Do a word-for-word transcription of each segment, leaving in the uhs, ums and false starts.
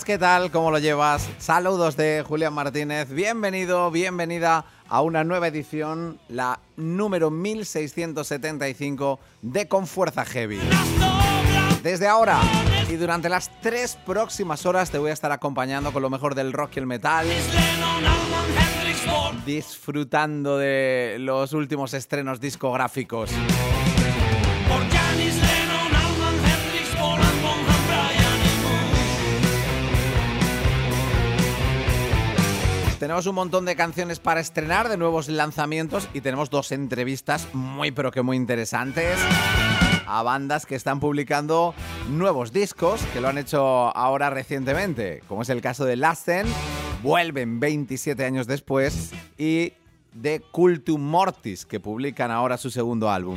buenas, ¿qué tal? ¿Cómo lo llevas? Saludos de Julián Martínez. Bienvenido, bienvenida a una nueva edición, la número mil seiscientos setenta y cinco de Con Fuerza Heavy. Desde ahora y durante las tres próximas horas te voy a estar acompañando con lo mejor del rock y el metal, disfrutando de los últimos estrenos discográficos. Tenemos un montón de canciones para estrenar, de nuevos lanzamientos, y tenemos dos entrevistas muy pero que muy interesantes a bandas que están publicando nuevos discos, que lo han hecho ahora recientemente, como es el caso de Lasten, vuelven veintisiete años después, y de Cultum Mortis, que publican ahora su segundo álbum.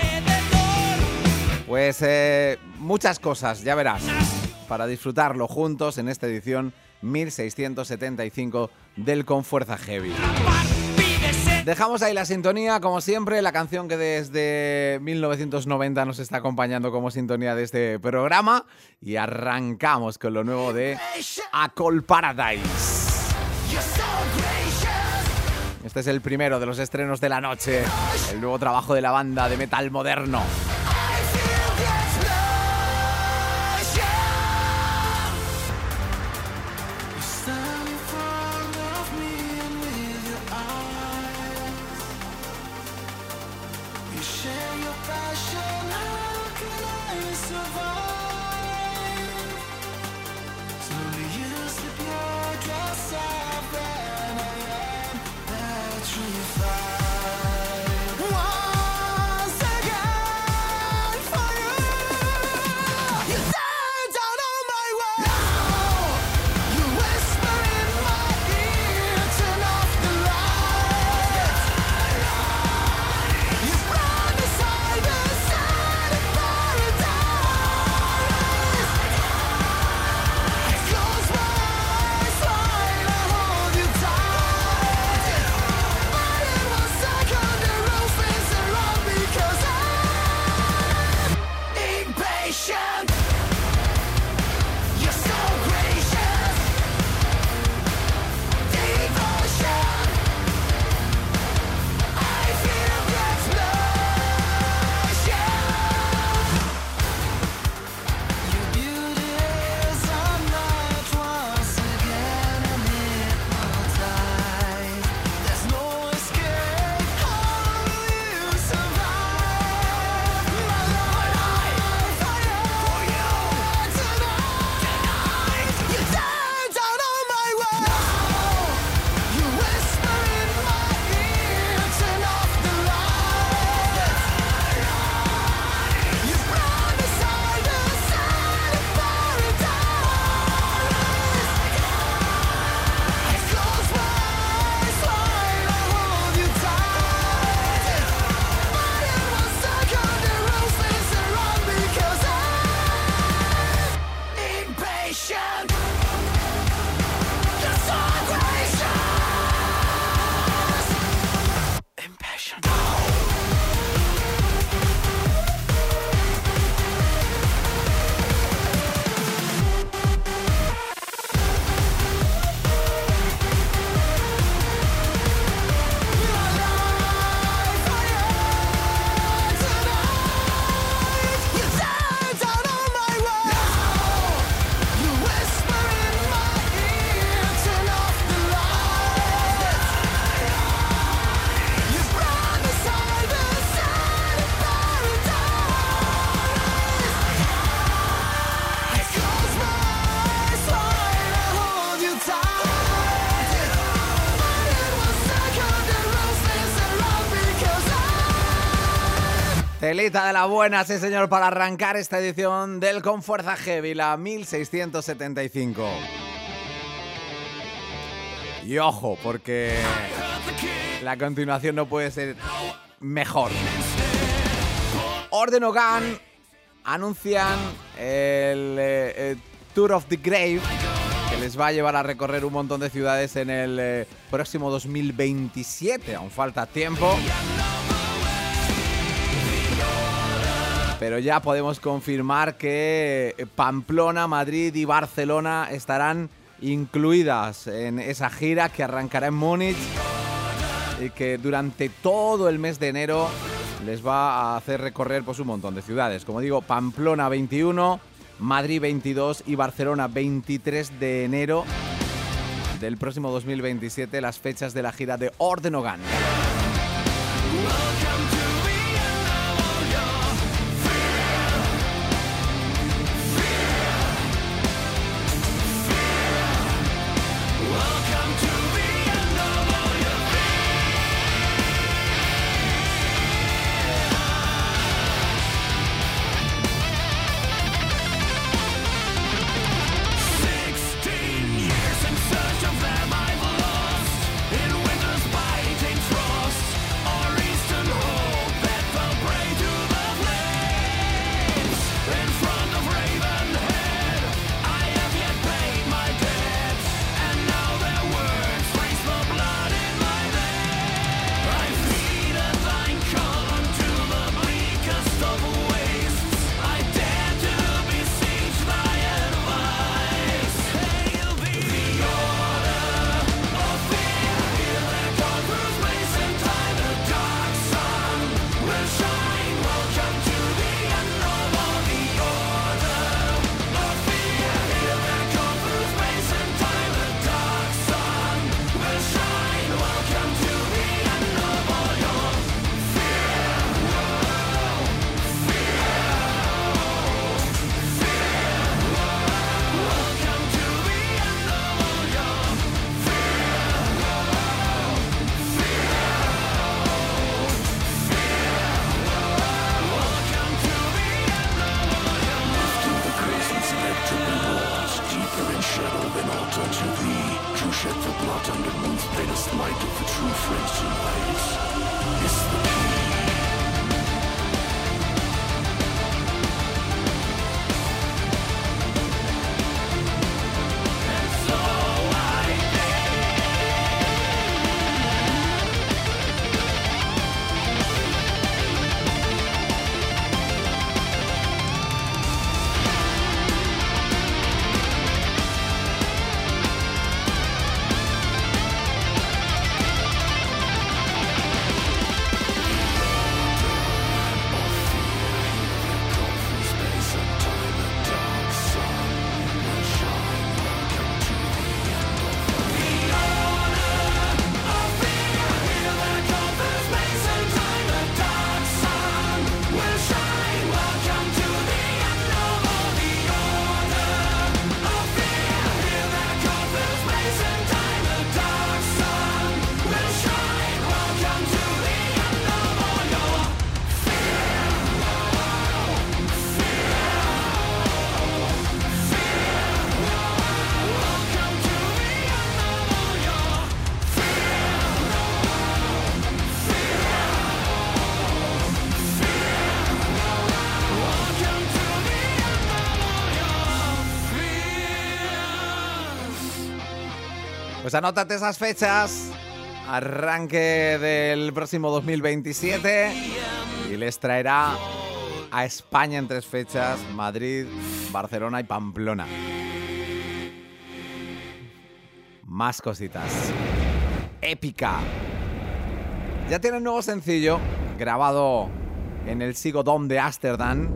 Pues eh, muchas cosas, ya verás, para disfrutarlo juntos en esta edición mil seiscientos setenta y cinco del Con Fuerza Heavy. Dejamos ahí la sintonía, como siempre, la canción que desde mil novecientos noventa nos está acompañando como sintonía de este programa, y arrancamos con lo nuevo de A Cold Paradise. Este es el primero de los estrenos de la noche, el nuevo trabajo de la banda de metal moderno. Telita de la buena, sí señor, para arrancar esta edición del Con Fuerza Heavy, la mil seiscientos setenta y cinco. Y ojo, porque la continuación no puede ser mejor. Orden Ogan anuncian el eh, Tour of the Grave, que les va a llevar a recorrer un montón de ciudades en el eh, próximo dos mil veintisiete. Aún falta tiempo. pero ya podemos confirmar que Pamplona, Madrid y Barcelona estarán incluidas en esa gira que arrancará en Múnich y que durante todo el mes de enero les va a hacer recorrer pues, un montón de ciudades. Como digo, Pamplona veintiuno, Madrid veintidós y Barcelona veintitrés de enero del próximo dos mil veintisiete, las fechas de la gira de Ordenogan. Pues anótate esas fechas, arranque del próximo dos mil veintisiete y les traerá a España en tres fechas, Madrid, Barcelona y Pamplona. Más cositas. Épica. Ya tiene un nuevo sencillo grabado en el Ziggo Dome de Ámsterdam.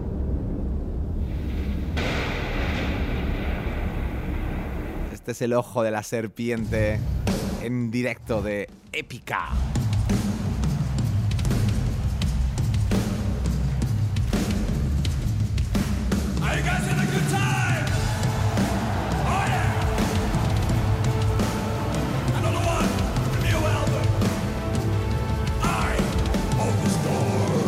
Este es el ojo de la serpiente en directo de Épica. Are you guys having a good time? Oh yeah! Another one, the new album. Eye of the Storm.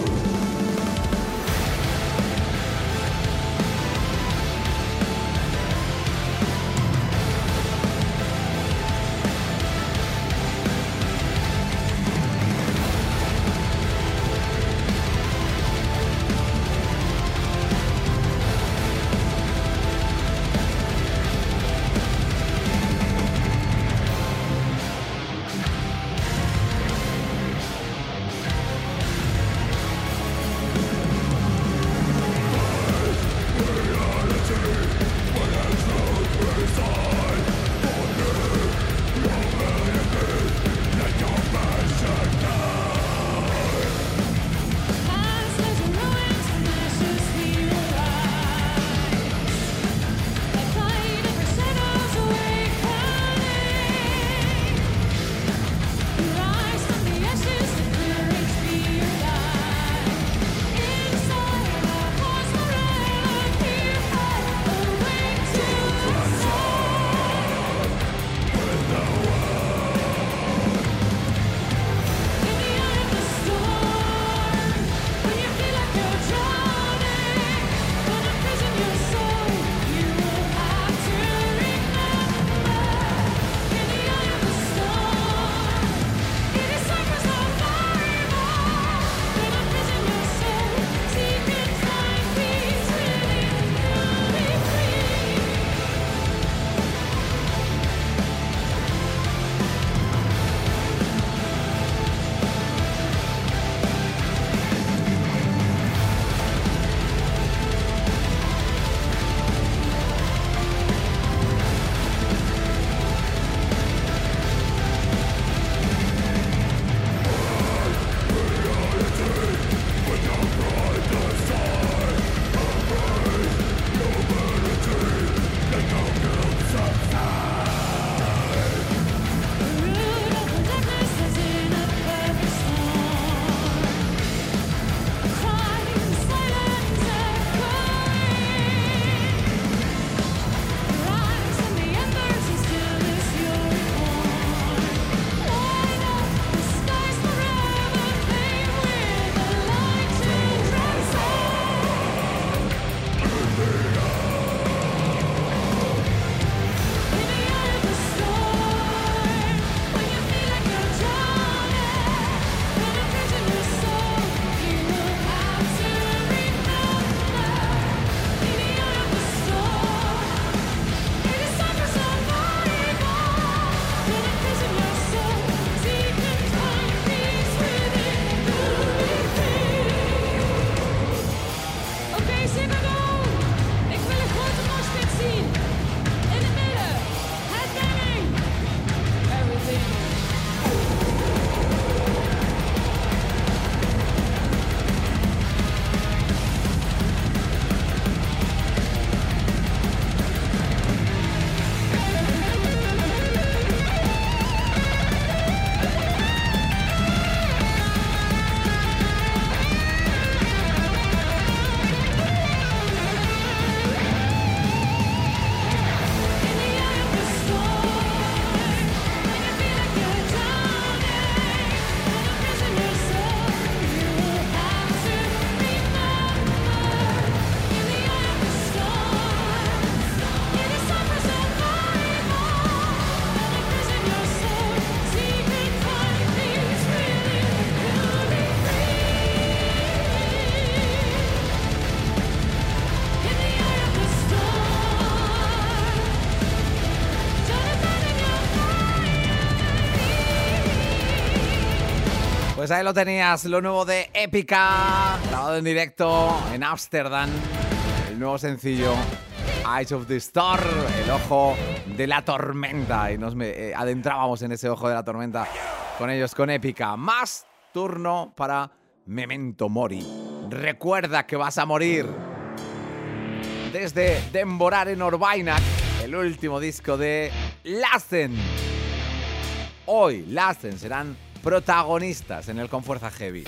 Pues ahí lo tenías, lo nuevo de Épica, grabado en directo en Ámsterdam, el nuevo sencillo Eyes of the Storm, el ojo de la tormenta, y nos me, eh, adentrábamos en ese ojo de la tormenta con ellos, con Épica. Más turno para Memento Mori. Recuerda que vas a morir. Desde Demborare Norvainak, el último disco de Lassen. Hoy Lassen serán protagonistas en el Con Fuerza Heavy.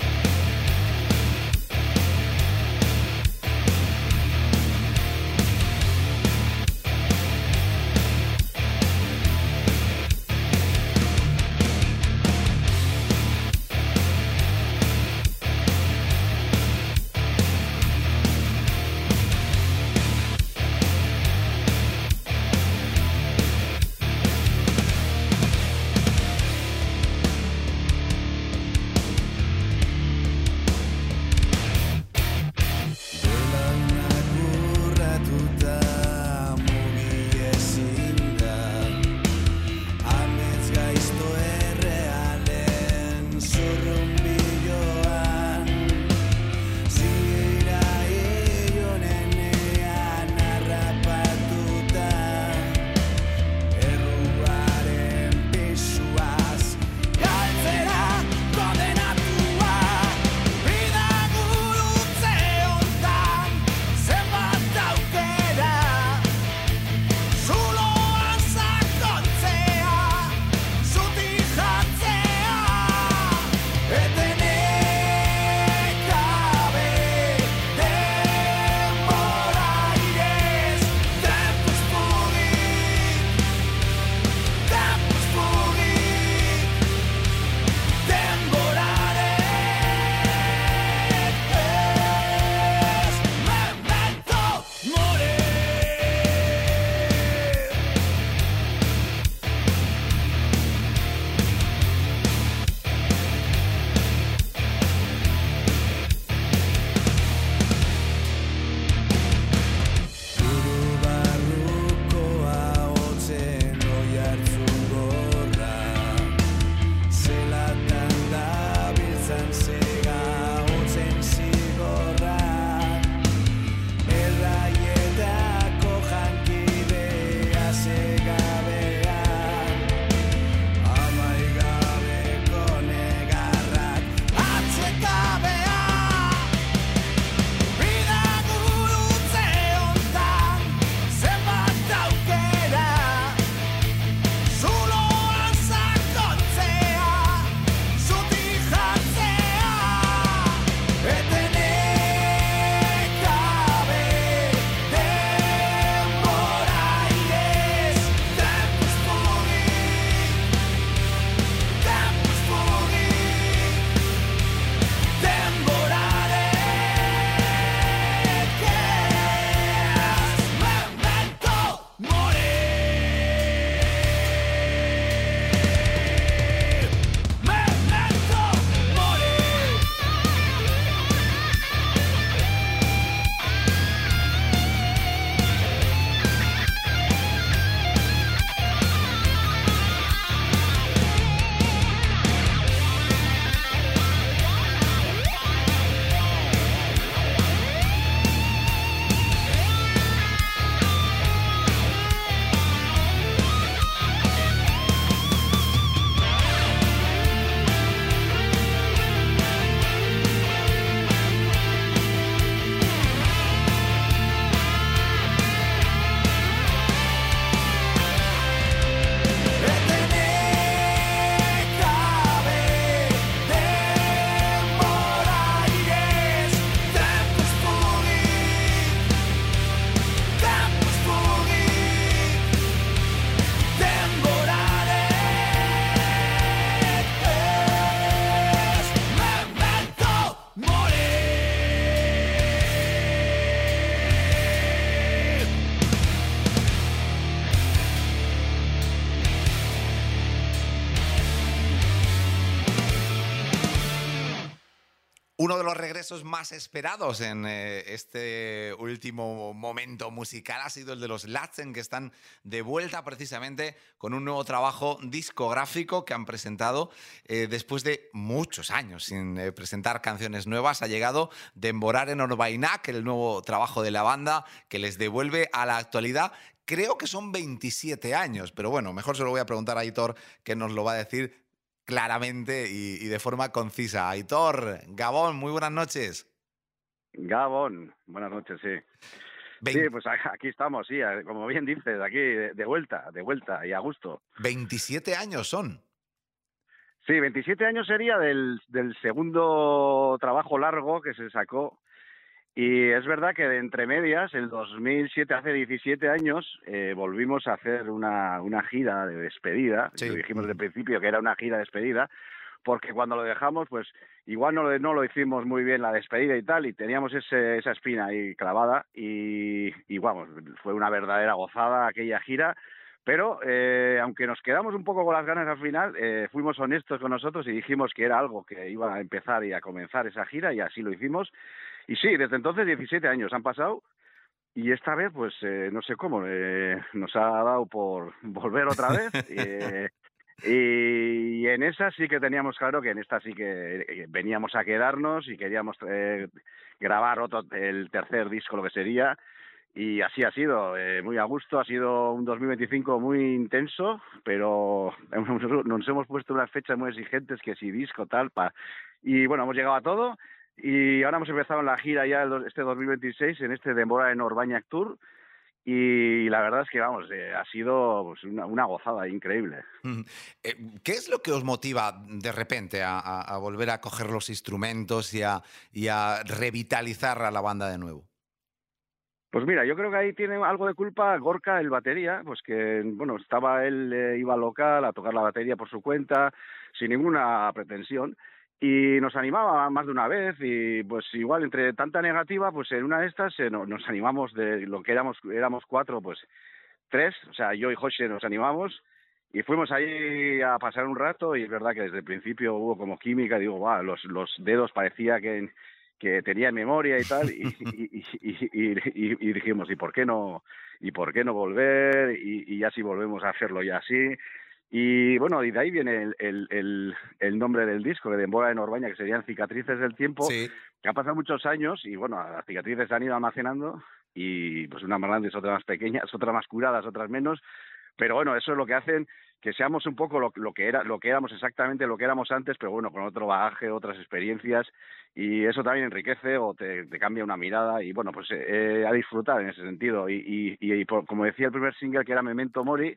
Uno de los regresos más esperados en eh, este último momento musical ha sido el de los Latsen, que están de vuelta precisamente con un nuevo trabajo discográfico que han presentado eh, después de muchos años sin eh, presentar canciones nuevas. Ha llegado Demborare Norbainak, el nuevo trabajo de la banda, que les devuelve a la actualidad. Creo que son veintisiete años, pero bueno, mejor se lo voy a preguntar a Aitor, que nos lo va a decir claramente y, y de forma concisa. Aitor, Gabón, muy buenas noches. Gabón, buenas noches, sí. Sí, pues aquí estamos, sí, como bien dices, aquí de, de vuelta, de vuelta y a gusto. veintisiete años son. Sí, veintisiete años sería del, del segundo trabajo largo que se sacó. Y es verdad que de entre medias, el dos mil siete, hace diecisiete años, eh, volvimos a hacer una, una gira de despedida. Sí. Lo dijimos desde el principio que era una gira de despedida, porque cuando lo dejamos, pues igual no, no lo hicimos muy bien la despedida y tal, y teníamos ese, esa espina ahí clavada, y, y vamos, fue una verdadera gozada aquella gira. Pero, eh, aunque nos quedamos un poco con las ganas al final, eh, fuimos honestos con nosotros y dijimos que era algo que iba a empezar y a comenzar esa gira, y así lo hicimos. Y sí, desde entonces diecisiete años han pasado, y esta vez, pues, eh, no sé cómo, eh, nos ha dado por volver otra vez. eh, y en esa sí que teníamos claro que en esta sí que veníamos a quedarnos y queríamos eh, grabar otro, el tercer disco, lo que sería. Y así ha sido, eh, muy a gusto. Ha sido un dos mil veinticinco muy intenso, pero nos hemos puesto unas fechas muy exigentes, que si disco, tal, pa. Y bueno, hemos llegado a todo, y ahora hemos empezado en la gira ya este dos mil veintiséis, en este Demborare Norbainak Tour, y la verdad es que, vamos, eh, ha sido pues, una, una gozada increíble. ¿Qué es lo que os motiva de repente a, a, a volver a coger los instrumentos y a, y a revitalizar a la banda de nuevo? Pues mira, yo creo que ahí tiene algo de culpa Gorka, el batería, pues que, bueno, estaba él, eh, iba al local a tocar la batería por su cuenta, sin ninguna pretensión, y nos animaba más de una vez, y pues igual entre tanta negativa, pues en una de estas eh, no, nos animamos, de lo que éramos, éramos cuatro, pues tres, o sea, yo y José nos animamos, y fuimos ahí a pasar un rato, y es verdad que desde el principio hubo como química, digo, wow, los, los dedos parecía que... que tenía memoria y tal, y, y, y, y, y, y dijimos, ¿y por qué no y por qué no volver? Y, y ya si volvemos a hacerlo ya así. Y bueno, y de ahí viene el, el, el, el nombre del disco, de Demborare Norbainak, que serían Cicatrices del Tiempo, sí. Que han pasado muchos años, y bueno, las cicatrices se han ido almacenando, y pues unas más grandes, otras más pequeñas, otras más curadas, otras menos, pero bueno, eso es lo que hacen que seamos un poco lo, lo que era, lo que éramos exactamente lo que éramos antes, pero bueno, con otro bagaje, otras experiencias, y eso también enriquece o te, te cambia una mirada, y bueno, pues eh, a disfrutar en ese sentido. Y, y, y por, como decía el primer single, que era Memento Mori,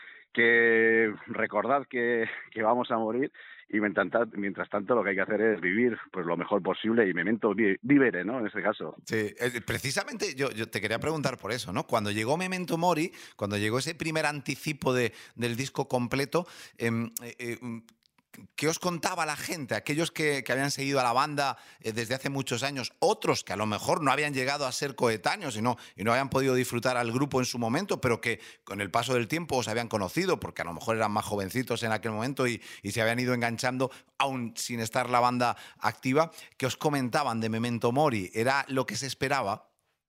que recordad que, que vamos a morir, y mientras, mientras tanto lo que hay que hacer es vivir pues lo mejor posible, y memento vivere, ¿no? En este caso. Sí, precisamente yo, yo te quería preguntar por eso, ¿no? Cuando llegó Memento Mori, cuando llegó ese primer anticipo de, del disco completo, eh, eh, ¿qué os contaba la gente? Aquellos que, que habían seguido a la banda eh, desde hace muchos años, otros que a lo mejor no habían llegado a ser coetáneos y no, y no habían podido disfrutar al grupo en su momento, pero que con el paso del tiempo os habían conocido, porque a lo mejor eran más jovencitos en aquel momento y, y se habían ido enganchando, aún sin estar la banda activa. ¿Qué os comentaban de Memento Mori? ¿Era lo que se esperaba?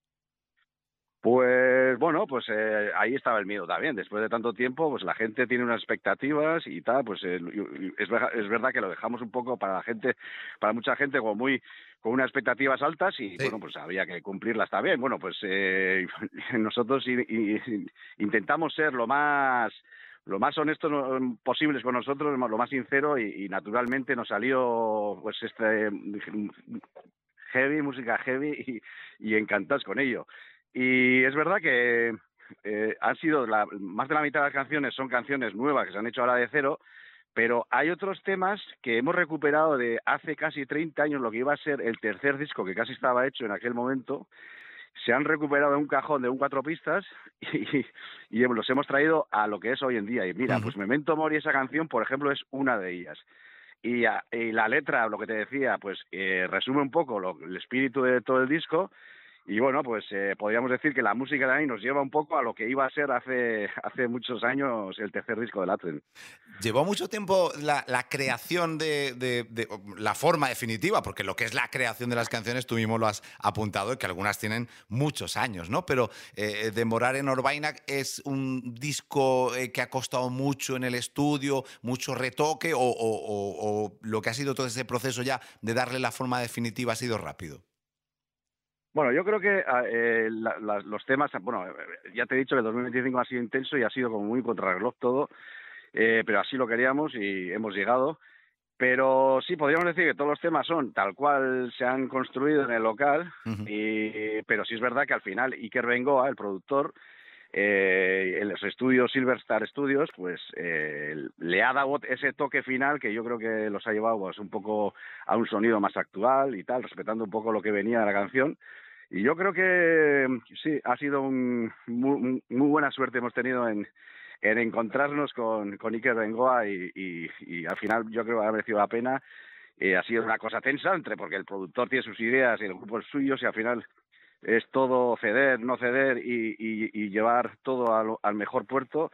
Pues bueno, pues eh, ahí estaba el miedo también. Después de tanto tiempo, pues la gente tiene unas expectativas y tal, pues eh, es, es verdad que lo dejamos un poco para la gente, para mucha gente como muy con unas expectativas altas, y sí. Bueno, pues había que cumplirlas también. Bueno, pues eh, nosotros y, y, intentamos ser lo más lo más honestos posibles con nosotros, lo más sincero, y, y naturalmente nos salió pues este heavy, música heavy, y, y encantados con ello. Y es verdad que eh, han sido la, más de la mitad de las canciones son canciones nuevas que se han hecho ahora de cero, pero hay otros temas que hemos recuperado de hace casi treinta años, lo que iba a ser el tercer disco, que casi estaba hecho en aquel momento. Se han recuperado de un cajón de un cuatro pistas y, y los hemos traído a lo que es hoy en día. Y mira, uh-huh. pues Memento Mori, esa canción, por ejemplo, es una de ellas. Y, a, y la letra, lo que te decía, pues eh, resume un poco lo, el espíritu de todo el disco. y bueno, pues eh, podríamos decir que la música de ahí nos lleva un poco a lo que iba a ser hace, hace muchos años el tercer disco de Latren. Llevó mucho tiempo la, la creación de, de- de- o la forma definitiva, porque lo que es la creación de las canciones, tú mismo lo has apuntado, que algunas tienen muchos años, ¿no? Pero eh, Demorar en Orbainac es un disco eh, que ha costado mucho en el estudio, mucho retoque, o, o- o- o lo que ha sido todo ese proceso ya de darle la forma definitiva ha sido rápido. Bueno, yo creo que ah, eh, la- la- los temas, bueno, eh, ya te he dicho que el dos mil veinticinco ha sido intenso y ha sido como muy contrarreloj todo, eh, pero así lo queríamos y hemos llegado. Pero sí, podríamos decir que todos los temas son tal cual se han construido en el local, Ujú. y, pero sí es verdad que al final Iker Bengoa, el productor, eh, en los estudios Silverstar Studios, pues eh, le ha dado ese toque final que yo creo que los ha llevado pues, un poco a un sonido más actual y tal, respetando un poco lo que venía de la canción. Y yo creo que sí, ha sido un, muy, muy buena suerte hemos tenido en, en encontrarnos con, con Iker Bengoa y, y, y al final yo creo que ha merecido la pena. Eh, ha sido una cosa tensa entre porque el productor tiene sus ideas y el grupo es suyo y al final es todo ceder, no ceder y, y, y llevar todo al, al mejor puerto.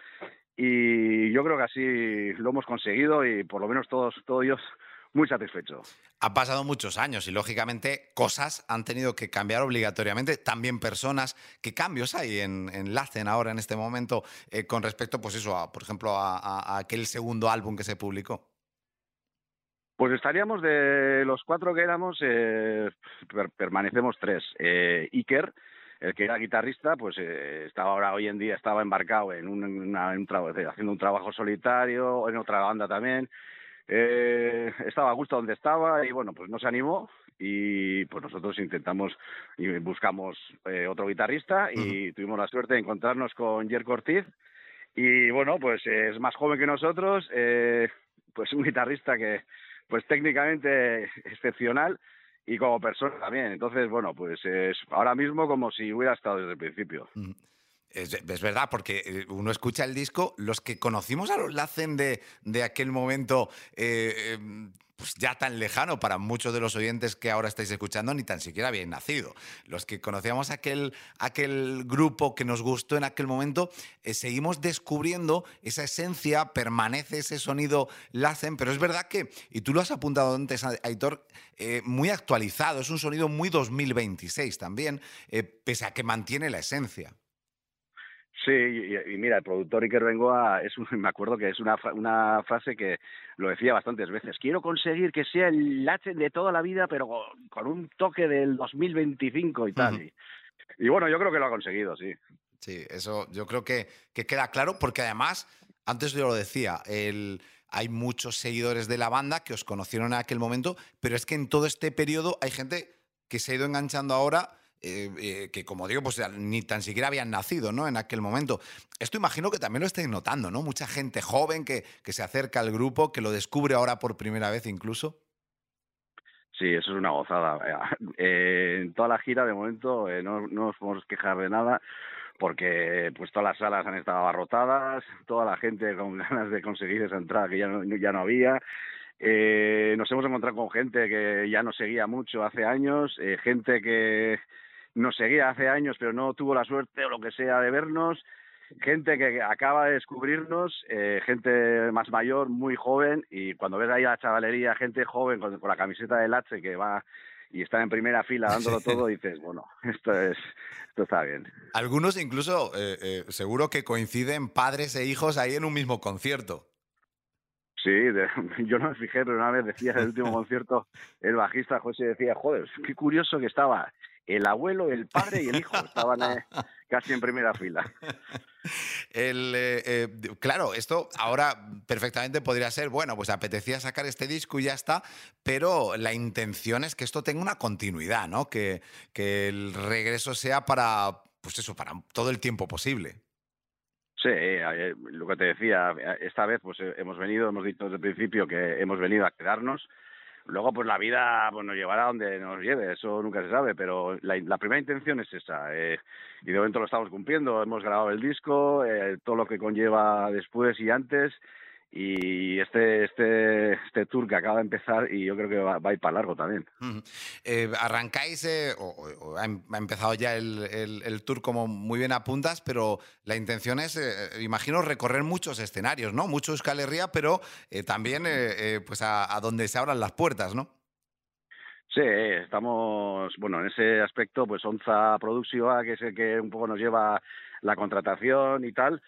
Y yo creo que así lo hemos conseguido y por lo menos todos, todos ellos muy satisfechos. Han pasado muchos años y, lógicamente, cosas han tenido que cambiar obligatoriamente. También personas. ¿Qué cambios hay en, en Lacen ahora, en este momento, eh, con respecto, pues eso, a, por ejemplo, a, a- a aquel segundo álbum que se publicó? Pues estaríamos de los cuatro que éramos, eh, per- permanecemos tres. Eh, Iker, el que era guitarrista, pues eh, estaba ahora hoy en día estaba embarcado en un, una- en un traba- haciendo un trabajo solitario, en otra banda también. Eh, estaba a gusto donde estaba y bueno, pues no se animó y pues nosotros intentamos y buscamos eh, otro guitarrista Ujú. y tuvimos la suerte de encontrarnos con Jerk Ortiz y bueno, pues eh, es más joven que nosotros, eh, pues un guitarrista que pues técnicamente excepcional y como persona también. Entonces, bueno, pues es ahora mismo como si hubiera estado desde el principio. Ujú. Es, es verdad, porque eh, uno escucha el disco, los que conocimos a los Lacen de, de aquel momento, eh, eh, pues ya tan lejano para muchos de los oyentes que ahora estáis escuchando, ni tan siquiera habían nacido. Los que conocíamos aquel, aquel grupo que nos gustó en aquel momento, eh, seguimos descubriendo esa esencia, permanece ese sonido Lacen, pero es verdad que, y tú lo has apuntado antes, Aitor, eh, muy actualizado, es un sonido muy dos mil veintiséis también, eh, pese a que mantiene la esencia. Sí, y, y mira, el productor Iker Bengoa, es un, me acuerdo que es una, fra- una frase que lo decía bastantes veces. Quiero conseguir que sea el Lachen de toda la vida, pero con, con un toque del dos mil veinticinco y tal. Y, y bueno, yo creo que lo ha conseguido, sí. Sí, eso yo creo que, que queda claro porque además, antes yo lo decía, el, hay muchos seguidores de la banda que os conocieron en aquel momento, pero es que en todo este periodo hay gente que se ha ido enganchando ahora, eh, eh, que como digo, pues ni tan siquiera habían nacido, ¿no? En aquel momento. Esto imagino que también lo estáis notando, ¿no? Mucha gente joven que, que se acerca al grupo, que lo descubre ahora por primera vez incluso. Sí, eso es una gozada. Eh, en toda la gira, de momento, eh, no, no nos podemos quejar de nada, porque pues todas las salas han estado abarrotadas, toda la gente con ganas de conseguir esa entrada que ya no, ya no había. Eh, nos hemos encontrado con gente que ya nos seguía mucho hace años, eh, gente que nos seguía hace años pero no tuvo la suerte o lo que sea de vernos, gente que acaba de descubrirnos, eh, gente más mayor, muy joven, y cuando ves ahí a la chavalería, gente joven con, con la camiseta del H que va y está en primera fila dándolo todo, dices, bueno, esto es esto está bien. Algunos incluso, eh, eh, seguro que coinciden padres e hijos ahí en un mismo concierto. Sí, de, yo no me fijé, pero una vez decía en el último concierto, el bajista José decía, joder, qué curioso que estaba el abuelo, el padre y el hijo, estaban eh, casi en primera fila. El, eh, eh, claro, esto ahora perfectamente podría ser, bueno, pues apetecía sacar este disco y ya está, pero la intención es que esto tenga una continuidad, ¿no? Que, que el regreso sea para, pues eso, para todo el tiempo posible. Sí, eh, lo que te decía, esta vez pues eh, hemos venido, hemos dicho desde el principio que hemos venido a quedarnos. Luego, pues la vida pues, nos llevará donde nos lleve, eso nunca se sabe, pero la, la primera intención es esa, eh, y de momento lo estamos cumpliendo. Hemos grabado el disco, eh, todo lo que conlleva después y antes, y este, este, este tour que acaba de empezar y yo creo que va, va a ir para largo también. Ujú. Eh, arrancáis, eh, o, o ha, em- ha empezado ya el, el- el tour como muy bien apuntas, pero la intención es, eh, imagino, recorrer muchos escenarios, ¿no? Mucho Euskal Herria, pero eh, también eh, eh, pues a, a donde se abran las puertas, ¿no? Sí, estamos, bueno, en ese aspecto, pues Onza Producción, que es el que un poco nos lleva la contratación y tal,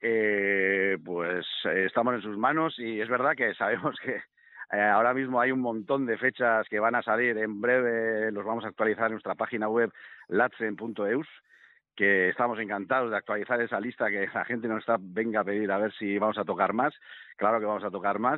eh, pues eh, estamos en sus manos y es verdad que sabemos que eh, ahora mismo hay un montón de fechas que van a salir en breve, los vamos a actualizar en nuestra página web latsen punto eus, que estamos encantados de actualizar esa lista, que la gente nos está, venga a pedir a ver si vamos a tocar más, claro que vamos a tocar más.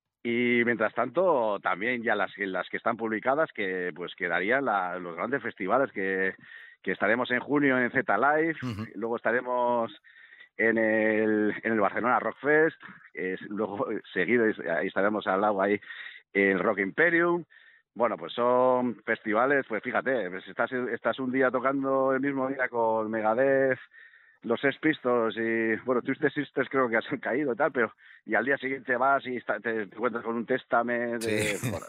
Y mientras tanto, también ya las, las que están publicadas, que pues quedarían la, los grandes festivales que, que estaremos en junio en Z Live, Ujú. luego estaremos en el, en el Barcelona Rock Fest, es, luego seguido ahí estaremos al lado ahí el Rock Imperium. Bueno, pues son festivales, pues fíjate, pues estás, estás un día tocando el mismo día con Megadeth, los Sex Pistols y, bueno, Twisted Sisters creo que has caído y tal, pero y al día siguiente vas y está, te encuentras con un Testament Sí. de, bueno,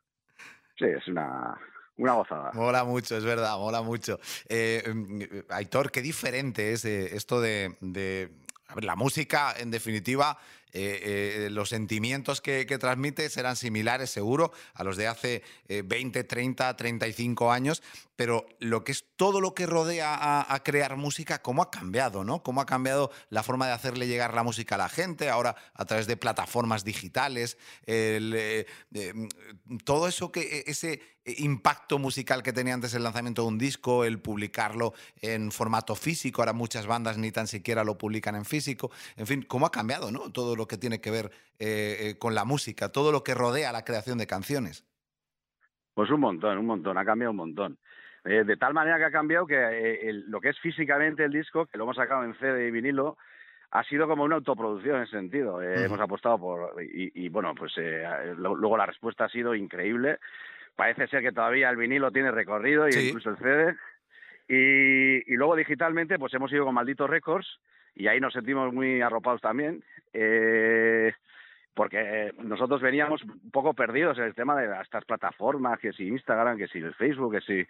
sí, es una, una gozada. Mola mucho, es verdad, mola mucho. Eh, mm, eh, Aitor, qué diferente es eh, esto de, de- a ver, la música, en definitiva, eh, eh, los sentimientos que, que transmite serán similares, seguro, a los de hace eh, veinte, treinta, treinta y cinco años, pero lo que es todo lo que rodea a, a crear música, cómo ha cambiado, ¿no? Cómo ha cambiado la forma de hacerle llegar la música a la gente, ahora a través de plataformas digitales, el, eh, eh, todo eso que e, ese impacto musical que tenía antes el lanzamiento de un disco, el publicarlo en formato físico, ahora muchas bandas ni tan siquiera lo publican en físico, en fin, cómo ha cambiado, ¿no? Todo lo que tiene que ver eh, eh, con la música, todo lo que rodea la creación de canciones. Pues un montón, un montón, ha cambiado un montón. Eh, de tal manera que ha cambiado que eh, el, lo que es físicamente el disco, que lo hemos sacado en C D y vinilo, ha sido como una autoproducción en ese sentido. Eh, Ujú. hemos apostado por... Y, y bueno, pues eh, lo, luego la respuesta ha sido increíble. Parece ser que todavía el vinilo tiene recorrido y Sí. incluso el C D. Y, y luego digitalmente, pues hemos ido con Maldito Records y ahí nos sentimos muy arropados también. Eh, porque nosotros veníamos un poco perdidos en el tema de estas plataformas, que si Instagram, que si el Facebook, que si...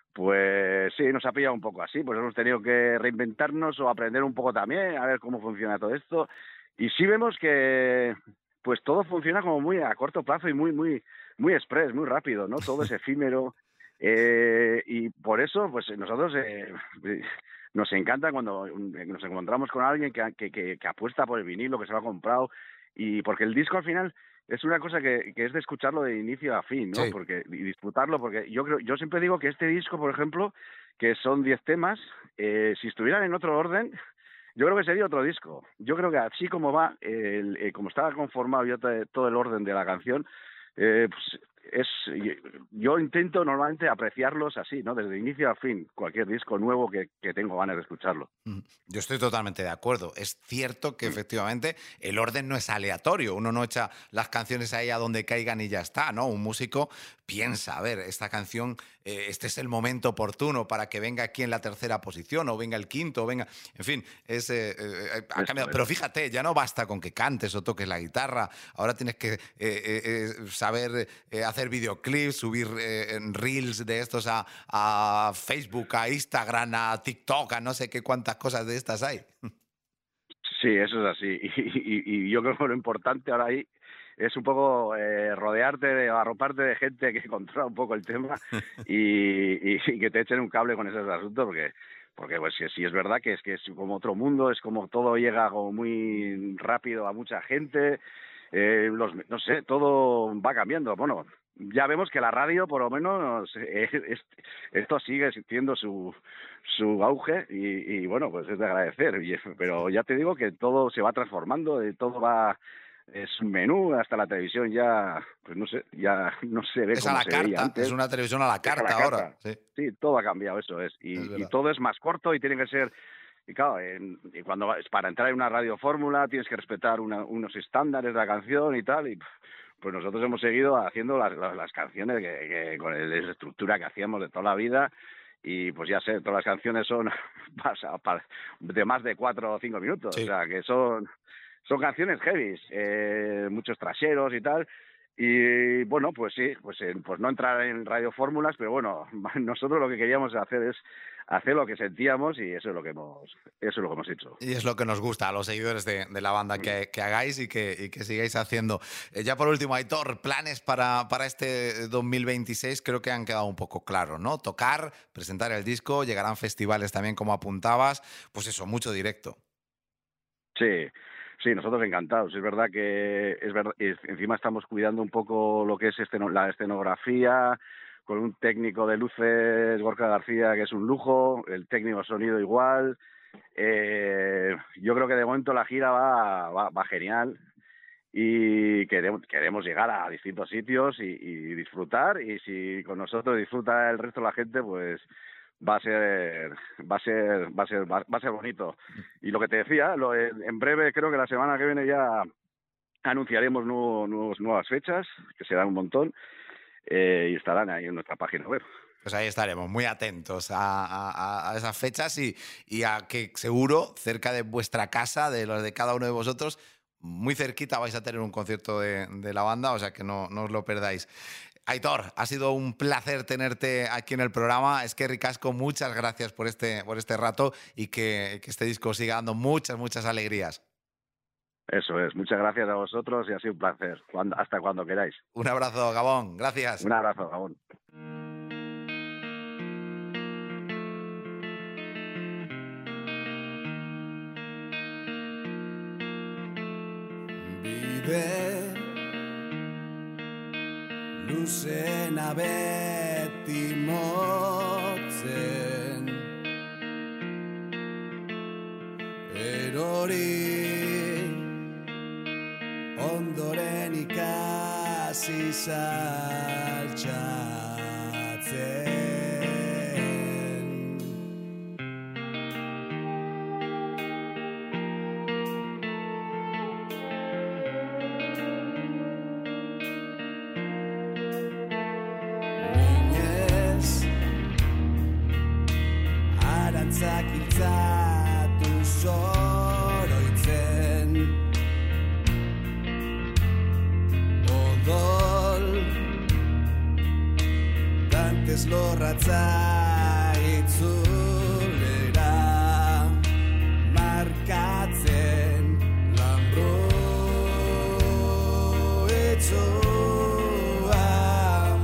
Pues sí, nos ha pillado un poco así, pues hemos tenido que reinventarnos o aprender un poco también, a ver cómo funciona todo esto. Y sí vemos que pues todo funciona como muy a corto plazo y muy, muy, muy express, muy rápido, ¿no? Todo es efímero. Eh, y por eso, pues nosotros eh, nos encanta cuando nos encontramos con alguien que, que, que, que apuesta por el vinilo, que se lo ha comprado, y porque el disco al final es una cosa que, que es de escucharlo de inicio a fin, ¿no? Sí. Porque y disfrutarlo, porque yo creo, yo siempre digo que este disco, por ejemplo, que son diez temas, eh, si estuvieran en otro orden, yo creo que sería otro disco. Yo creo que así como va, el, eh, como está conformado ya te- todo el orden de la canción, eh, pues es, yo intento normalmente apreciarlos así, ¿no? Desde inicio a fin, cualquier disco nuevo que, que tengo ganas de escucharlo. Mm, Yo estoy totalmente de acuerdo. Es cierto que efectivamente el orden no es aleatorio. Uno no echa las canciones ahí a donde caigan y ya está, ¿no? Un músico piensa, a ver, esta canción, eh, este es el momento oportuno para que venga aquí en la tercera posición o venga el quinto, o venga... En fin, es, eh, eh, ha Eso cambiado. es. Pero fíjate, ya no basta con que cantes o toques la guitarra. Ahora tienes que eh, eh, eh, saber eh, hacer videoclips, subir eh, en reels de estos a, a Facebook, a Instagram, a TikTok, a no sé qué cuántas cosas de estas hay. Sí, eso es así. Y, y- y yo creo que lo importante ahora ahí es un poco eh, rodearte, de, arroparte de gente que controla un poco el tema y, y- y que te echen un cable con esos asuntos, porque porque pues sí, sí es verdad que es que es como otro mundo, es como todo llega como muy rápido a mucha gente, eh, los, no sé, todo va cambiando. Bueno, ya vemos que la radio, por lo menos, eh, es- esto sigue siendo su su auge y, y bueno, pues es de agradecer. Y- pero ya te digo que todo se va transformando, eh, todo va, es un menú, hasta la televisión ya, pues no sé, ya no se ve Es a como la se veía carta, es antes, una televisión a la es a la carta ahora. carta. Sí, Sí, todo ha cambiado, eso es. es Y, y verdad. todo es más corto y tiene que ser, y claro, en- y cuando vas- para entrar en una radio fórmula tienes que respetar una- unos estándares de la canción y tal, y pff, pues nosotros hemos seguido haciendo las, las, las canciones que, que con el- la estructura que hacíamos de toda la vida, y pues ya sé, todas las canciones son pasa- pa- de más de cuatro o cinco minutos, o Sí. sea, que son son canciones heavies, eh, muchos trasheros y tal. Y bueno, pues sí, pues, eh, pues no entrar en radiofórmulas, pero bueno, nosotros lo que queríamos hacer es hacer lo que sentíamos y eso es lo que hemos, eso es lo que hemos hecho. Y es lo que nos gusta a los seguidores de, de la banda, que, que hagáis y que, y que sigáis haciendo. Eh, ya por último, Aitor, planes para, para este dos mil veintiséis creo que han quedado un poco claros, ¿no? Tocar, presentar el disco, llegarán festivales también como apuntabas, pues eso, mucho directo. Sí. Sí, nosotros encantados. Es verdad que es verdad, encima estamos cuidando un poco lo que es esceno, la escenografía, con un técnico de luces, Gorka García, que es un lujo, el técnico de sonido igual. Eh, yo creo que de momento la gira va, va, va genial y queremos, queremos llegar a distintos sitios y, y disfrutar, y si con nosotros disfruta el resto de la gente, pues va a ser va a ser va a ser va a ser bonito. Y lo que te decía, lo, en breve, creo que la semana que viene ya anunciaremos nuevos, nuevos nuevas fechas, que serán un montón, eh, y estarán ahí en nuestra página web. Pues ahí estaremos, muy atentos a, a, a esas fechas y, y a que seguro cerca de vuestra casa, de los de cada uno de vosotros, muy cerquita vais a tener un concierto de, de la banda, o sea que no, no os lo perdáis. Aitor, ha sido un placer tenerte aquí en el programa. Es que ricasco, muchas gracias por este, por este rato y que, que este disco siga dando muchas, muchas alegrías. Eso es, muchas gracias a vosotros y ha sido un placer. Cuando, hasta cuando queráis. Un abrazo, Gabón. Gracias. Un abrazo, Gabón. Vive luzena beti motzen, erori ondoren ikasi saltzatzen. Zakiltzatu zoroitzen, odol dantez lorratza itzulera markatzen lambro etxoan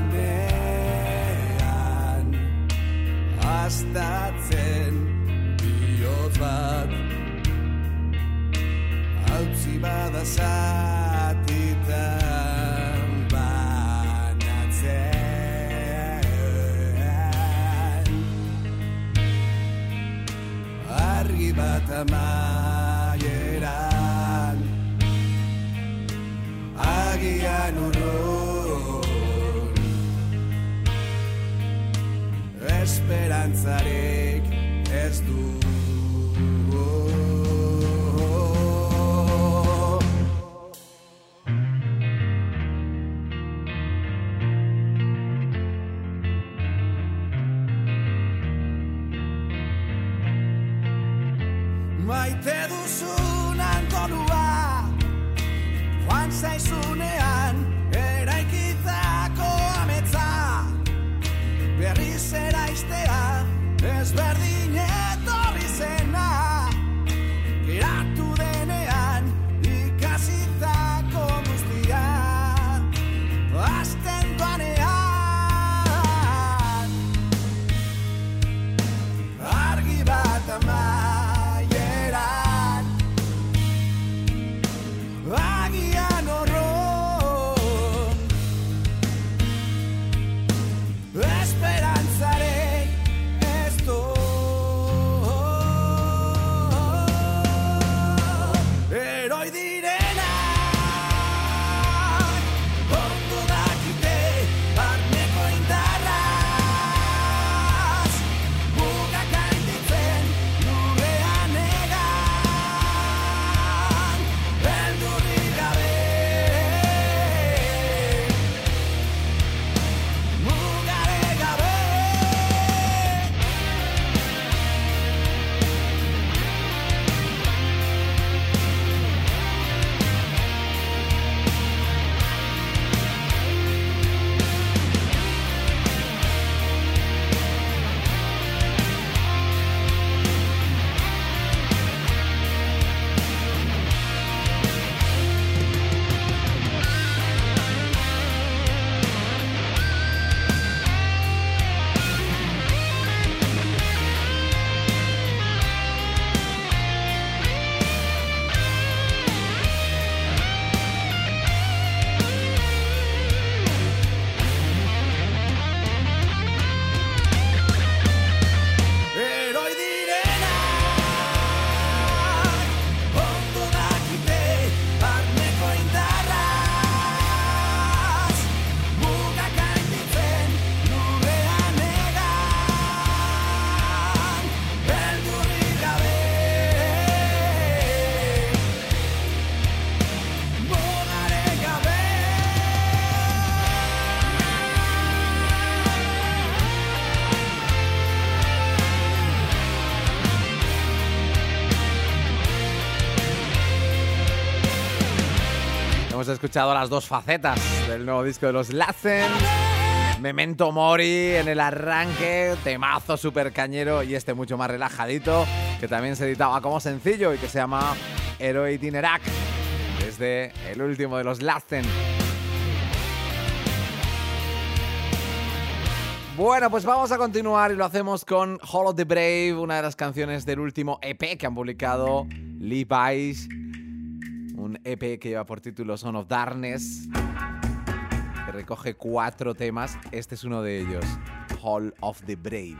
barnean astatzen hautzi bada zatitan banatzen, argi bat amaieran, agian urrun, esperantzarik ez du. Maite duzunan kolua, joan zaizunean eraikitako ametsa, berriz eraistea ezberdin etorri hemos escuchado las dos facetas del nuevo disco de los Lassen. Memento Mori en el arranque, temazo super cañero, y este mucho más relajadito, que también se editaba como sencillo y que se llama Héroe Itinerac, desde el último de los Lassen. Bueno, pues vamos a continuar y lo hacemos con Hall of the Brave, una de las canciones del último E P que han publicado Levi's, un E P que lleva por título Son of Darkness, que recoge cuatro temas. Este es uno de ellos, Hall of the Brave.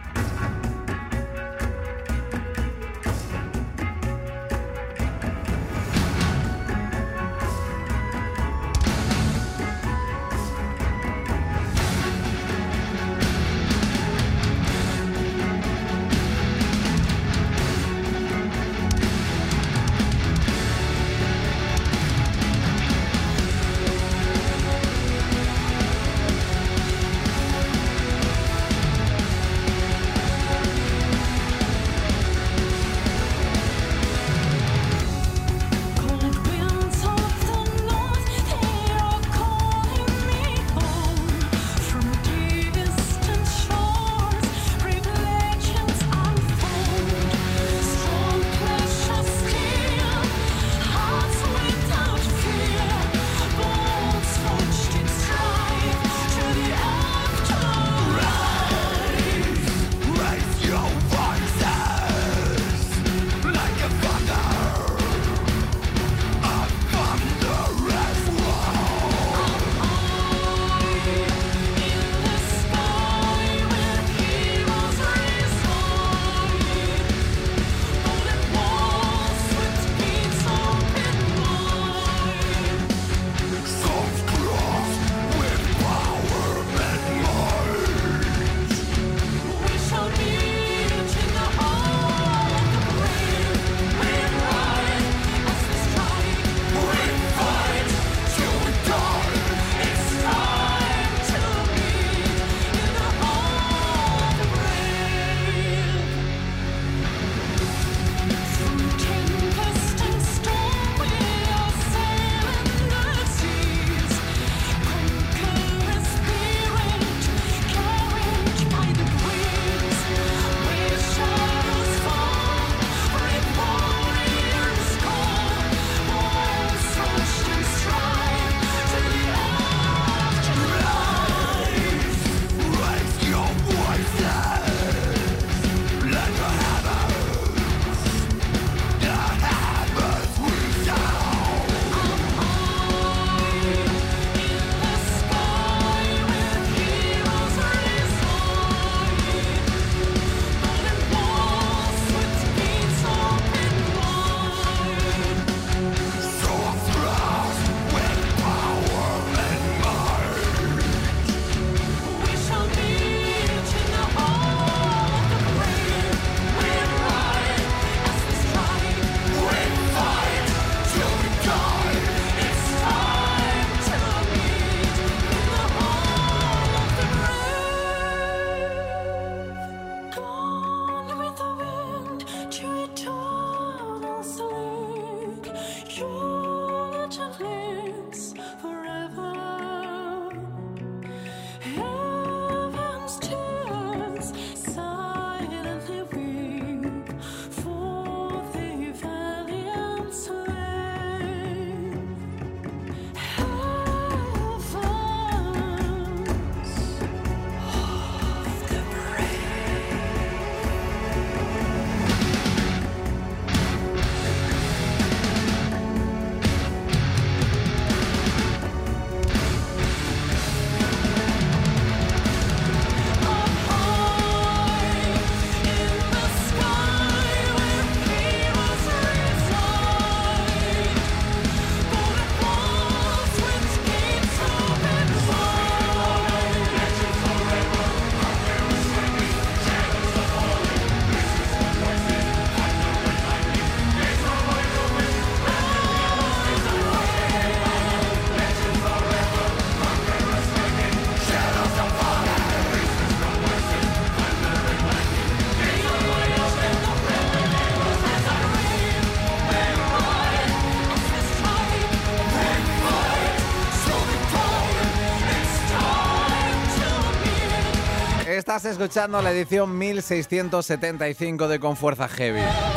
Estás escuchando la edición mil seiscientos setenta y cinco de Con Fuerza Heavy.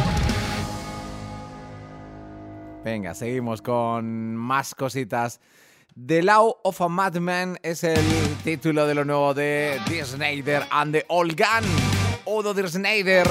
Venga, seguimos con más cositas. The Law of a Madman es el título de lo nuevo de Dee Snider and the Old Gun. Udo Dee Snider.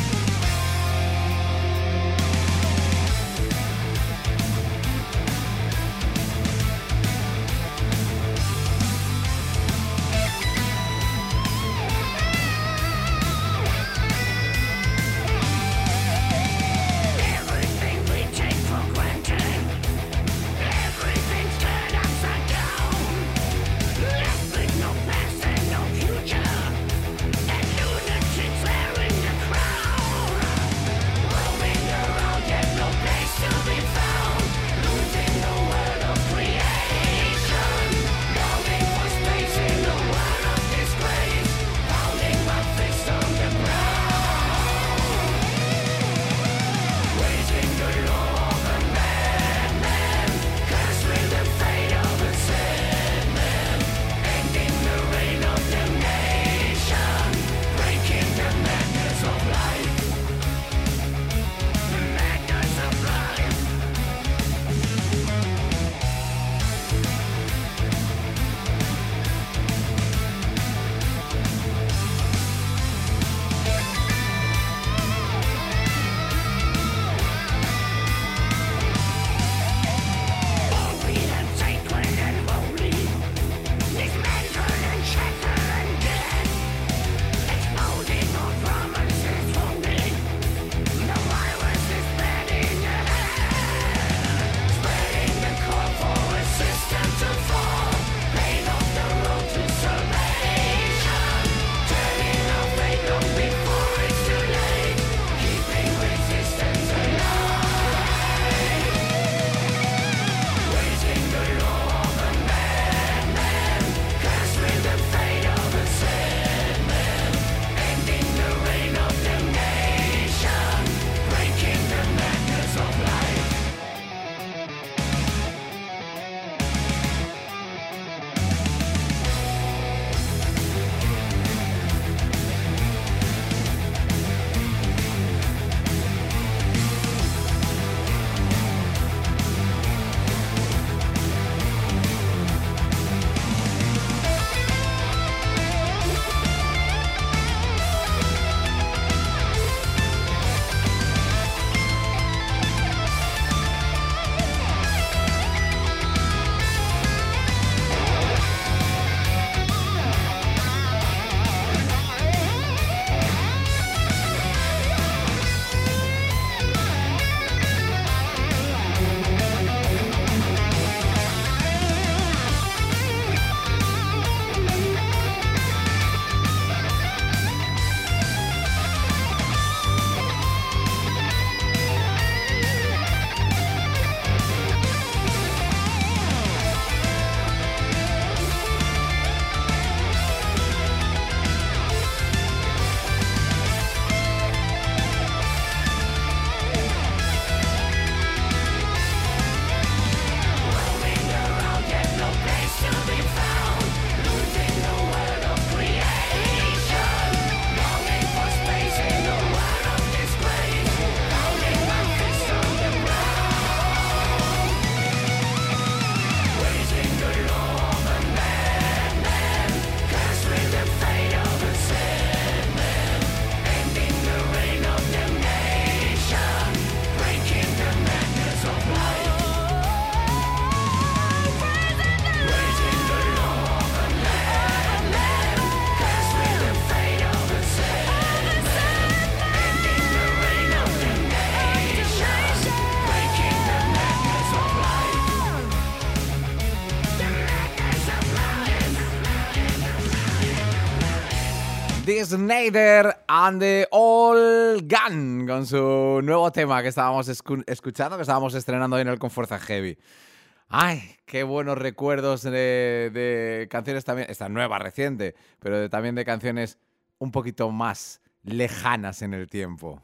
Dee Snider and the Old Gun con su nuevo tema que estábamos escu- escuchando, que estábamos estrenando hoy en el Con Fuerza Heavy. Ay, qué buenos recuerdos de, de canciones también, esta nueva reciente, pero de, también de canciones un poquito más lejanas en el tiempo.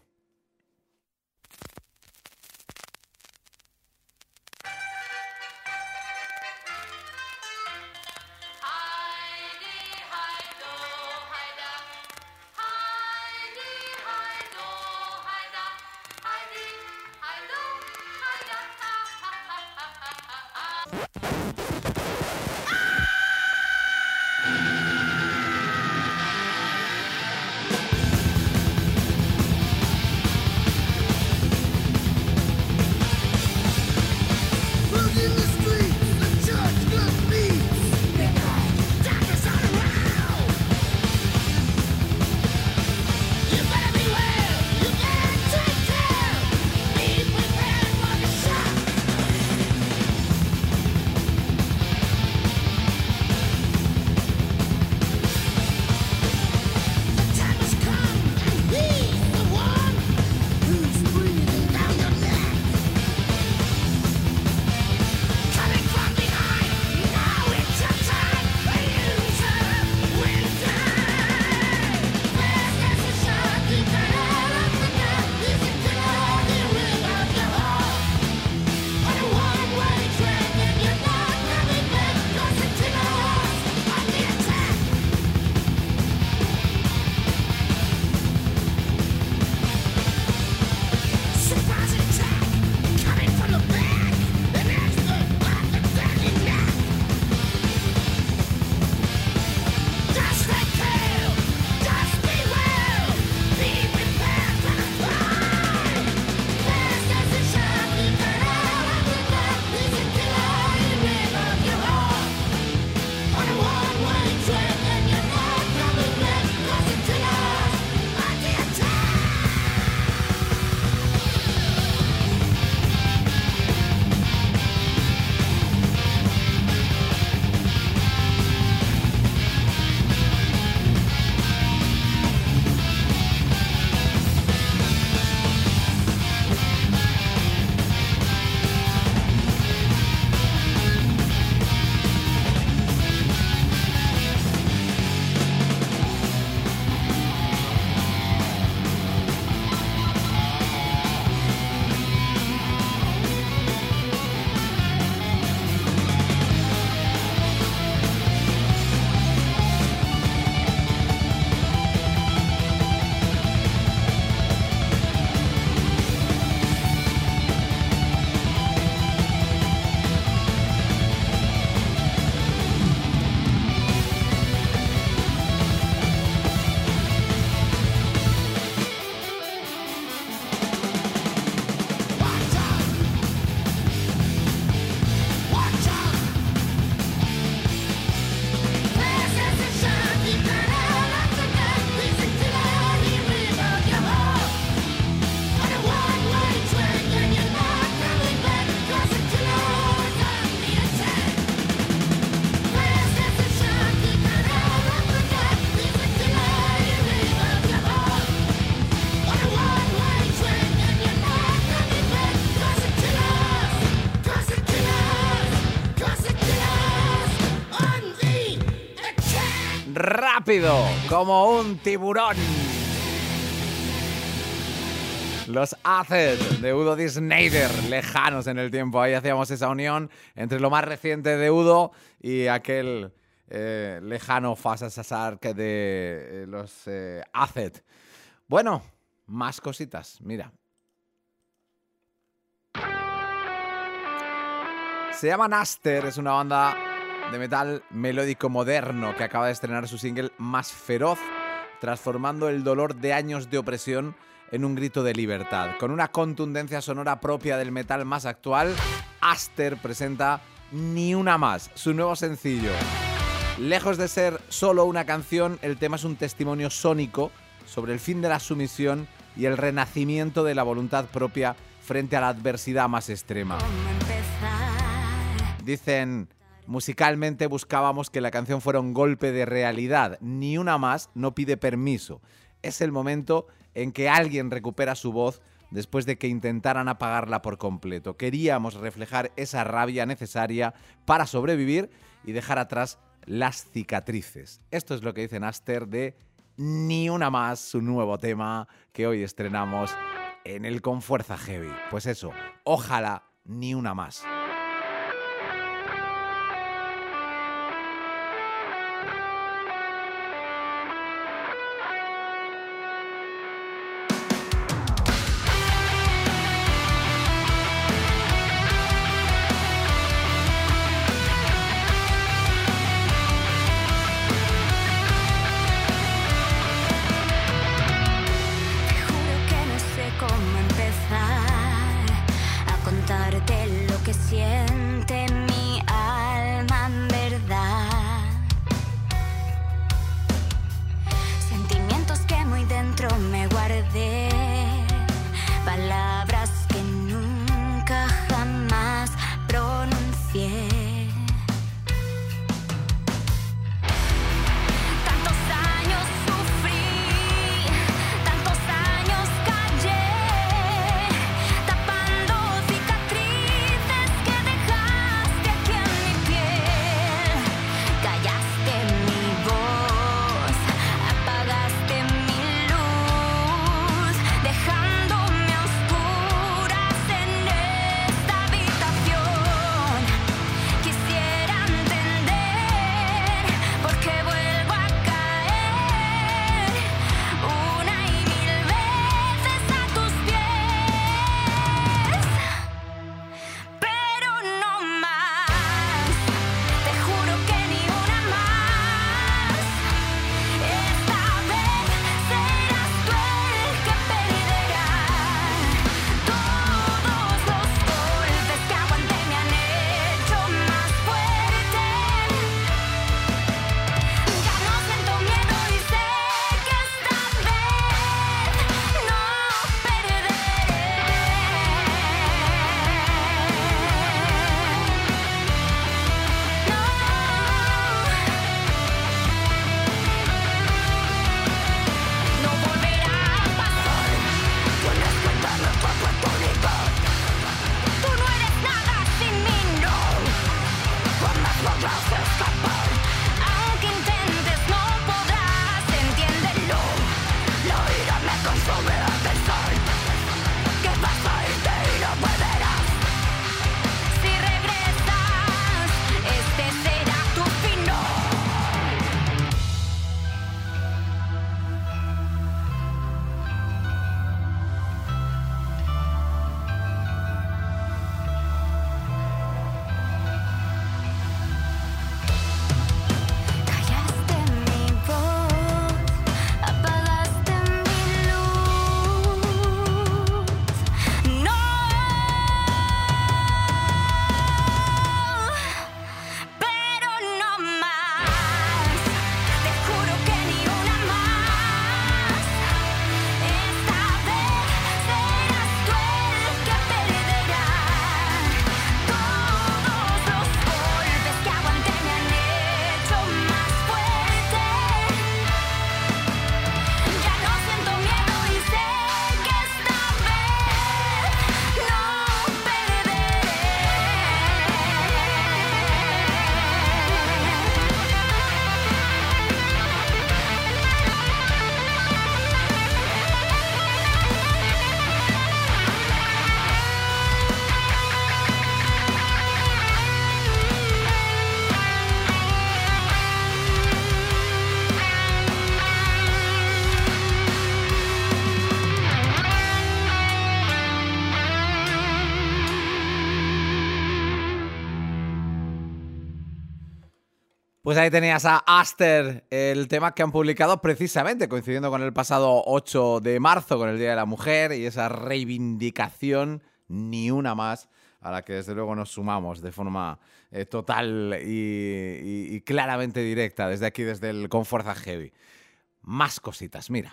rápido como un tiburón. Los Acid de Udo Die Schneider, lejanos en el tiempo. Ahí hacíamos esa unión entre lo más reciente de Udo y aquel eh, lejano Fasa Sasar de eh, los eh, Acid. Bueno, más cositas, mira. Se llaman Aster, es una banda de metal melódico moderno que acaba de estrenar su single Más Feroz, transformando el dolor de años de opresión en un grito de libertad. Con una contundencia sonora propia del metal más actual, Aster presenta Ni Una Más, su nuevo sencillo. Lejos de ser solo una canción, el tema es un testimonio sónico sobre el fin de la sumisión y el renacimiento de la voluntad propia frente a la adversidad más extrema. Dicen, musicalmente buscábamos que la canción fuera un golpe de realidad. Ni Una Más no pide permiso. Es el momento en que alguien recupera su voz después de que intentaran apagarla por completo. Queríamos reflejar esa rabia necesaria para sobrevivir y dejar atrás las cicatrices. Esto es lo que dicen Aster de Ni Una Más, su nuevo tema que hoy estrenamos en el Con Fuerza Heavy. Pues eso, ojalá Ni Una Más. Siempre Pues ahí tenías a Aster, el tema que han publicado precisamente coincidiendo con el pasado ocho de marzo, con el Día de la Mujer, y esa reivindicación, ni una más, a la que desde luego nos sumamos de forma eh, total y, y, y claramente directa desde aquí, desde el Con Fuerza Heavy. Más cositas, mira.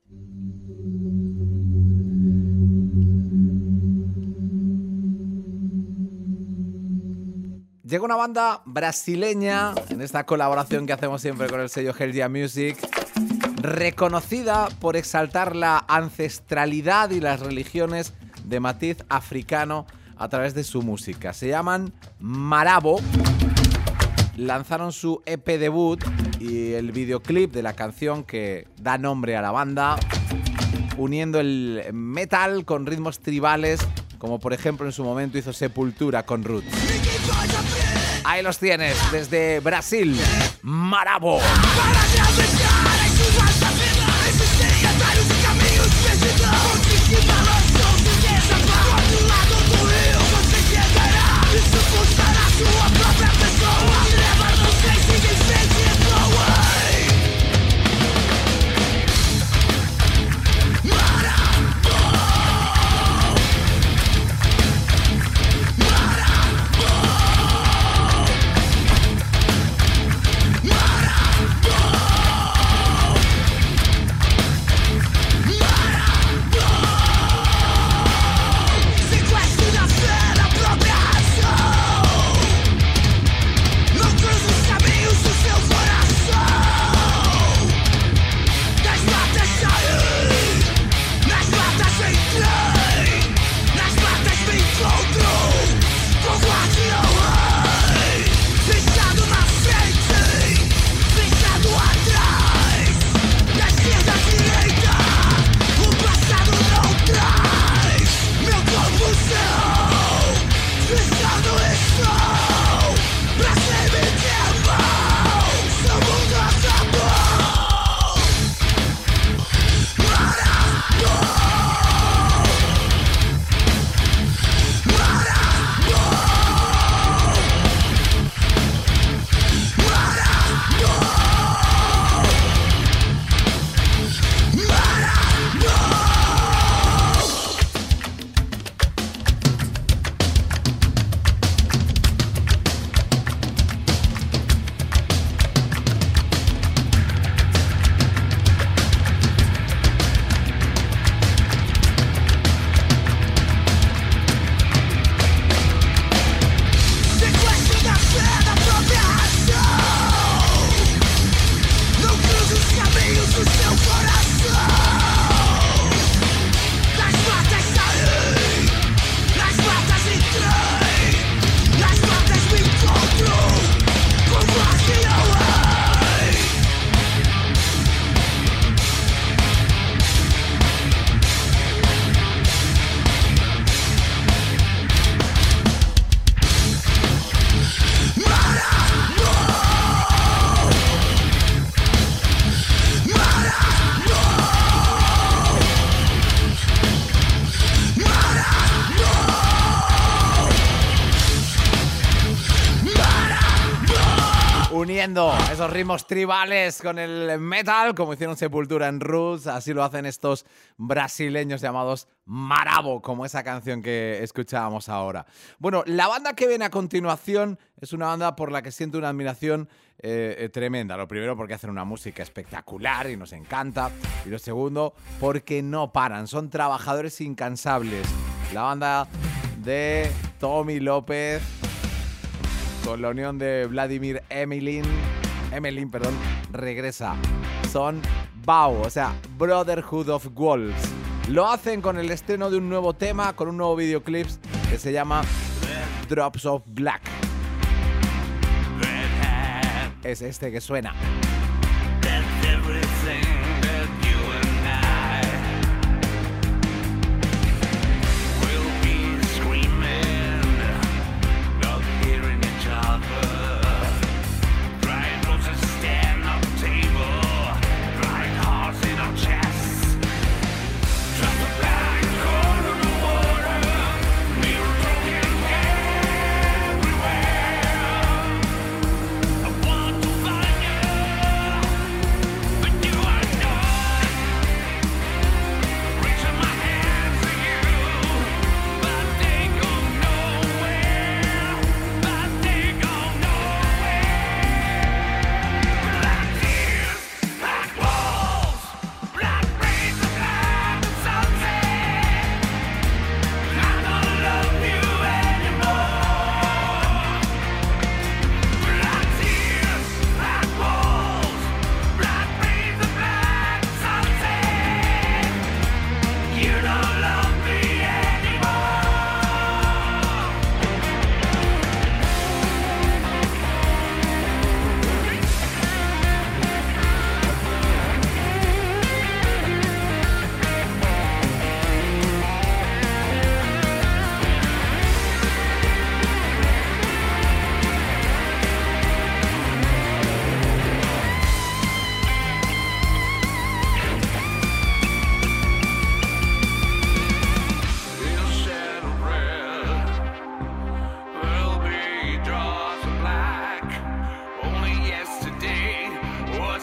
Llega una banda brasileña en esta colaboración que hacemos siempre con el sello Hell Yeah Music, reconocida por exaltar la ancestralidad y las religiones de matiz africano a través de su música. Se llaman Marabo. Lanzaron su E P debut y el videoclip de la canción que da nombre a la banda, uniendo el metal con ritmos tribales, como por ejemplo en su momento hizo Sepultura con Roots. Ahí los tienes, desde Brasil, Marabo. Esos ritmos tribales con el metal, como hicieron Sepultura en Roots, así lo hacen estos brasileños llamados Marabo, como esa canción que escuchábamos ahora. Bueno, la banda que viene a continuación es una banda por la que siento una admiración eh, tremenda. Lo primero, porque hacen una música espectacular y nos encanta. Y lo segundo, porque no paran, son trabajadores incansables. La banda de Tommy López, con la unión de Vladimir Emelin, Emelin, perdón, regresa. Son Bao, o sea, Brotherhood of Wolves. Lo hacen con el estreno de un nuevo tema, con un nuevo videoclip que se llama Drops of Black. Es este que suena. I want to find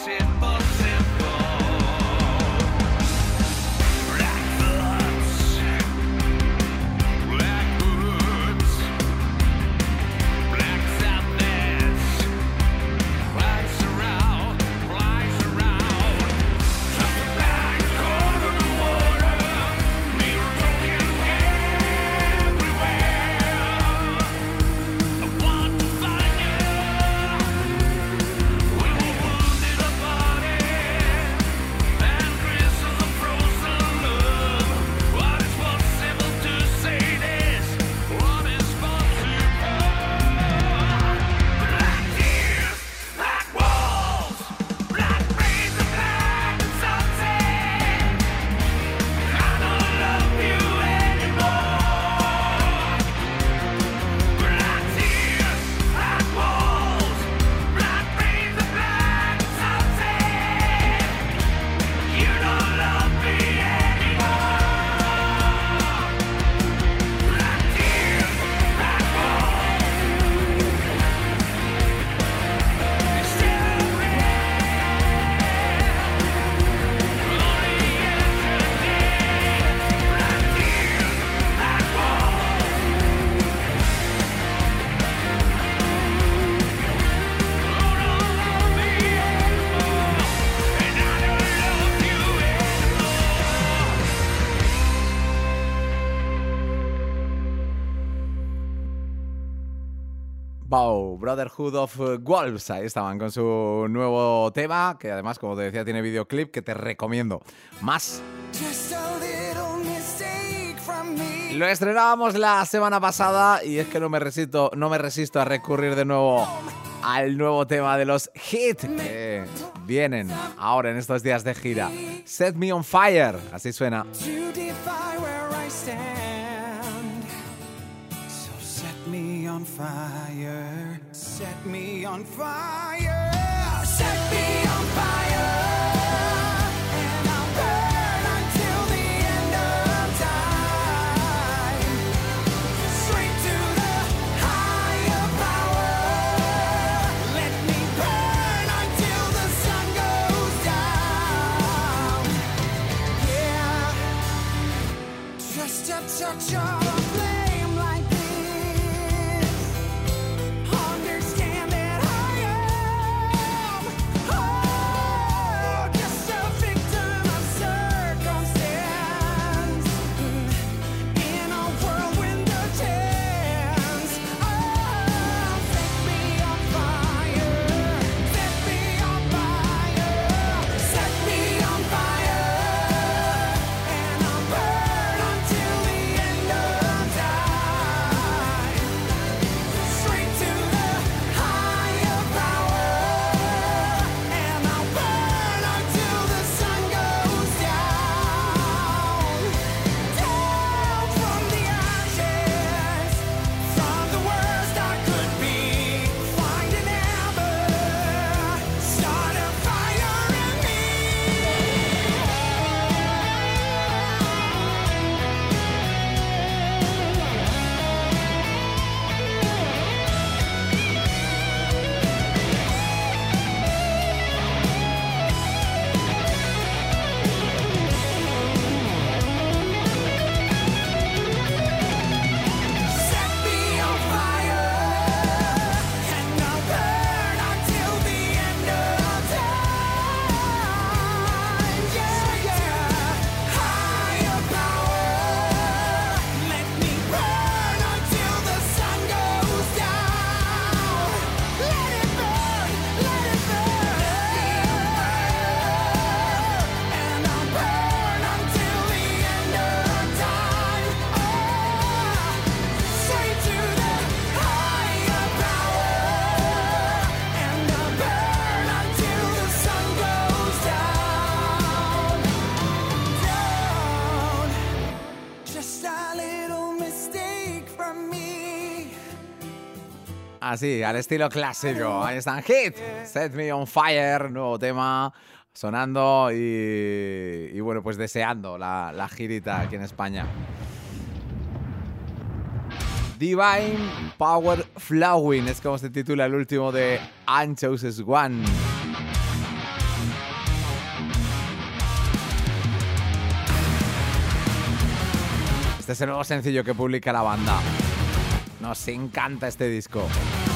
Wow, Brotherhood of Wolves, ahí estaban con su nuevo tema, que además, como te decía, tiene videoclip que te recomiendo. Más. Lo estrenábamos la semana pasada y es que no me resisto, no me resisto a recurrir de nuevo al nuevo tema de los Hit que vienen ahora en estos días de gira. Set Me on Fire, así suena. On fire, set me on fire, set me on fire, and I'll burn until the end of time, straight to the higher power, let me burn until the sun goes down, yeah, just a touch of a flame like this. Así, al estilo clásico. Ahí están, Hit, Set Me on Fire, nuevo tema sonando y, y bueno, pues deseando la, la girita aquí en España. Divine Power Flowing es como se titula el último de Unchosen One. Este es el nuevo sencillo que publica la banda. Nos encanta este disco.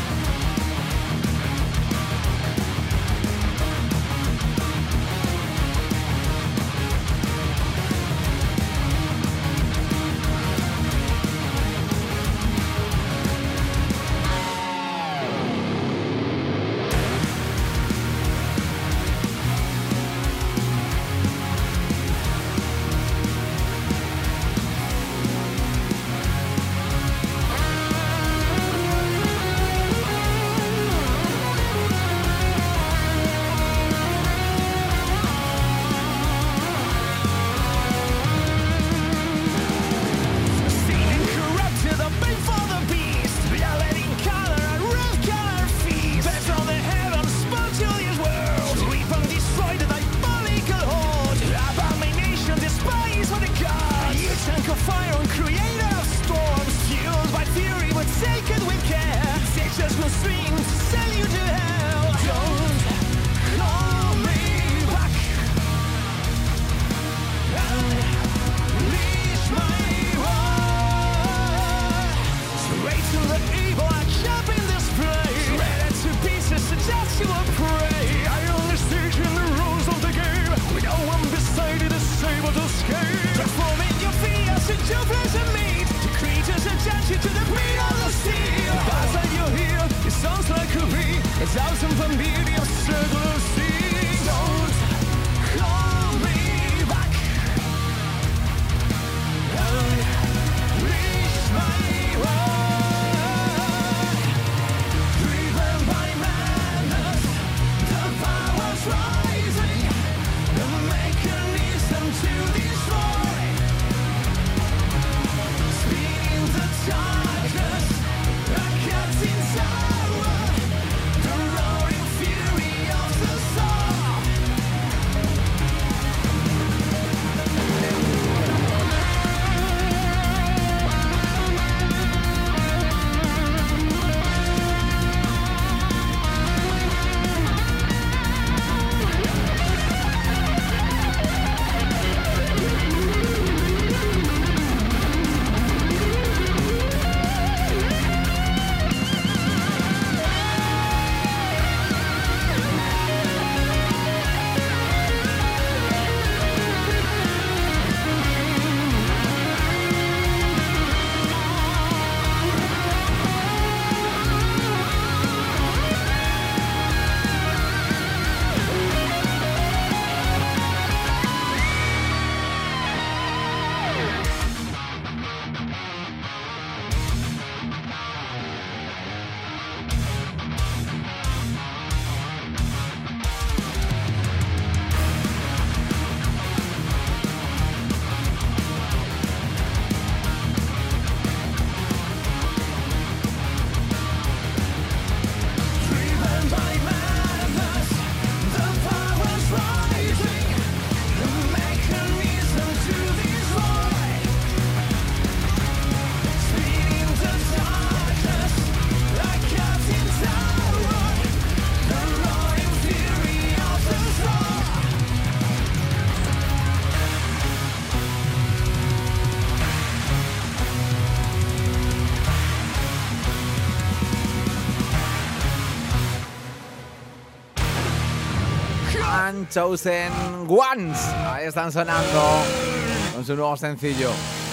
Chosen Ones. Ahí están sonando con su nuevo sencillo.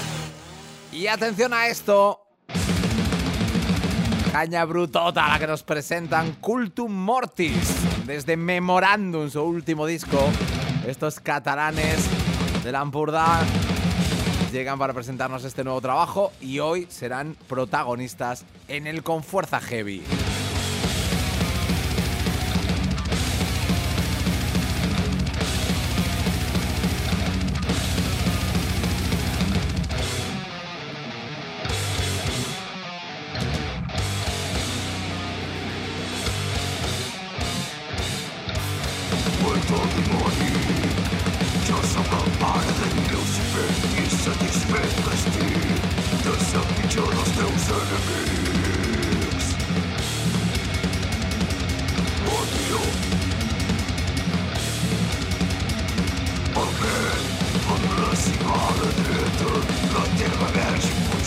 Y atención a esto. Caña brutota la que nos presentan Cultum Mortis desde Memorandum, su último disco. Estos catalanes de Lampurdà llegan para presentarnos este nuevo trabajo y hoy serán protagonistas en el Con Fuerza Heavy. La terra verge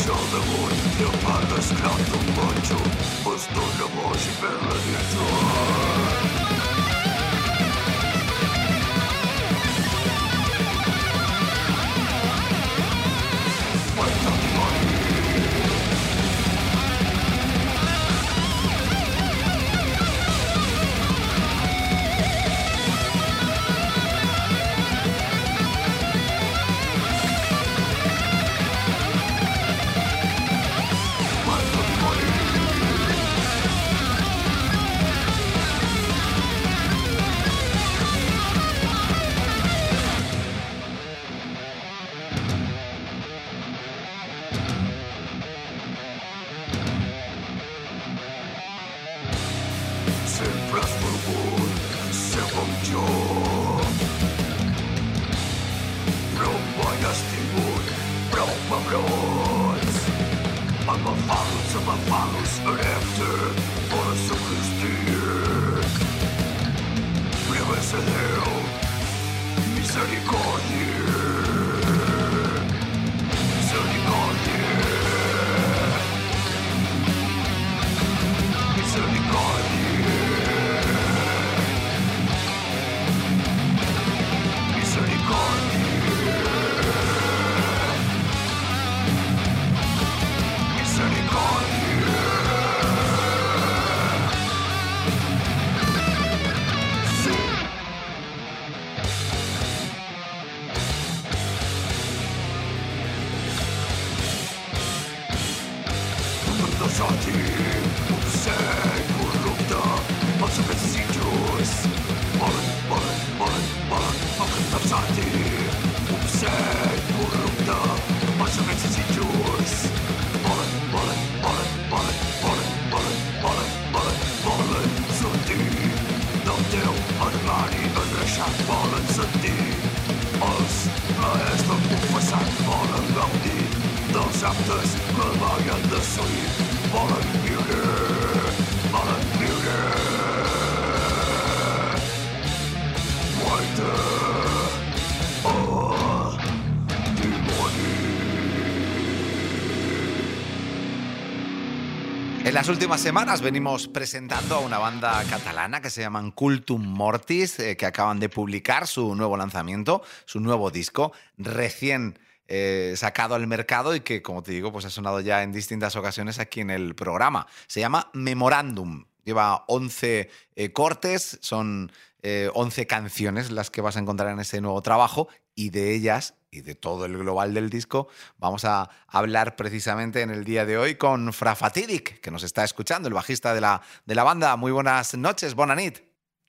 En las últimas semanas venimos presentando a una banda catalana que se llaman Cultum Mortis, eh, que acaban de publicar su nuevo lanzamiento, su nuevo disco, recién eh, sacado al mercado y que, como te digo, pues ha sonado ya en distintas ocasiones aquí en el programa. Se llama Memorandum. Lleva once eh, cortes, son eh, once canciones las que vas a encontrar en ese nuevo trabajo y de ellas y de todo el global del disco vamos a hablar precisamente en el día de hoy con Fra Fatidic, que nos está escuchando, el bajista de la, de la banda. Muy buenas noches, bona nit.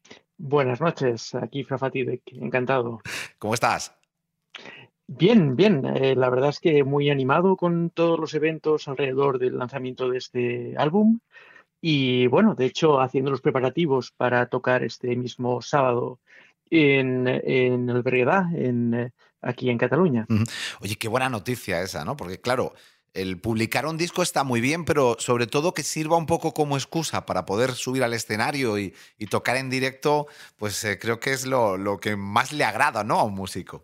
Buenas noches, aquí Fra Fatidic, encantado. ¿Cómo estás? Bien, bien. Eh, la verdad es que muy animado con todos los eventos alrededor del lanzamiento de este álbum. Y bueno, de hecho, haciendo los preparativos para tocar este mismo sábado en, en el Berguedà, en, aquí en Cataluña. Uh-huh. Oye, qué buena noticia esa, ¿no? Porque claro, el publicar un disco está muy bien, pero sobre todo que sirva un poco como excusa para poder subir al escenario y, y tocar en directo, pues eh, creo que es lo, lo que más le agrada, ¿no?, a un músico.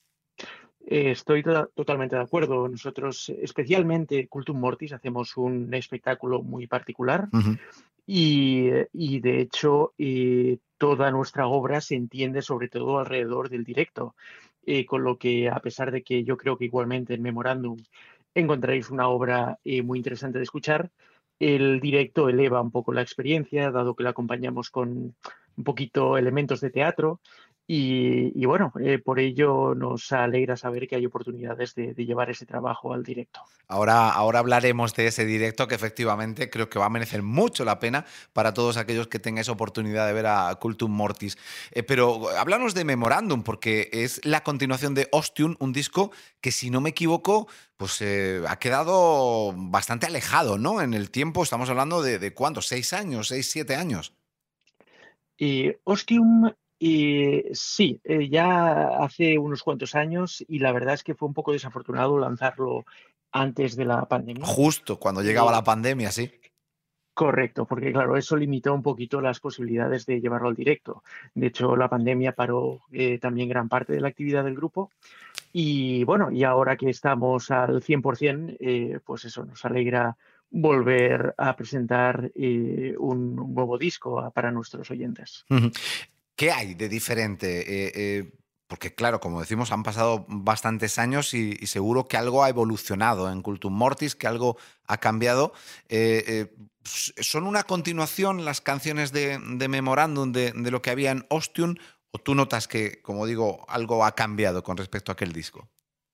Eh, estoy to- totalmente de acuerdo. Nosotros, especialmente Cultum Mortis, hacemos un espectáculo muy particular. Uh-huh. Y, y, de hecho eh, toda nuestra obra se entiende sobre todo alrededor del directo, eh, con lo que a pesar de que yo creo que igualmente en Memorandum encontraréis una obra eh, muy interesante de escuchar, el directo eleva un poco la experiencia, dado que la acompañamos con un poquito elementos de teatro. Y, y bueno, eh, por ello nos alegra saber que hay oportunidades de, de llevar ese trabajo al directo. Ahora, ahora hablaremos de ese directo que efectivamente creo que va a merecer mucho la pena para todos aquellos que tengáis oportunidad de ver a Cultum Mortis. Eh, pero háblanos de Memorandum, porque es la continuación de Ostium, un disco que, si no me equivoco, pues eh, ha quedado bastante alejado, ¿no?, en el tiempo. Estamos hablando de, de ¿cuánto? ¿Seis años? ¿Seis, siete años? Y Ostium... Y sí, eh, ya hace unos cuantos años y la verdad es que fue un poco desafortunado lanzarlo antes de la pandemia. Justo cuando llegaba eh, la pandemia, sí. Correcto, porque claro, eso limitó un poquito las posibilidades de llevarlo al directo. De hecho, la pandemia paró eh, también gran parte de la actividad del grupo y bueno, y ahora que estamos al cien por ciento, eh, pues eso, nos alegra volver a presentar eh, un, un nuevo disco a- para nuestros oyentes. Ujú. ¿Qué hay de diferente? Eh, eh, porque claro, como decimos, han pasado bastantes años y, y seguro que algo ha evolucionado en Cultum Mortis, que algo ha cambiado. Eh, eh, s- ¿Son una continuación las canciones de, de Memorandum de, de lo que había en Ostium? ¿O tú notas que, como digo, algo ha cambiado con respecto a aquel disco?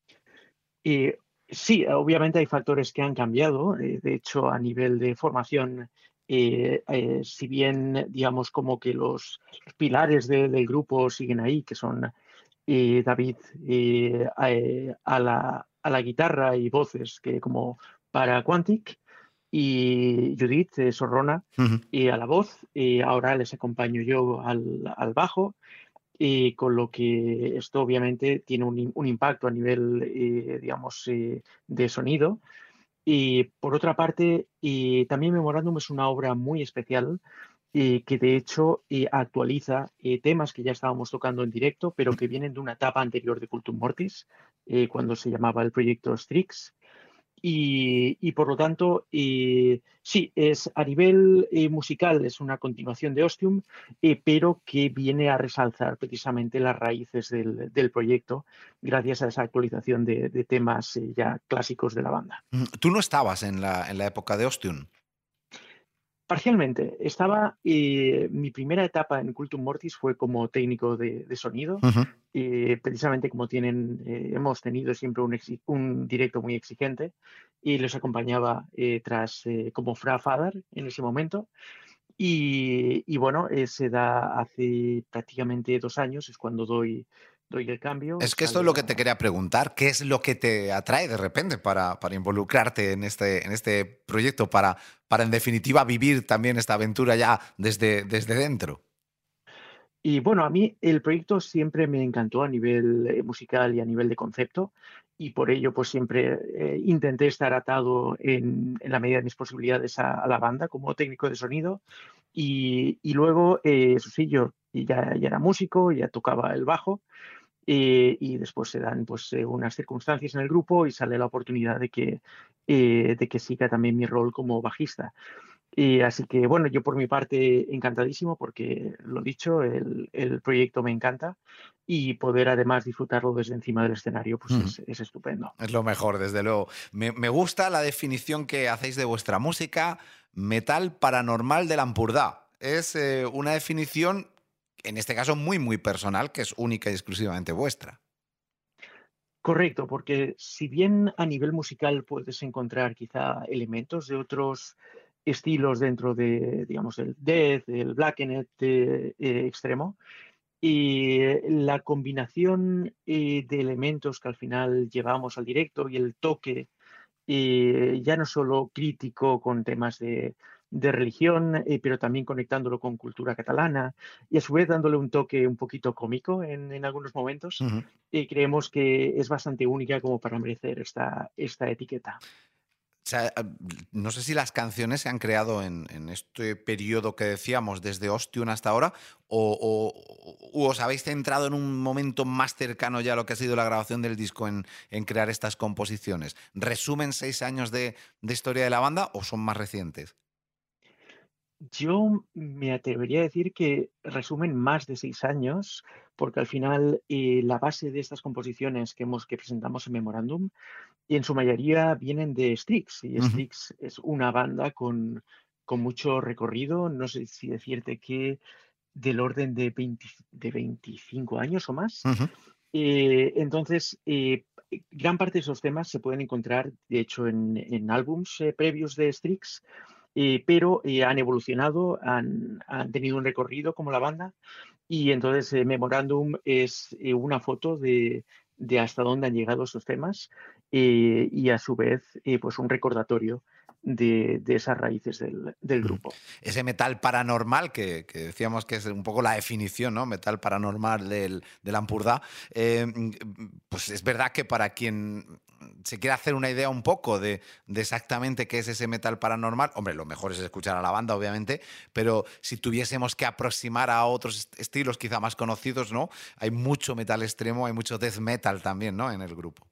Y sí, obviamente hay factores que han cambiado. eh, de hecho, a nivel de formación, eh, eh, si bien digamos como que los pilares de- del grupo siguen ahí, que son eh, David eh, a, eh, a la, a la guitarra y voces, que como para Quantic, y Judith eh, Sorrona Ujú. eh, a la voz. Eh, ahora les acompaño yo al, al bajo y con lo que esto obviamente tiene un, im- un impacto a nivel, eh, digamos, eh, de sonido. Y por otra parte, eh, también Memorandum es una obra muy especial eh, que de hecho eh, actualiza eh, temas que ya estábamos tocando en directo, pero que vienen de una etapa anterior de Cultum Mortis, eh, cuando se llamaba el proyecto Strix. Y, y por lo tanto, eh, sí, es a nivel eh, musical, es una continuación de Ostium, eh, pero que viene a resalzar precisamente las raíces del, del proyecto gracias a esa actualización de, de temas eh, ya clásicos de la banda. Ujú. Tú no estabas en la, en la época de Ostium. Parcialmente, estaba, eh, mi primera etapa en Cultum Mortis fue como técnico de, de sonido, Ujú. eh, precisamente como tienen, eh, hemos tenido siempre un, exi- un directo muy exigente y les acompañaba eh, tras eh, como Fra Father en ese momento. Y, y bueno, eh, se da hace prácticamente dos años, es cuando doy, doy el cambio, Es que esto es sale lo que te la, quería preguntar. ¿Qué es lo que te atrae de repente para, para involucrarte en este, en este proyecto, para, para en definitiva vivir también esta aventura ya desde, desde dentro? Y bueno, a mí el proyecto siempre me encantó a nivel eh, musical y a nivel de concepto, y por ello pues siempre eh, intenté estar atado en, en la medida de mis posibilidades a, a la banda como técnico de sonido. Y, y luego, eh, eso sí, yo ya, ya era músico, ya tocaba el bajo, eh, y después se dan pues eh, unas circunstancias en el grupo y sale la oportunidad de que, eh, de que siga también mi rol como bajista. Y así que bueno, yo por mi parte encantadísimo porque lo dicho, el, el proyecto me encanta y poder además disfrutarlo desde encima del escenario pues Ujú. es, es estupendo. Es lo mejor, desde luego. Me, me gusta la definición que hacéis de vuestra música, metal paranormal de Lampurdá. Es eh, una definición, en este caso, muy, muy personal, que es única y exclusivamente vuestra. Correcto, porque si bien a nivel musical puedes encontrar quizá elementos de otros estilos dentro de, digamos, el death, el blackened eh, eh, extremo, y la combinación eh, de elementos que al final llevamos al directo y el toque eh, ya no solo crítico con temas de, de religión, eh, pero también conectándolo con cultura catalana y a su vez dándole un toque un poquito cómico en, en algunos momentos, Ujú. eh, creemos que es bastante única como para merecer esta, esta etiqueta. O sea, ah, no sé si las canciones se han creado en, en este periodo que decíamos, desde Ostium hasta ahora, o, o- o os habéis centrado en un momento más cercano ya a lo que ha sido la grabación del disco en, en crear estas composiciones. ¿Resumen seis años de, de historia de la banda o son más recientes? Yo me atrevería a decir que resumen más de seis años, porque al final eh, la base de estas composiciones que, hemos, que presentamos en Memorandum, y en su mayoría vienen de Strix, y Ujú, Strix es una banda con, con mucho recorrido, no sé si decirte que del orden de veinte de veinticinco años o más. ujú. Eh, entonces, eh, gran parte de esos temas se pueden encontrar, de hecho, en, en álbums eh, previos de Strix, eh, pero eh, han evolucionado, han, han tenido un recorrido como la banda, y entonces eh, Memorandum es eh, una foto de, de hasta dónde han llegado esos temas, eh, y a su vez eh, pues un recordatorio de, de esas raíces del, del Ujú. grupo. Ese metal paranormal que, que decíamos que es un poco la definición, ¿no? Metal paranormal del, del Ampurdá. Eh, mm, pues es verdad que para quien se quiere hacer una idea un poco de, de exactamente qué es ese metal paranormal, hombre, lo mejor es escuchar a la banda, obviamente, pero si tuviésemos que aproximar a otros est- estilos quizá más conocidos, ¿no? Hay mucho metal extremo, hay mucho death metal también, ¿no? En el grupo.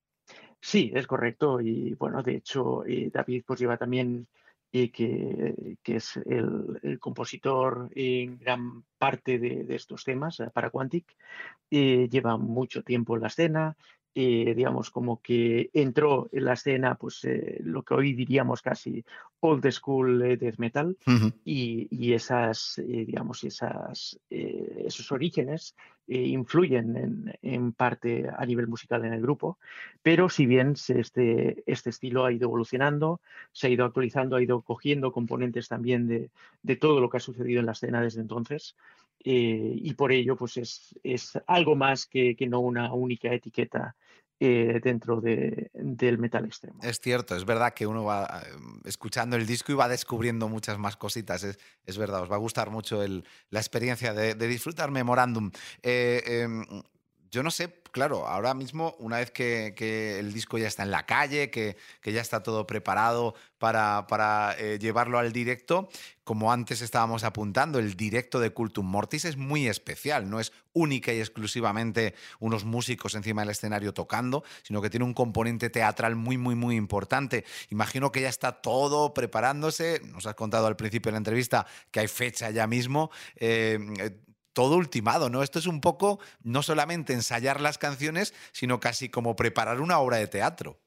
Sí, es correcto. Y bueno, de hecho, eh, David pues lleva también, eh, que, que es el, el compositor en gran parte de, de estos temas eh, para Quantic. Eh, lleva mucho tiempo en la escena, eh, digamos como que entró en la escena pues eh, lo que hoy diríamos casi old school eh, death metal Ujú. y, y esas, eh, digamos, esas, eh, esos orígenes eh, influyen en, en parte a nivel musical en el grupo, pero si bien se- este, este estilo ha ido evolucionando, se ha ido actualizando, ha ido cogiendo componentes también de, de todo lo que ha sucedido en la escena desde entonces, eh, y por ello pues es, es algo más que, que no una única etiqueta eh, dentro de- del metal extremo. Es cierto, es verdad que uno va eh, escuchando el disco y va descubriendo muchas más cositas. Es, es verdad, os va a gustar mucho el- la experiencia de, de disfrutar Memorandum. Eh, em, yo no sé, claro, ahora mismo, una vez que, que el disco ya está en la calle, que, que ya está todo preparado para, para eh, llevarlo al directo, como antes estábamos apuntando, el directo de Cultum Mortis es muy especial, no es única y exclusivamente unos músicos encima del escenario tocando, sino que tiene un componente teatral muy, muy, muy importante. Imagino que ya está todo preparándose. Nos has contado al principio de la entrevista que hay fecha ya mismo. Eh, eh, todo ultimado, ¿no? Esto es un poco no solamente ensayar las canciones, sino casi como preparar una obra de teatro.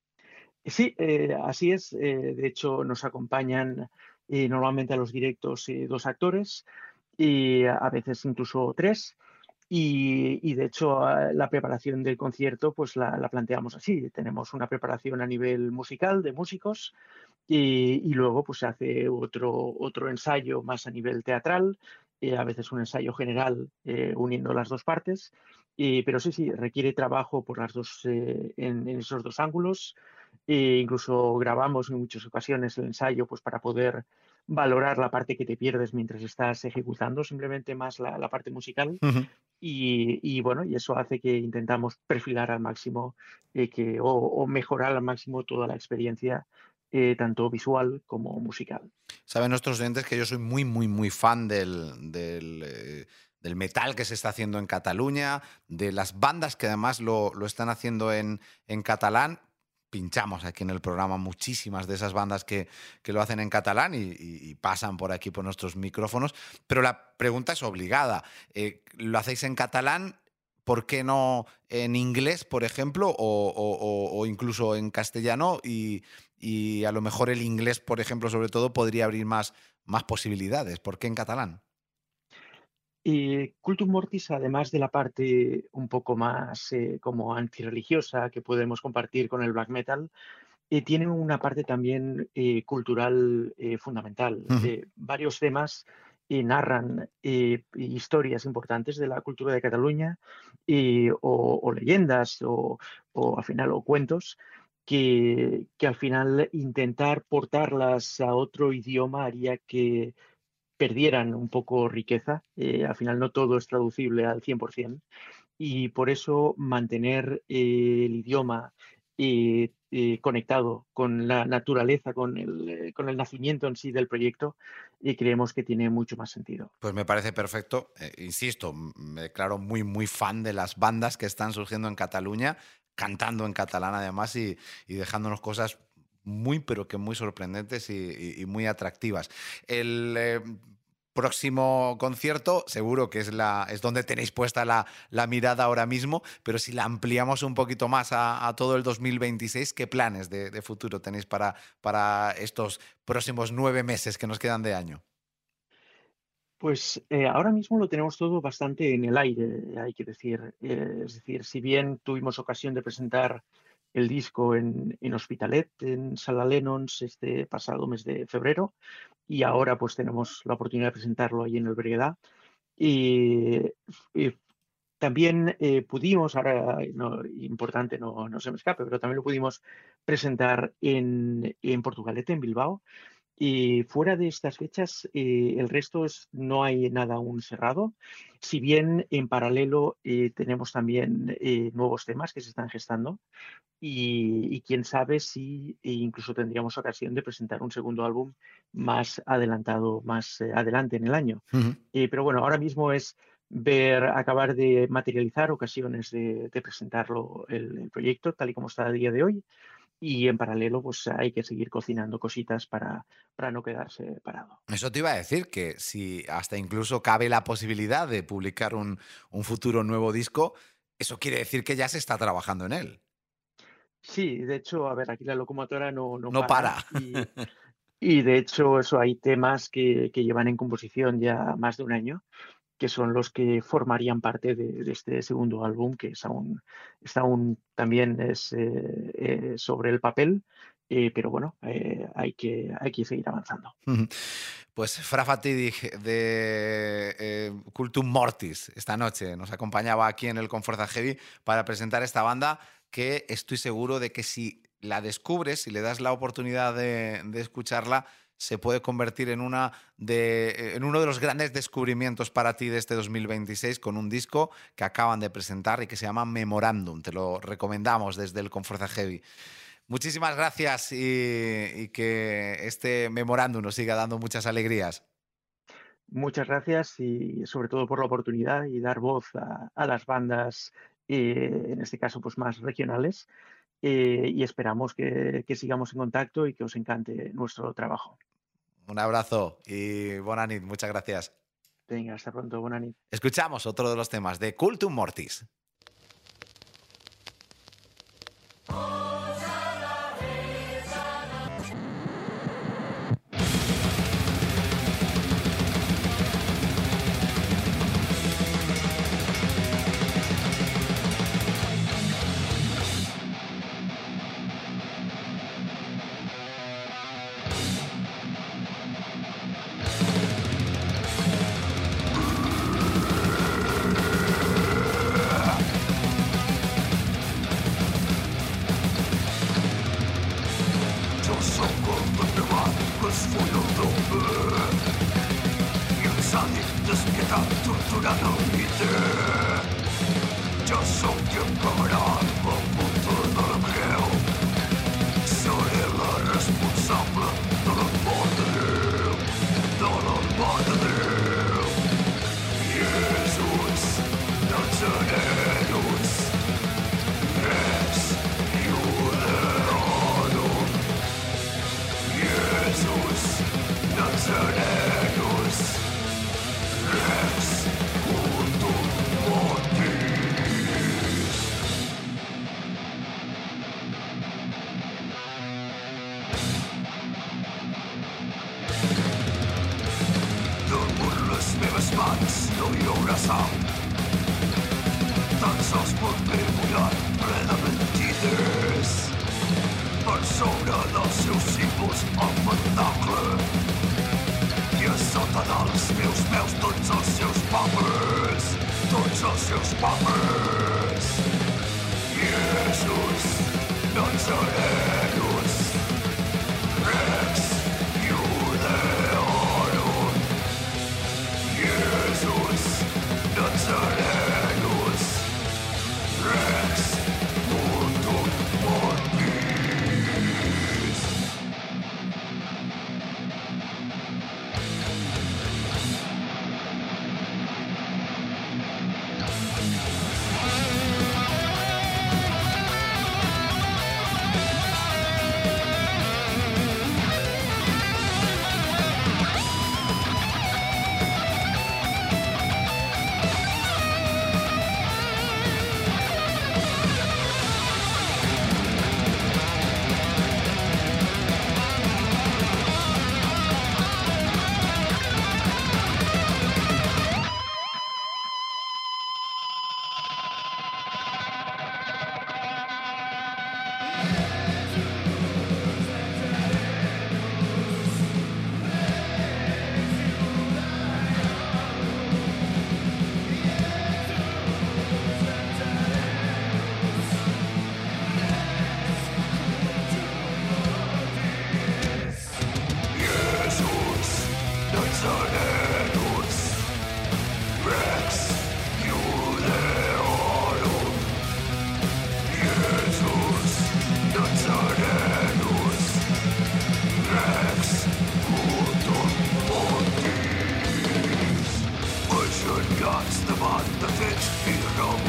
Sí, eh, así es. Eh, de hecho, nos acompañan eh, normalmente a los directos eh, dos actores y a veces incluso tres. Y, y, de hecho, a- la preparación del concierto pues la, la planteamos así. Tenemos una preparación a nivel musical de músicos y, y luego pues se hace otro, otro ensayo más a nivel teatral, eh, a veces un ensayo general eh, uniendo las dos partes. Y- pero sí, sí, requiere trabajo por las dos, eh, en, en esos dos ángulos. E incluso grabamos en muchas ocasiones el ensayo pues para poder valorar la parte que te pierdes mientras estás ejecutando, simplemente más la, la parte musical. Y, y, bueno, y eso hace que intentamos perfilar al máximo eh, que, o, o mejorar al máximo toda la experiencia, eh, tanto visual como musical. Saben nuestros oyentes que yo soy muy, muy, muy fan del, del, eh, del metal que se está haciendo en Cataluña, de las bandas que además lo, lo están haciendo en, en catalán. Pinchamos aquí en el programa muchísimas de esas bandas que, que lo hacen en catalán y, y- y pasan por aquí por nuestros micrófonos. Pero la pregunta es obligada. Eh, ¿lo hacéis en catalán? ¿Por qué no en inglés, por ejemplo, o, o- o- o incluso en castellano? Y, y a lo mejor el inglés, por ejemplo, sobre todo, podría abrir más, más posibilidades. ¿Por qué en catalán? Y Cultum Mortis, además de la parte un poco más eh, como antirreligiosa que podemos compartir con el black metal, eh, tiene una parte también eh, cultural eh, fundamental. Ujú. Eh, varios temas eh, narran eh, historias importantes de la cultura de Cataluña y- o, o leyendas o, o al final o cuentos que, que al final intentar portarlas a otro idioma haría que perdieran un poco riqueza. Eh, al final no todo es traducible al cien por ciento y por eso mantener eh, el idioma eh, eh, conectado con la naturaleza, con el, eh, con el nacimiento en sí del proyecto, y creemos que tiene mucho más sentido. Pues me parece perfecto. Eh, insisto, m- me declaro muy, muy fan de las bandas que están surgiendo en Cataluña, cantando en catalán además y, y dejándonos cosas muy, pero que muy sorprendentes y, y- y muy atractivas. El eh, próximo concierto seguro que es, la, es donde tenéis puesta la, la mirada ahora mismo, pero si la ampliamos un poquito más a, a todo el dos mil veintiséis, ¿qué planes de, de futuro tenéis para, para estos próximos nueve meses que nos quedan de año? Pues eh, ahora mismo lo tenemos todo bastante en el aire, hay que decir. Eh, es decir, si bien tuvimos ocasión de presentar el disco en, en Hospitalet, en Sala Lennons, este pasado mes de febrero, y ahora pues tenemos la oportunidad de presentarlo ahí en el Berguedà. Y, y también eh, pudimos, ahora no, importante, no, no se me escape, pero también lo pudimos presentar en, en Portugalete, en Bilbao, Y fuera de estas fechas, eh, el resto es, no hay nada aún cerrado. Si bien en paralelo eh, tenemos también eh, nuevos temas que se están gestando y, y quién sabe si e incluso tendríamos ocasión de presentar un segundo álbum más adelantado, más eh, adelante en el año. Ujú. Eh, pero bueno, ahora mismo es ver, acabar de materializar ocasiones de, de presentarlo el, el proyecto tal y como está a día de hoy. Y en paralelo, pues hay que seguir cocinando cositas para, para no quedarse parado. Eso te iba a decir, que si hasta incluso cabe la posibilidad de publicar un, un futuro nuevo disco, eso quiere decir que ya se está trabajando en él. Sí, de hecho, a ver, aquí la locomotora no, no No para para. y, y de hecho eso hay temas que, que llevan en composición ya más de un año, que son los que formarían parte de, de este segundo álbum, que es aún, está aún también es eh, eh, sobre el papel, eh, pero bueno, eh, hay que, hay que seguir avanzando. Pues Fra Fatidig de eh, Cultum Mortis esta noche nos acompañaba aquí en el Conforza Heavy para presentar esta banda que estoy seguro de que si la descubres, si le das la oportunidad de, de escucharla, se puede convertir en, una de, en uno de los grandes descubrimientos para ti de este dos mil veintiséis con un disco que acaban de presentar y que se llama Memorandum. Te lo recomendamos desde el Conforza Heavy. Muchísimas gracias y, y que este memorándum nos siga dando muchas alegrías. Muchas gracias y sobre todo por la oportunidad y dar voz a, a las bandas, eh, en este caso pues más regionales, eh, y esperamos que, que sigamos en contacto y que os encante nuestro trabajo. Un abrazo y buena nit, muchas gracias. Venga, hasta pronto, buena nit. Escuchamos otro de los temas de Cultum Mortis.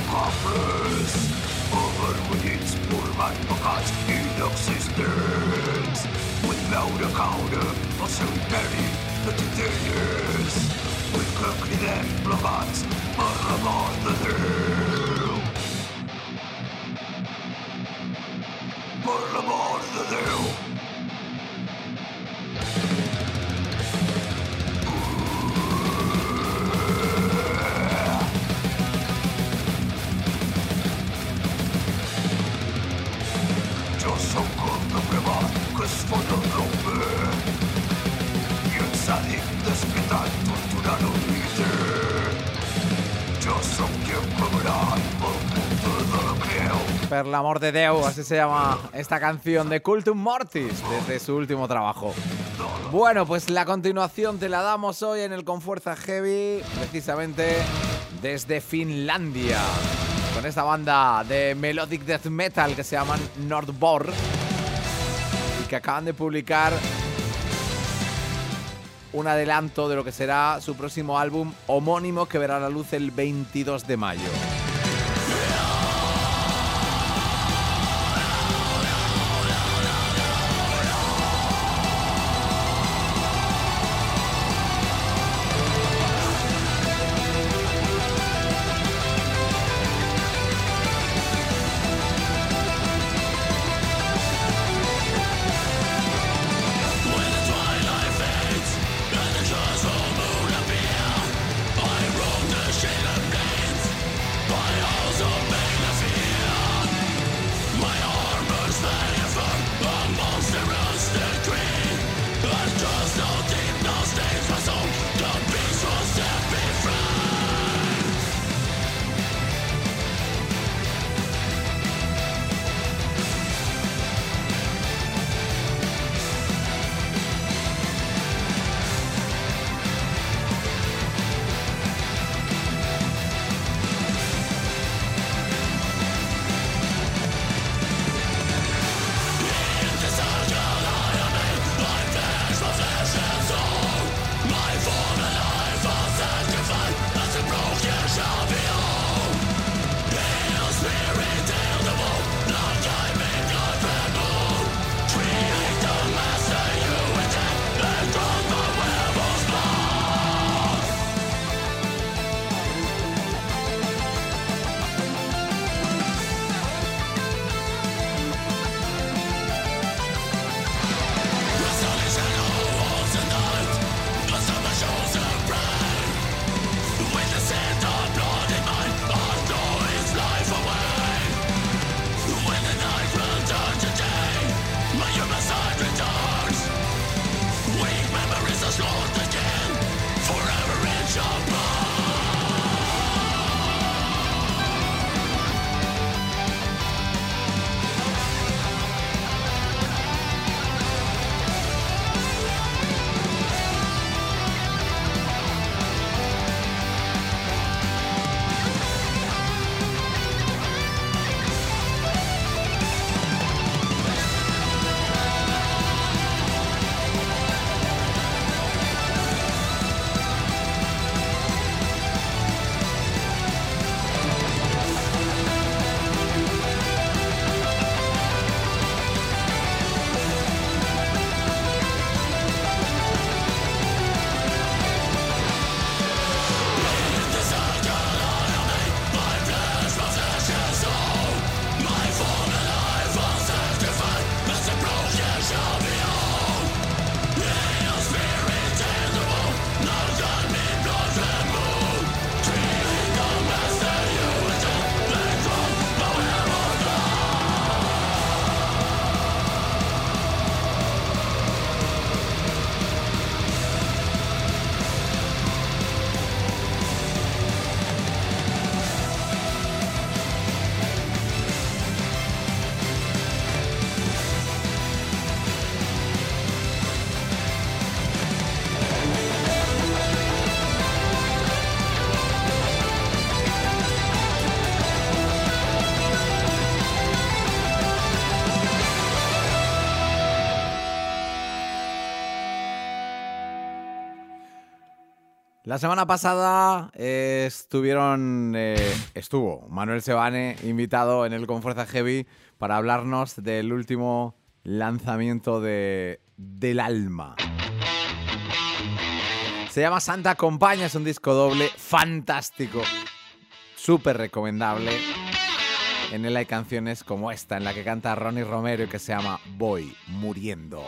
Per l'amor de Déu, así se llama esta canción de Cultum Mortis, desde su último trabajo. Bueno, pues la continuación te la damos hoy en el Con Fuerza Heavy, precisamente desde Finlandia, con esta banda de melodic death metal que se llaman Nordbor y que acaban de publicar un adelanto de lo que será su próximo álbum homónimo, que verá la luz el veintidós de mayo. By road to shade of gains, La semana pasada eh, estuvieron, eh, estuvo Manuel Sebane invitado en el Con Fuerza Heavy para hablarnos del último lanzamiento de Del Alma. Se llama Santa Compaña, es un disco doble fantástico, súper recomendable. En él hay canciones como esta, en la que canta Ronnie Romero y que se llama Voy Muriendo.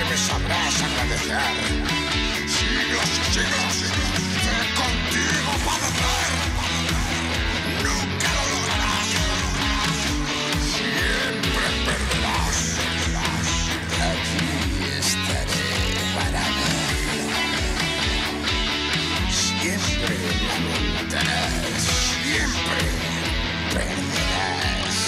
siempre me sabrás agradecer. Siglos y siglos de contigo padecer. Nunca lo lograrás. Siempre perderás. Aquí estaré para ver. Siempre lamentarás. Siempre perderás.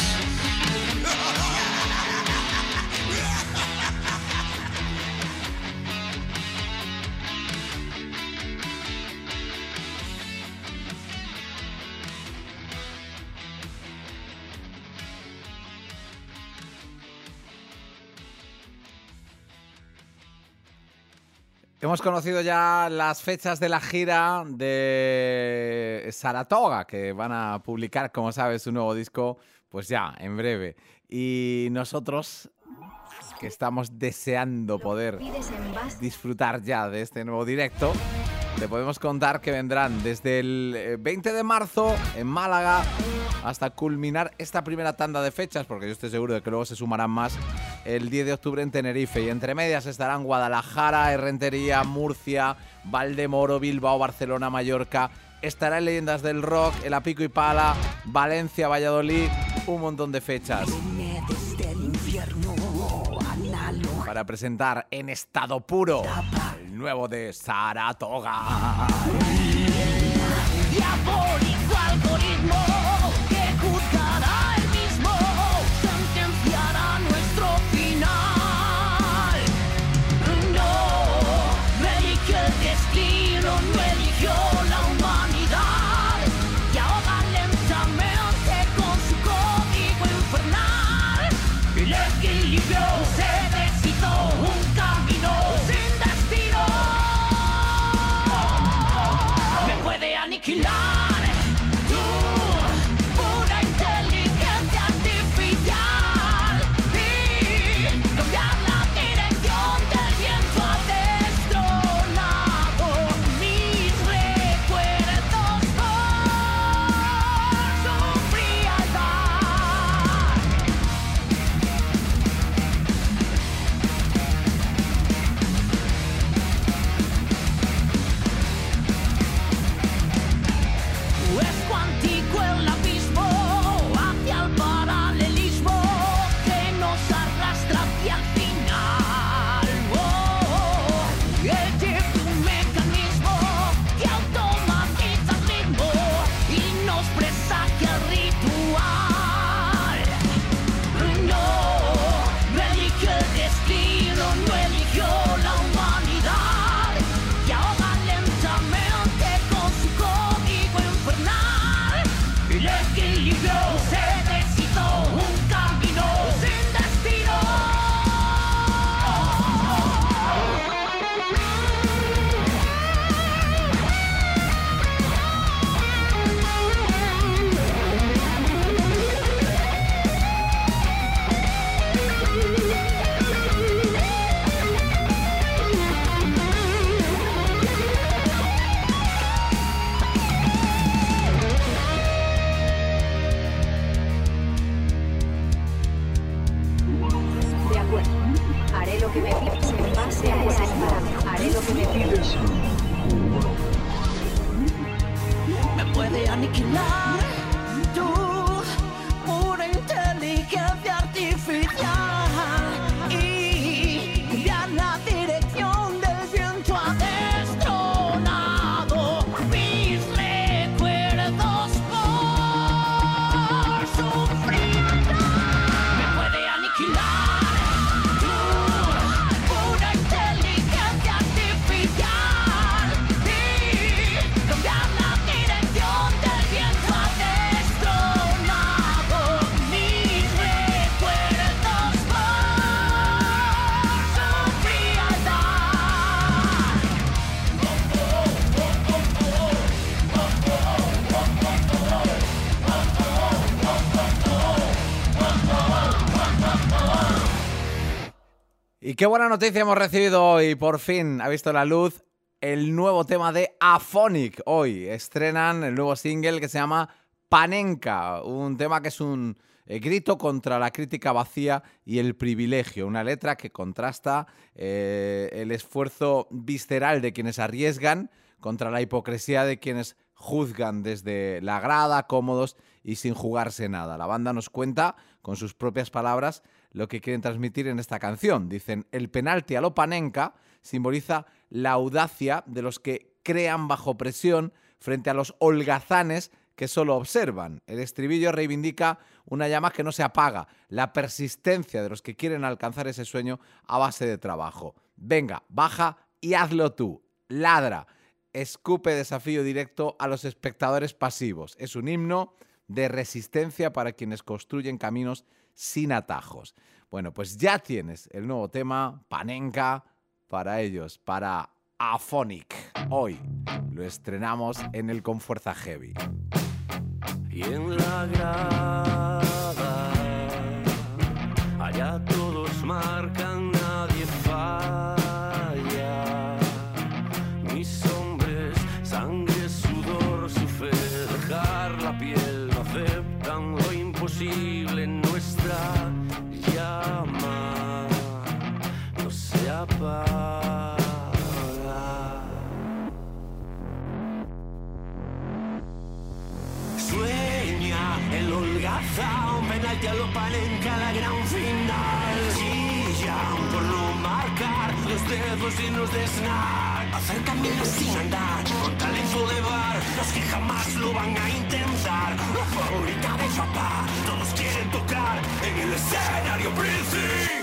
Hemos conocido ya las fechas de la gira de Saratoga, que van a publicar, como sabes, su nuevo disco, pues ya, en breve. Y nosotros, que estamos deseando poder disfrutar ya de este nuevo directo, te podemos contar que vendrán desde el veinte de marzo en Málaga hasta culminar esta primera tanda de fechas, porque yo estoy seguro de que luego se sumarán más, el diez de octubre en Tenerife. Y entre medias estarán Guadalajara, Errentería, Murcia, Valdemoro, Bilbao, Barcelona, Mallorca. Estará en Leyendas del Rock, el A Pico y Pala, Valencia, Valladolid, un montón de fechas para presentar en estado puro el nuevo de Saratoga. Diabólico algoritmo que juzgará el mismo, sentenciará nuestro final. No, no eligió el destino, no eligió la humanidad, y ahoga lentamente con su código infernal. El equilibrio se deshizo, un camino sin destino me puede aniquilar. Y qué buena noticia hemos recibido hoy. Por fin ha visto la luz el nuevo tema de Aphonic. Hoy estrenan el nuevo single que se llama Panenka, un tema que es un eh, grito contra la crítica vacía y el privilegio. Una letra que contrasta eh, el esfuerzo visceral de quienes arriesgan contra la hipocresía de quienes juzgan desde la grada, cómodos y sin jugarse nada. La banda nos cuenta, con sus propias palabras, lo que quieren transmitir en esta canción. Dicen, el penalti a lo Panenka simboliza la audacia de los que crean bajo presión frente a los holgazanes que solo observan. El estribillo reivindica una llama que no se apaga, la persistencia de los que quieren alcanzar ese sueño a base de trabajo. Venga, baja y hazlo tú. Ladra. Escupe desafío directo a los espectadores pasivos. Es un himno de resistencia para quienes construyen caminos sin atajos. Bueno, pues ya tienes el nuevo tema, Panenka, para ellos, para Aphonic. Hoy lo estrenamos en el Con Fuerza Heavy. Y en la grada, allá todos marcan, nadie falla. Mis hombres, sangre, sudor, su fe, dejar la piel, no aceptan lo imposible. Nuestra llama no se apaga. Sueña el holgazán, penalti a lo Panenka, la gran final. Chillan por no marcar los dedos llenos de snack. Hacer caminos sin andar, con talento de bar, los que jamás lo van a intentar. La favorita de papá, todos quieren tocar en el escenario principal.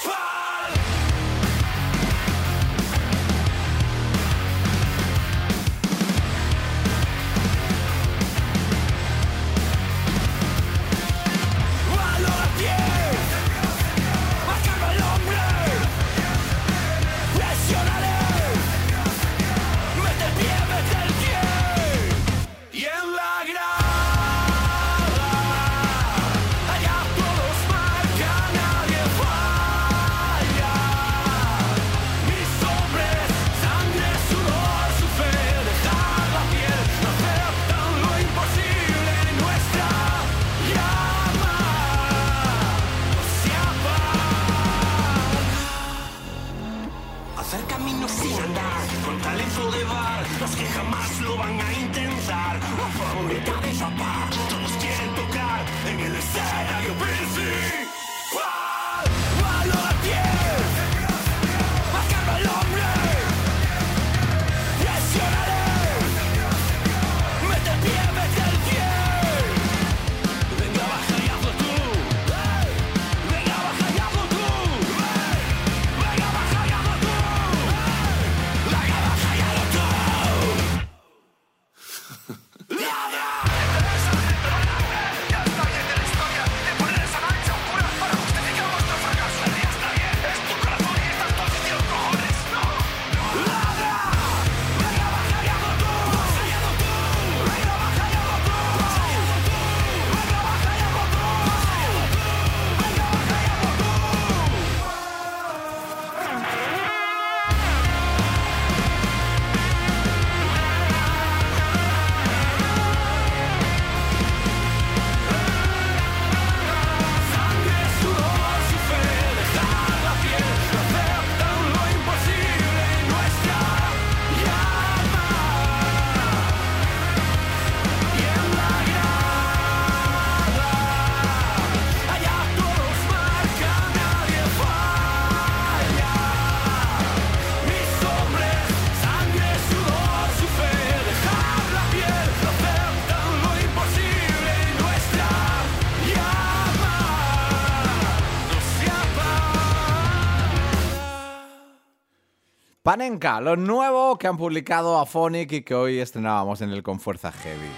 Panenka, lo nuevo que han publicado Aphonic y que hoy estrenábamos en el Con Fuerza Heavy.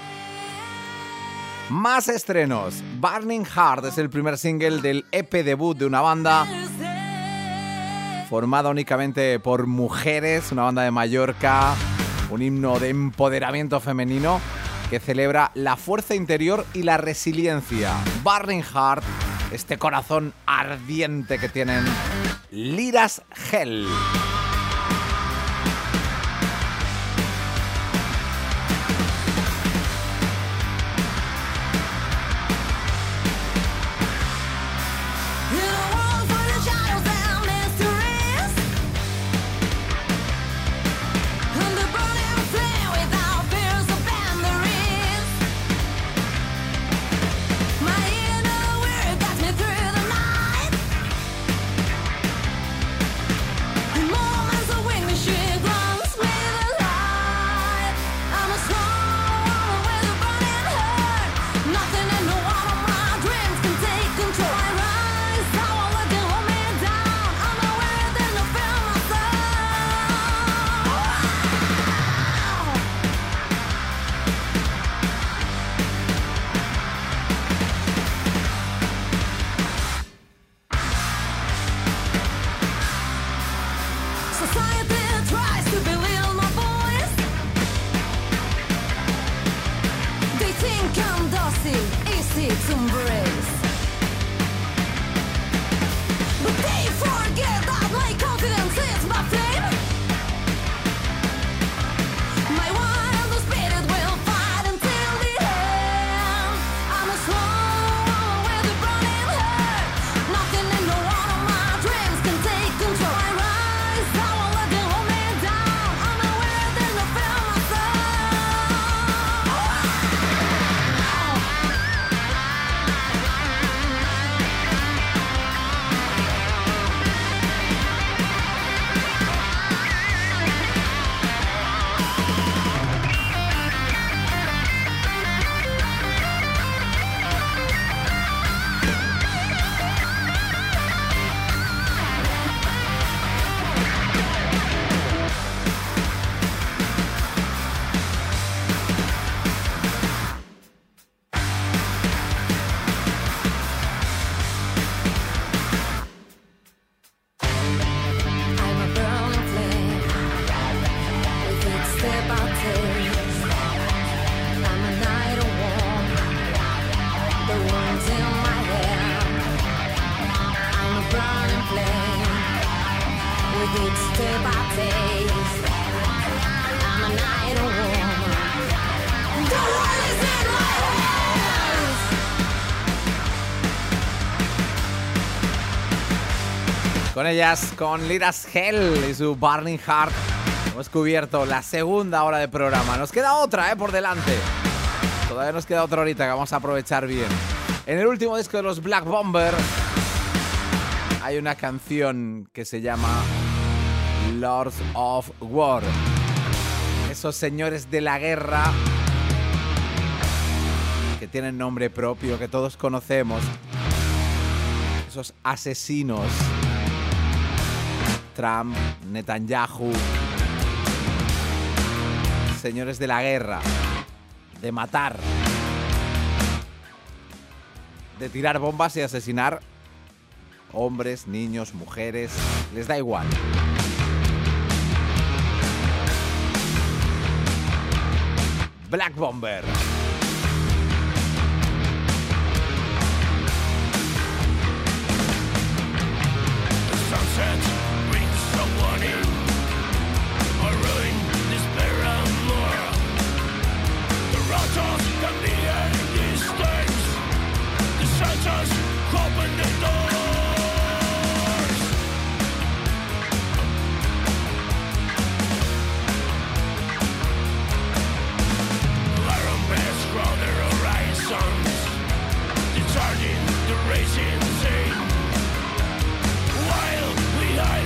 Más estrenos. Burning Heart es el primer single del E P debut de una banda formada únicamente por mujeres, una banda de Mallorca, un himno de empoderamiento femenino que celebra la fuerza interior y la resiliencia. Burning Heart, este corazón ardiente que tienen Liras Hell. society tries to belittle my voice. They think I'm docile, easy to embrace. But they forget that my confidence is my flame. My wild spirit will fight until the end. I'm a soul with a burning heart. Nothing and no one of my dreams can take control. I rise, I won't let them hold me down. I'm aware that I feel myself. I'm a burning flame, with each step I take. I'm a night of warm, the wounds in my head. I'm a burning flame, with each step I take. I'm a night of warm, the world is in my hands. Con ellas, con Liras Hell y su Burning Heart, hemos cubierto la segunda hora de programa. Nos queda otra, ¿eh? Por delante. Todavía nos queda otra horita que vamos a aprovechar bien. En el último disco de los Black Bomber hay una canción que se llama Lords of War. Esos señores de la guerra que tienen nombre propio, que todos conocemos. Esos asesinos. Trump, Netanyahu, señores de la guerra, de matar, de tirar bombas y asesinar hombres, niños, mujeres, les da igual. Black Bomber. Sunset rings a warning, a ruin, despair and more. The rotters can be at a distance. The shelters open the doors. Iron beds crown their horizons, discharging the racing sea. While we are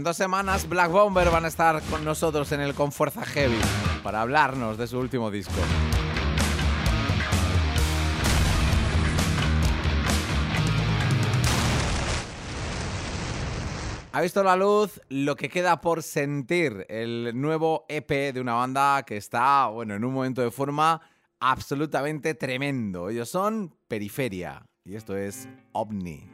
en dos semanas Black Bomber van a estar con nosotros en el Con Fuerza Heavy para hablarnos de su último disco. Ha visto la luz Lo que queda por sentir, el nuevo E P de una banda que está, bueno, en un momento de forma absolutamente tremendo. Ellos son Periferia y esto es OVNI.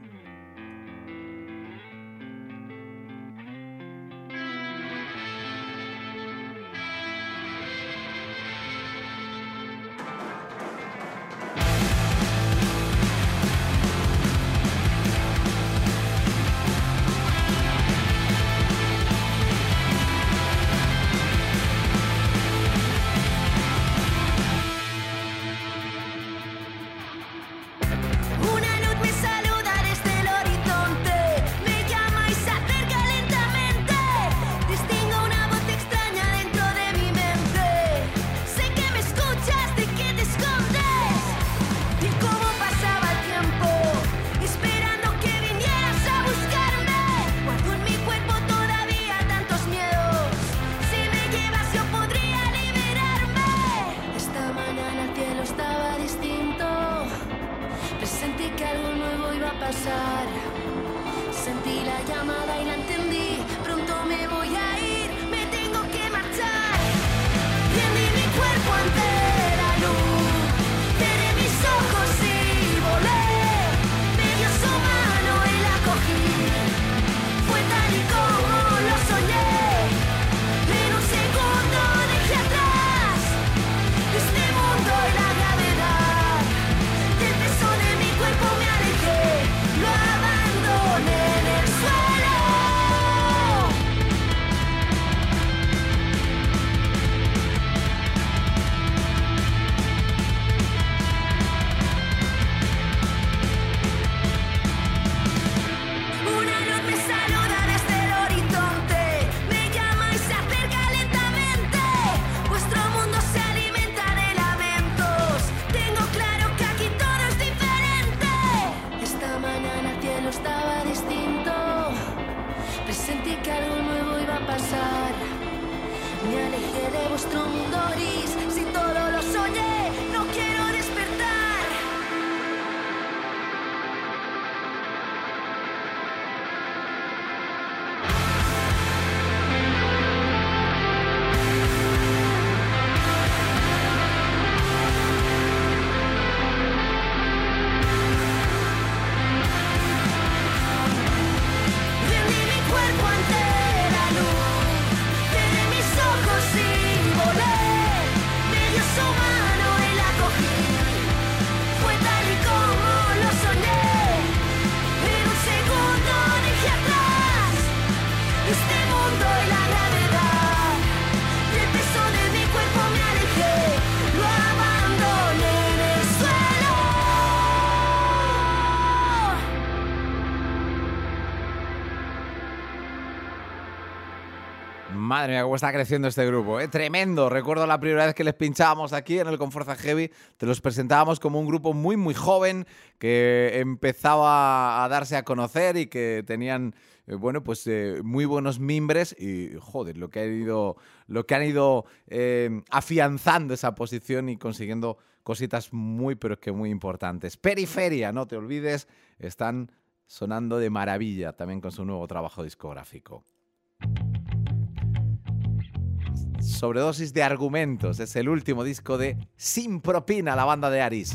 Madre mía, cómo está creciendo este grupo, ¿eh? Tremendo. Recuerdo la primera vez que les pinchábamos aquí en el Con Fuerza Heavy, te los presentábamos como un grupo muy, muy joven que empezaba a darse a conocer y que tenían, eh, bueno, pues eh, muy buenos mimbres y, joder, lo que han ido, lo que han ido eh, afianzando esa posición y consiguiendo cositas muy, pero que muy importantes. Periferia, no te olvides, están sonando de maravilla también con su nuevo trabajo discográfico. Sobredosis de argumentos, es el último disco de Sin Propina, la banda de Aris.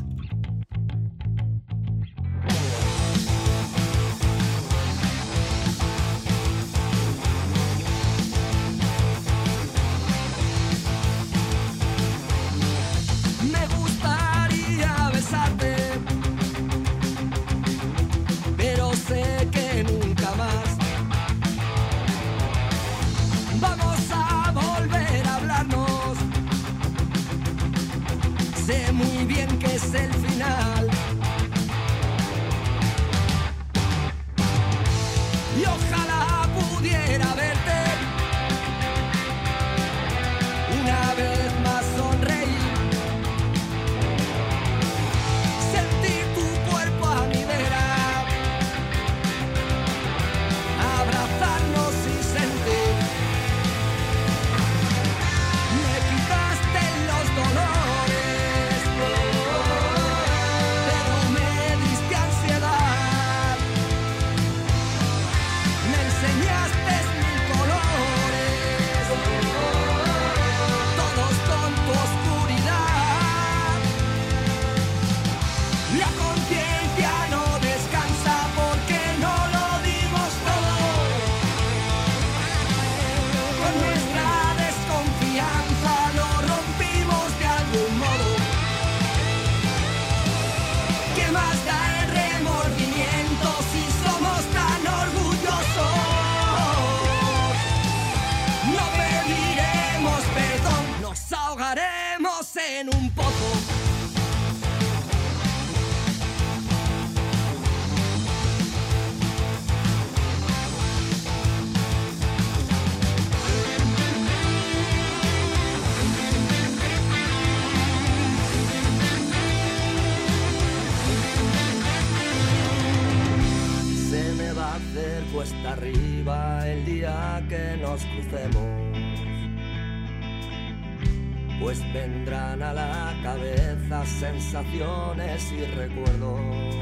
Me gustaría besarte, pero sé que nunca más vamos a volver a hablarnos. Sé muy bien que es el final y ojalá pudiera verte una vez más sonreír, sentir tu cuerpo a mi vera, abrazarnos y sentir ahogaremos en un pozo. Se me va a hacer cuesta arriba el día que nos crucemos, pues vendrán a la cabeza sensaciones y recuerdos.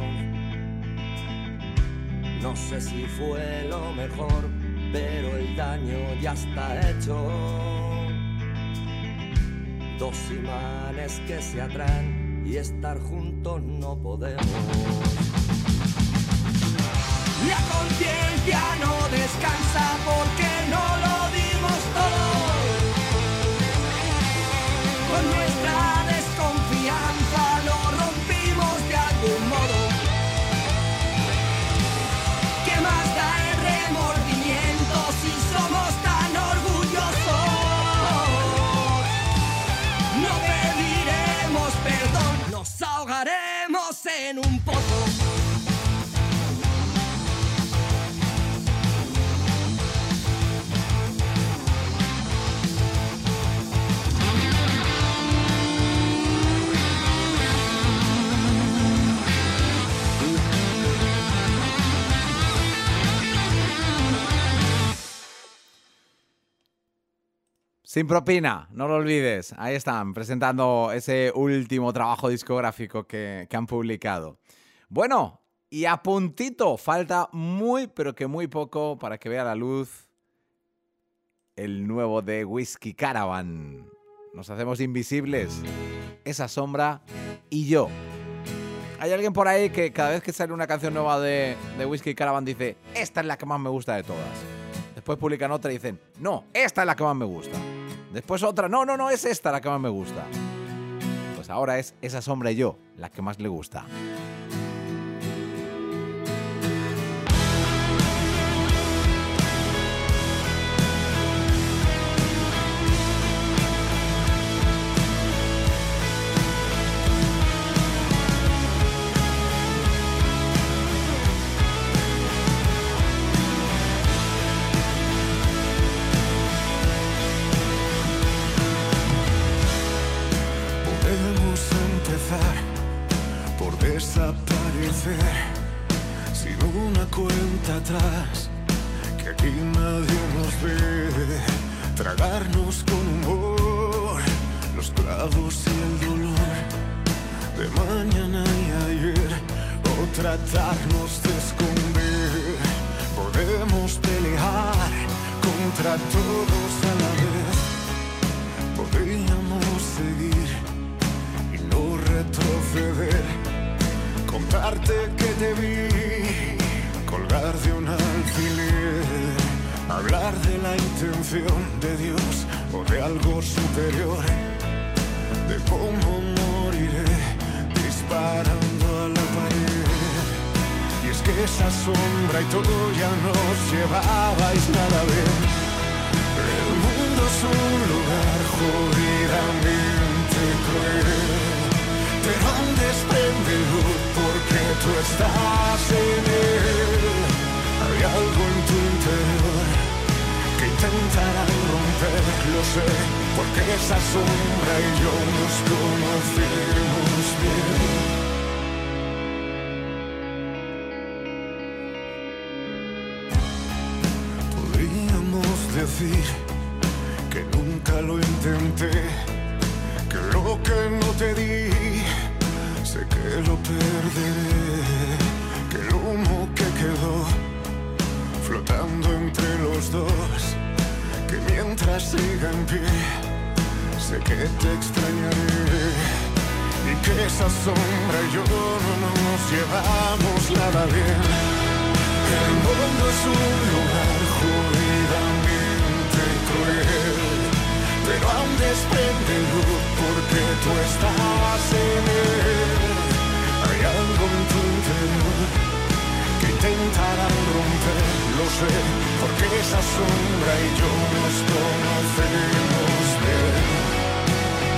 No sé si fue lo mejor, pero el daño ya está hecho. Dos imanes que se atraen y estar juntos no podemos. La conciencia no descansa porque no lo dimos todo. Con nuestra desconfianza lo rompimos de algún modo. ¿Qué más da el remordimiento si somos tan orgullosos? No pediremos perdón, nos ahogaremos en un pozo. Sin propina, no lo olvides. Ahí están, presentando ese último trabajo discográfico que, que han publicado. Bueno, y a puntito, falta muy, pero que muy poco para que vea la luz el nuevo de Whiskey Caravan. Nos hacemos invisibles, esa sombra y yo. Hay alguien por ahí que cada vez que sale una canción nueva de, de Whiskey Caravan dice, esta es la que más me gusta de todas. Después publican otra y dicen, no, esta es la que más me gusta. Después otra, no, no, no, es esta la que más me gusta. Pues ahora es esa sombra y yo la que más le gusta. Por desaparecer sin una cuenta atrás, que aquí nadie nos ve, tragarnos con humor los clavos y el dolor de mañana y ayer, o tratarnos de esconder. Podemos pelear contra todos a la vez, podríamos seguir y no retroceder, contarte que te vi colgar de un alfiler, hablar de la intención de Dios o de algo superior, de cómo moriré disparando a la pared. Y es que esa sombra y todo ya nos llevabais nada bien. El mundo es un lugar jodidamente cruel, pero aún desprende luz porque tú estás en él. Hay algo en tu interior que intentarán romper, lo sé, porque esa sombra y yo nos conocemos bien. Podríamos decir que nunca lo intenté, que lo que no te di sé que lo perderé, que el humo que quedó flotando entre los dos, que mientras siga en pie sé que te extrañaré, y que esa sombra y yo no nos llevamos nada bien. El mundo es un lugar jodidamente cruel, pero aún desprende luz porque tú estás en él. Hay algo en tu interior que intentarán romper, lo sé, porque esa sombra y yo nos conocemos bien.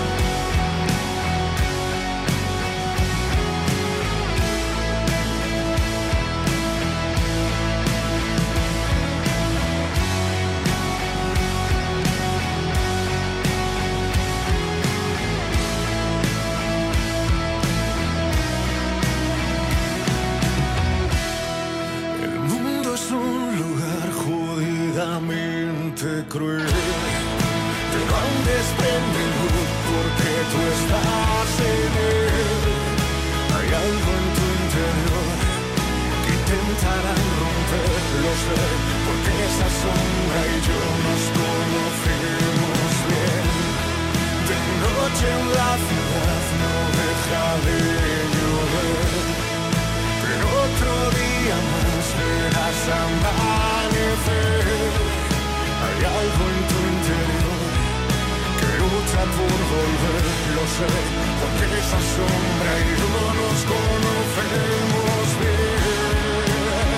cruel, pero aún desprende luz porque tú estás en él. Hay algo en tu interior que intentarán romper, lo sé, porque esa sombra y yo nos conocemos bien. De noche en la ciudad no deja de llover, pero otro día más verás amanecer. Hay algo en tu interior que lucha por volver, lo sé, porque esa sombra y yo nos conocemos bien.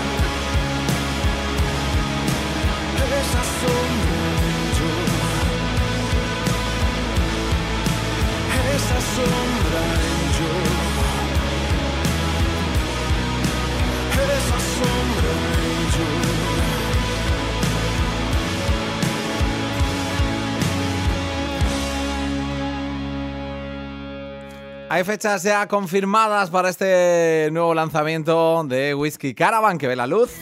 Esa sombra y yo, esa sombra y yo, esa sombra y yo. Hay fechas ya confirmadas para este nuevo lanzamiento de Whisky Caravan que ve la luz.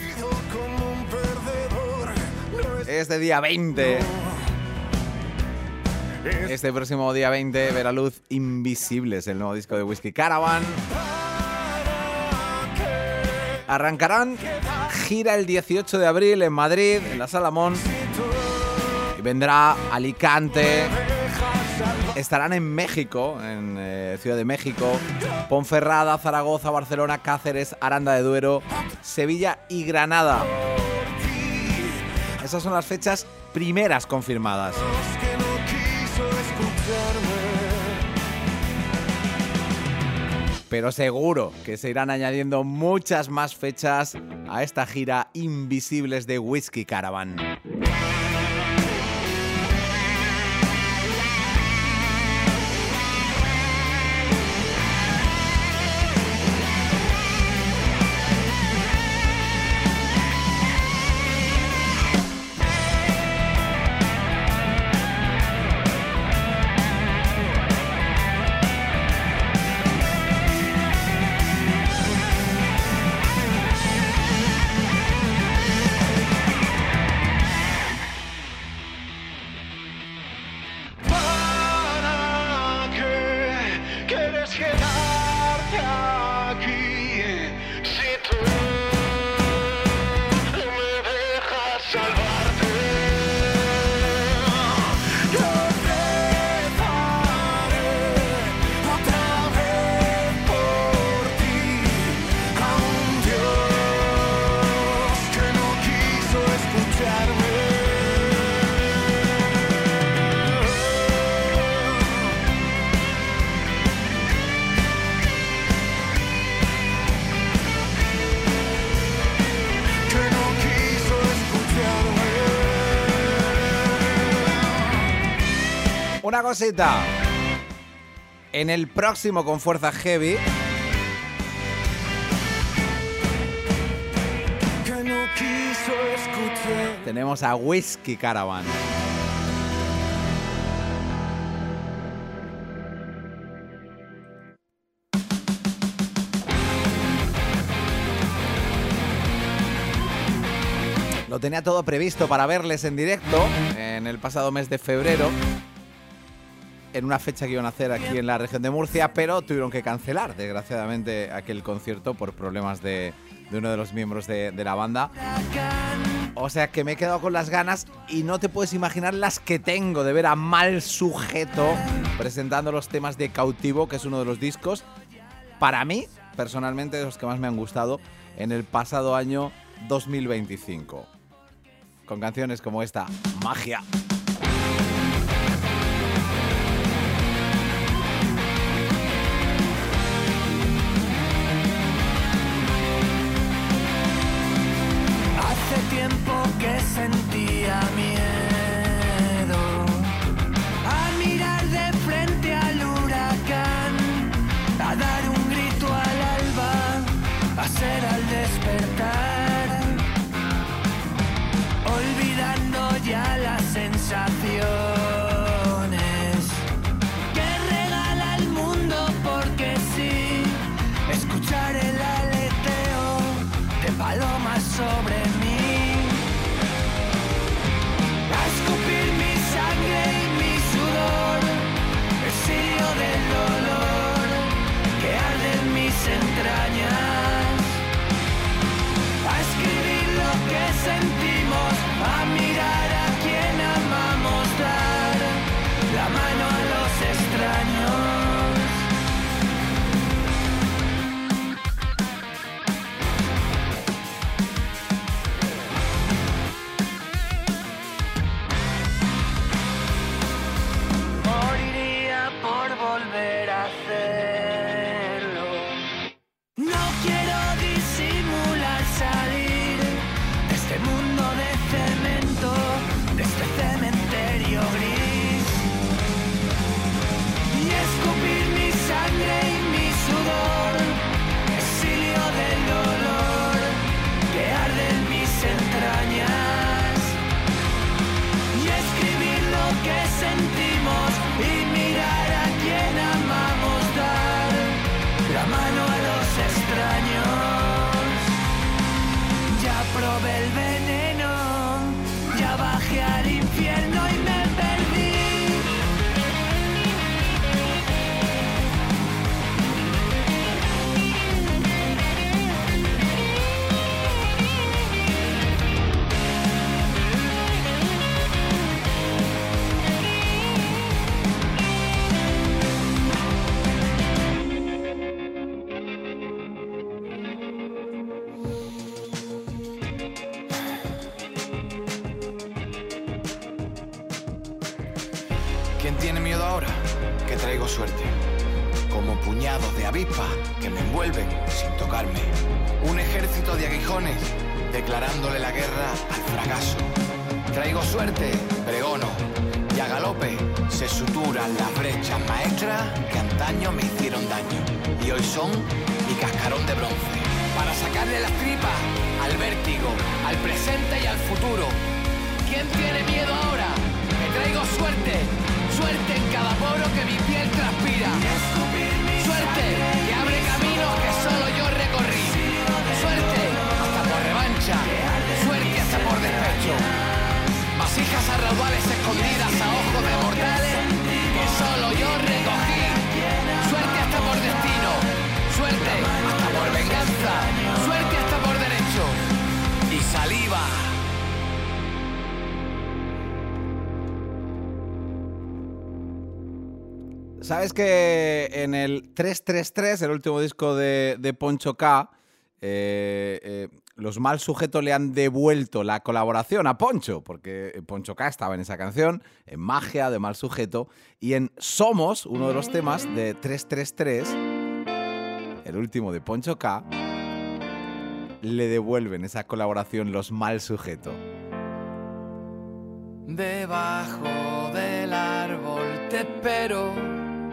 Este día veinte. Este próximo día veinte verá luz Invisibles, el nuevo disco de Whisky Caravan. Arrancarán gira el dieciocho de abril en Madrid, en la Salamón. Y vendrá Alicante. Estarán en México, en eh, Ciudad de México, Ponferrada, Zaragoza, Barcelona, Cáceres, Aranda de Duero, Sevilla y Granada. Esas son las fechas primeras confirmadas. Pero seguro que se irán añadiendo muchas más fechas a esta gira Invisibles de Whisky Caravan. Una cosita. En el próximo Con Fuerza Heavy tenemos a Whisky Caravan. Lo tenía todo previsto para verles en directo en el pasado mes de febrero, en una fecha que iban a hacer aquí en la región de Murcia, pero tuvieron que cancelar, desgraciadamente, aquel concierto por problemas de, de uno de los miembros de, de la banda. O sea que me he quedado con las ganas y no te puedes imaginar las que tengo de ver a Mal Sujeto presentando los temas de Cautivo, que es uno de los discos, para mí, personalmente, de los que más me han gustado en el pasado año dos mil veinticinco. Con canciones como esta, Magia. Hace tiempo que sentía miedo a mirar de frente al huracán, a dar un grito al alba, a ser al despertar, olvidando ya las sensaciones que regala el mundo, porque sí, escuchar el aleteo de palomas sobre mí, a escupir hacerlo. No quiero disimular salir de este mundo de cemento, de este cementerio gris, y escupir mi sangre y mi sudor, exilio del dolor que arde en mis entrañas, y escribir lo que sentimos y mirar a quien amamos, dar la mano a los extraños. Ya probé el veneno, ya bajé al infierno y me perdí. ¿Quién tiene miedo ahora? Que traigo suerte. Como puñados de avispas que me envuelven sin tocarme. Un ejército de aguijones declarándole la guerra al fracaso. Traigo suerte, pregono, y a galope se suturan las brechas maestras que antaño me hicieron daño. Y hoy son mi cascarón de bronce. Para sacarle las tripas al vértigo, al presente y al futuro. ¿Quién tiene miedo ahora? Que traigo suerte. Suerte en cada poro que mi piel transpira. Suerte que abre caminos que solo yo recorrí. Suerte hasta por revancha. Suerte hasta por despecho. Vasijas a raudales escondidas a ojos de mortales que solo yo recogí. Suerte hasta por destino. Suerte hasta por venganza. Suerte hasta por derecho. Y saliva. ¿Sabes que en el tres tres tres, el último disco de, de Poncho K, eh, eh, los Mal Sujeto le han devuelto la colaboración a Poncho? Porque Poncho K estaba en esa canción, en Magia de Mal Sujeto, y en Somos, uno de los temas de tres tres tres, el último de Poncho K, le devuelven esa colaboración los Mal Sujeto. Debajo del árbol te espero,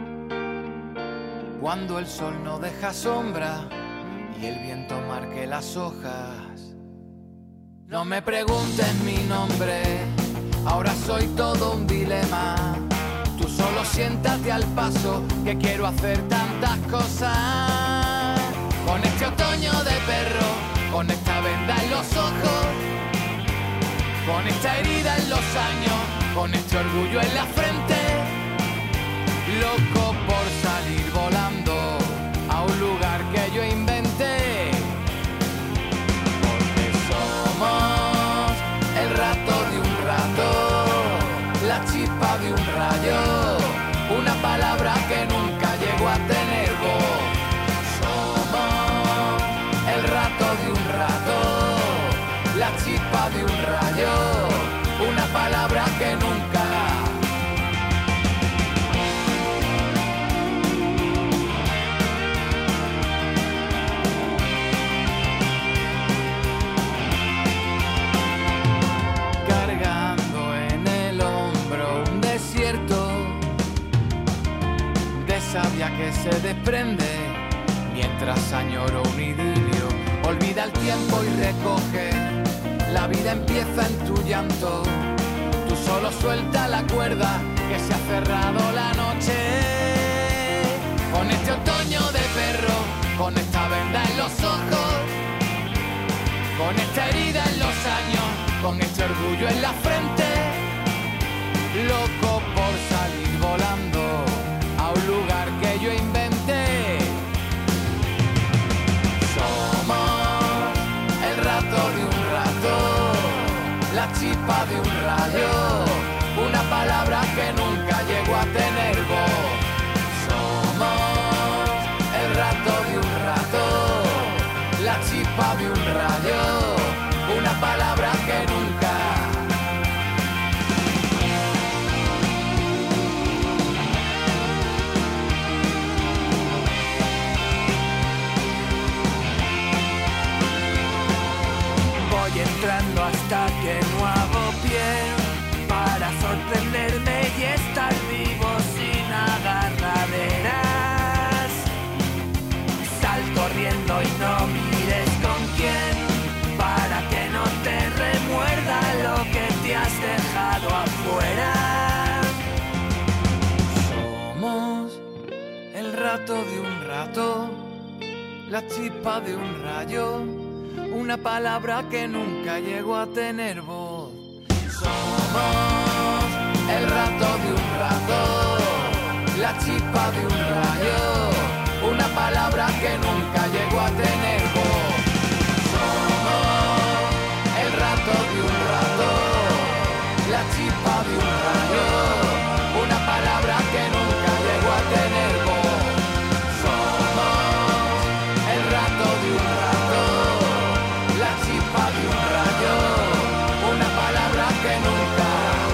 cuando el sol no deja sombra y el viento marque las hojas. No me preguntes mi nombre, ahora soy todo un dilema. Tú solo siéntate al paso, que quiero hacer tantas cosas. Con este otoño de perro, con esta venda en los ojos, con esta herida en los años, con este orgullo en la frente, loco por salir volando a un lugar que yo inventé. Porque somos el rato de un rato, la chispa de un rayo, una palabra que nunca llegó a tener voz. Somos el rato de un rato, la chispa de un rayo, una palabra que nunca. Cargando en el hombro un desierto de savia que se desprende mientras añoro un idilio. Olvida el tiempo y recoge, la vida empieza en tu llanto. Tú solo suelta la cuerda que se ha cerrado la noche. Con este otoño de perro, con esta venda en los ojos, con esta herida en los años, con este orgullo en la frente, loco por salir volando a un lugar que yo inventé. Somos el rato de un rato, la chispa de un rayo, una palabra que nunca llegó a tener voz. Somos el rato de un rato, la chispa de un rayo, una palabra que nunca. hasta que no hago pie para sorprenderme y estar vivo sin agarraderas. Sal corriendo y no mires con quién, para que no te remuerda lo que te has dejado afuera. Somos el rato de un rato, la chispa de un rayo, una palabra que nunca llegó a tener voz. Somos el rato de un rato, la chispa de un rayo, una palabra que nunca llegó a tener voz. Somos el rato de un rato, la chispa de un rayo, una palabra que nunca llegó a tener voz. Somos el rato de un rato, la chispa de un rayo, una palabra que nunca,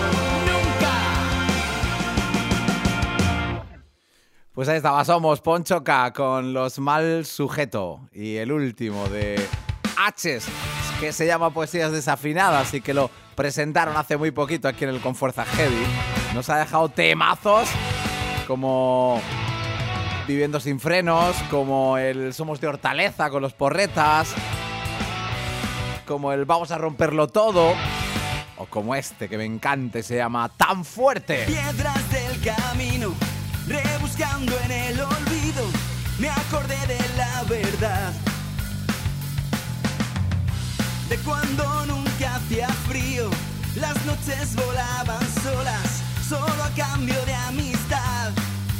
nunca. Pues ahí estaba, somos Poncho K con Los Mal Sujeto y el último de H's, que se llama Poesías Desafinadas y que lo presentaron hace muy poquito aquí en el Con Fuerza Heavy. Nos ha dejado temazos como Viviendo sin frenos, como el Somos de Hortaleza con los Porretas, como el Vamos a romperlo todo, o como este que me encanta y se llama Tan fuerte. Piedras del camino, rebuscando en el olvido, me acordé de la verdad, de cuando nunca hacía frío, las noches volaban solas, solo a cambio de amistad.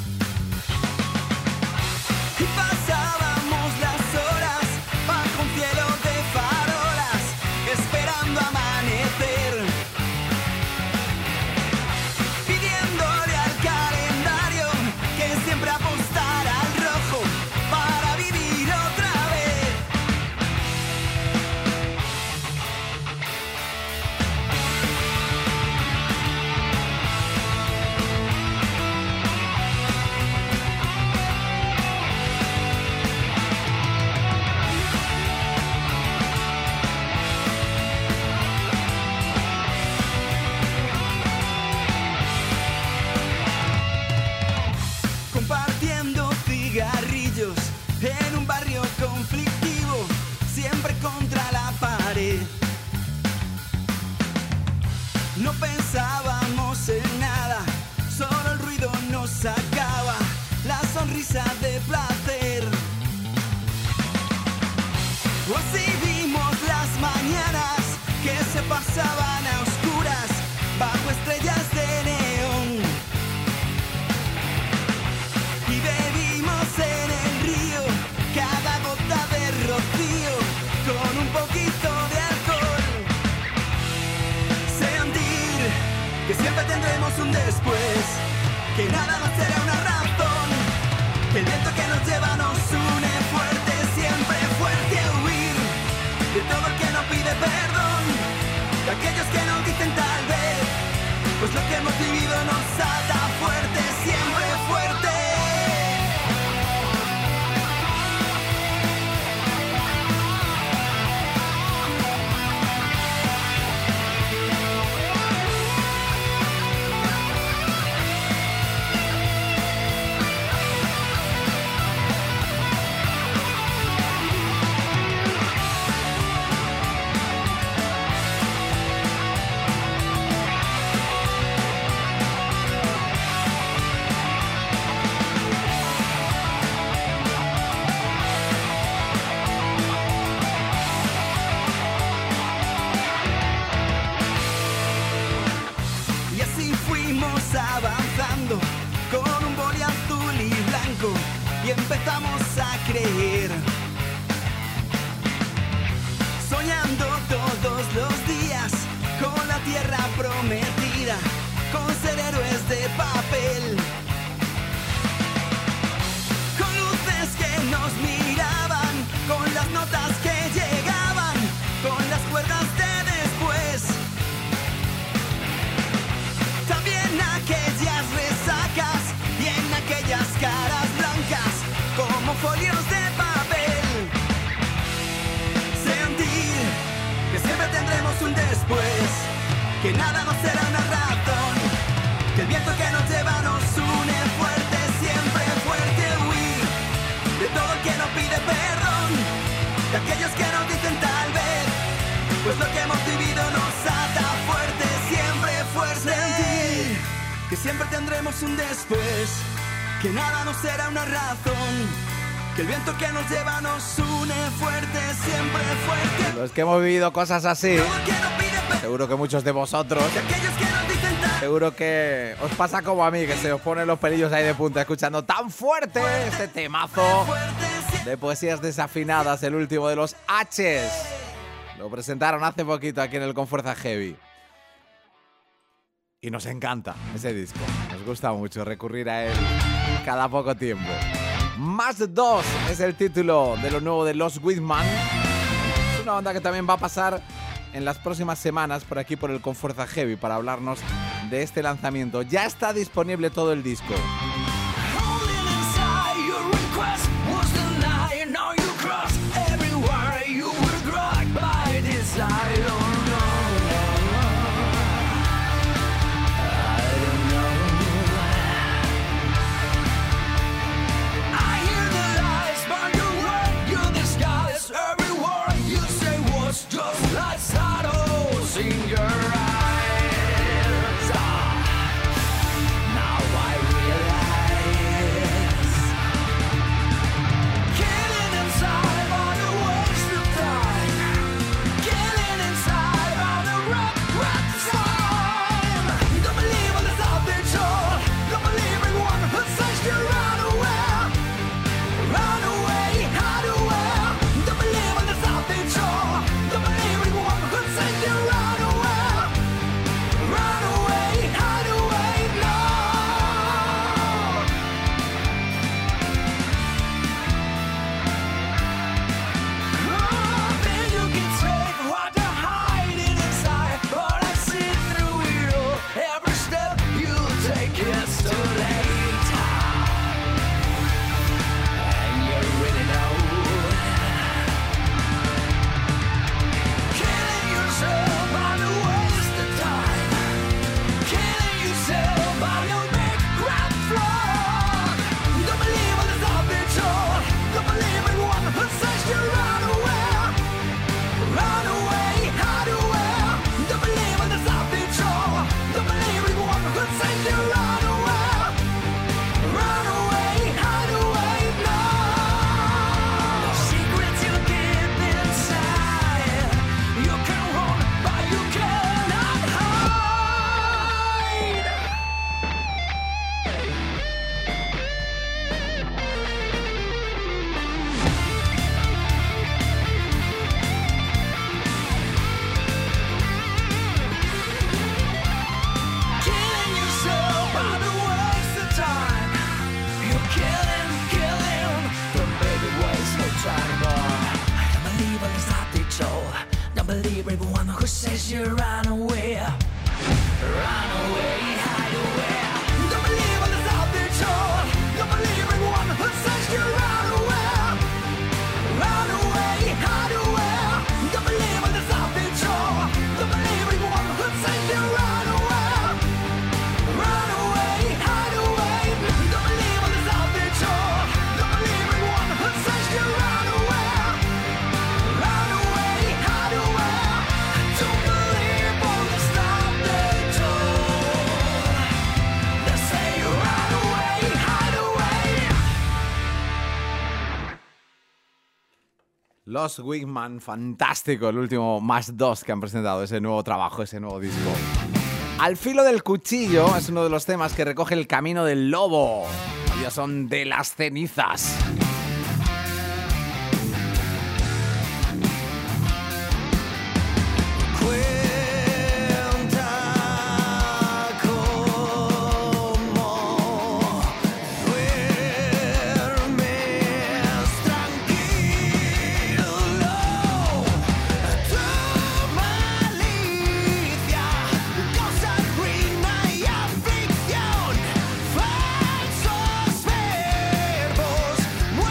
Y pasábamos las horas bajo un cielo de farolas, esperando amanecer, pidiéndole al calendario que siempre apostara al rojo para vivir otra vez. Compartiendo cigarrillos en un barrio conflictivo, siempre contra la pared. No pensábamos en nada, solo el ruido nos sacaba la sonrisa de placer. O así vimos las mañanas que se pasaban a oscuras bajo estrellas de neón. Y bebimos en el río cada gota de rocío con un poquito de alcohol. Sentir que siempre tendremos un después, que nada más será una razón, que el viento que nos lleva nos une fuerte, siempre fuerte a huir de todo el que no pide perdón, de aquellos que no dicen tal vez, pues lo que hemos vivido nos ata fuerte, siempre fuerte. Y así fuimos avanzando con un boli azul y blanco y empezamos a creer, soñando todos los días con la tierra prometida, con ser héroes de papel, con luces que nos miraban, con las notas que llegaban, con las cuerdas de después, también aquellas resacas y en aquellas caras blancas como folios de papel. Sentir que siempre tendremos un después, siempre tendremos un después, que nada nos será una razón, que el viento que nos lleva nos une fuerte, siempre fuerte. Los que hemos vivido cosas así, seguro que muchos de vosotros, seguro que os pasa como a mí, que se os ponen los pelillos ahí de punta escuchando tan fuerte este temazo de Poesías Desafinadas, el último de los H's. Lo presentaron hace poquito aquí en el Con Fuerza Heavy. Y nos encanta ese disco. Nos gusta mucho recurrir a él cada poco tiempo. Más dos es el título de lo nuevo de Lost Whitman. Es una banda que también va a pasar en las próximas semanas por aquí por el Con Fuerza Heavy para hablarnos de este lanzamiento. Ya está disponible todo el disco. Just like shadows in your eyes. Now I realize killing inside on a waste of time, killing inside on a rock, rock time. Don't believe all this out there, Joel. Don't believe everyone who says you run away, run away, hide away. Don't believe all this out there, Joel. Don't believe everyone who says you run away, run away, hide away, no. Oh, then you can take what you're hiding inside, but I see through it all. Every step you take is too late, and you really know. Killing yourself on a waste of time, killing yourself on your big crap floor. Don't believe all this out there, Joel. Don't believe everyone who says you run away, run away, hide away. Don't believe all this out there, Joel. Don't believe everyone who says you run away, run away, hide away, no. The secrets you keep inside, you can run, but you cannot hide. Killing yourself on a waste of time. You're killing, killing, but baby, waste no time more. I don't believe all this out there, Joel. Don't believe everyone who says you run away, run away, hide away. Don't believe all this out there, Joel. Don't believe everyone who says you run away, run away, hide away. Don't believe all this out there, Joel. Don't believe everyone who says you run away, run away, hide away. Don't believe all this out there, Joel. Don't believe everyone who says you run away, run away, hide away. Don't believe all this out there, Joel. They say you run away, hide away. Lost Whitman, fantástico, el último más dos que han presentado, ese nuevo trabajo, ese nuevo disco. Al filo del cuchillo es uno de los temas que recoge el camino del lobo. Ellos son De las Cenizas. Cuenta cómo duermes tranquilo. Tu malicia causa ruina y aflicción. Falsos verbos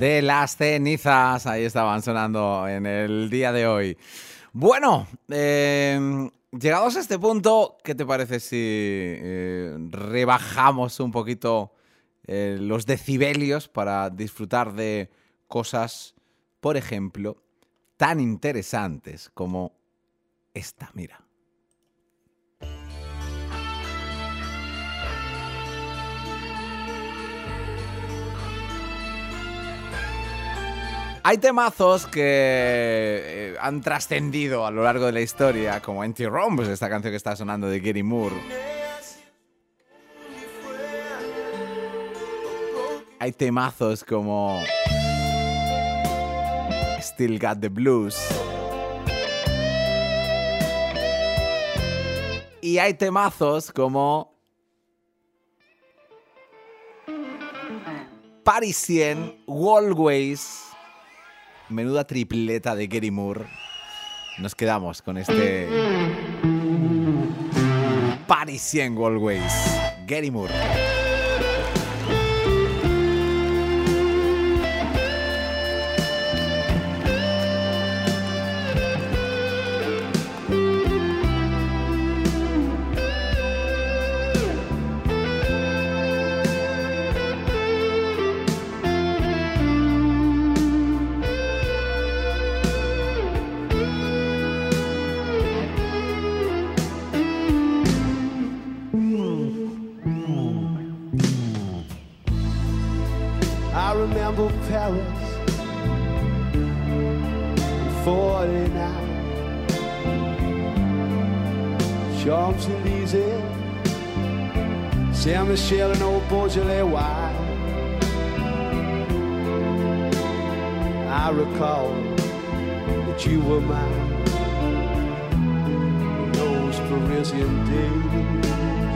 de las cenizas. Ahí estaban sonando en el día de hoy. Bueno, eh, llegados a este punto, ¿qué te parece si eh, rebajamos un poquito eh, los decibelios para disfrutar de cosas, por ejemplo, tan interesantes como esta? Mira. Hay temazos que eh, han trascendido a lo largo de la historia, como Empty Room, pues esta canción que está sonando de Gary Moore. Hay temazos como Still Got the Blues. Y hay temazos como Parisien, Walways. Menuda tripleta de Gary Moore. Nos quedamos con este Parisien Walways. Gary Moore. remember Paris in forty-nine, Champs-Élysées, Saint-Michel and old Beaujolais wine. I recall that you were mine in those Parisian days.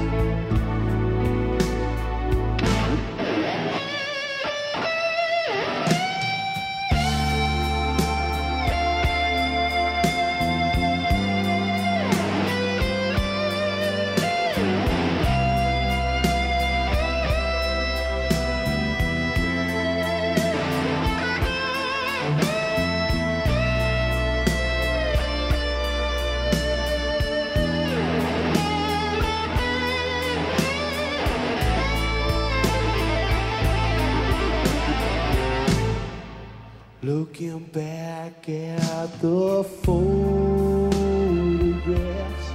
Looking back at the photographs,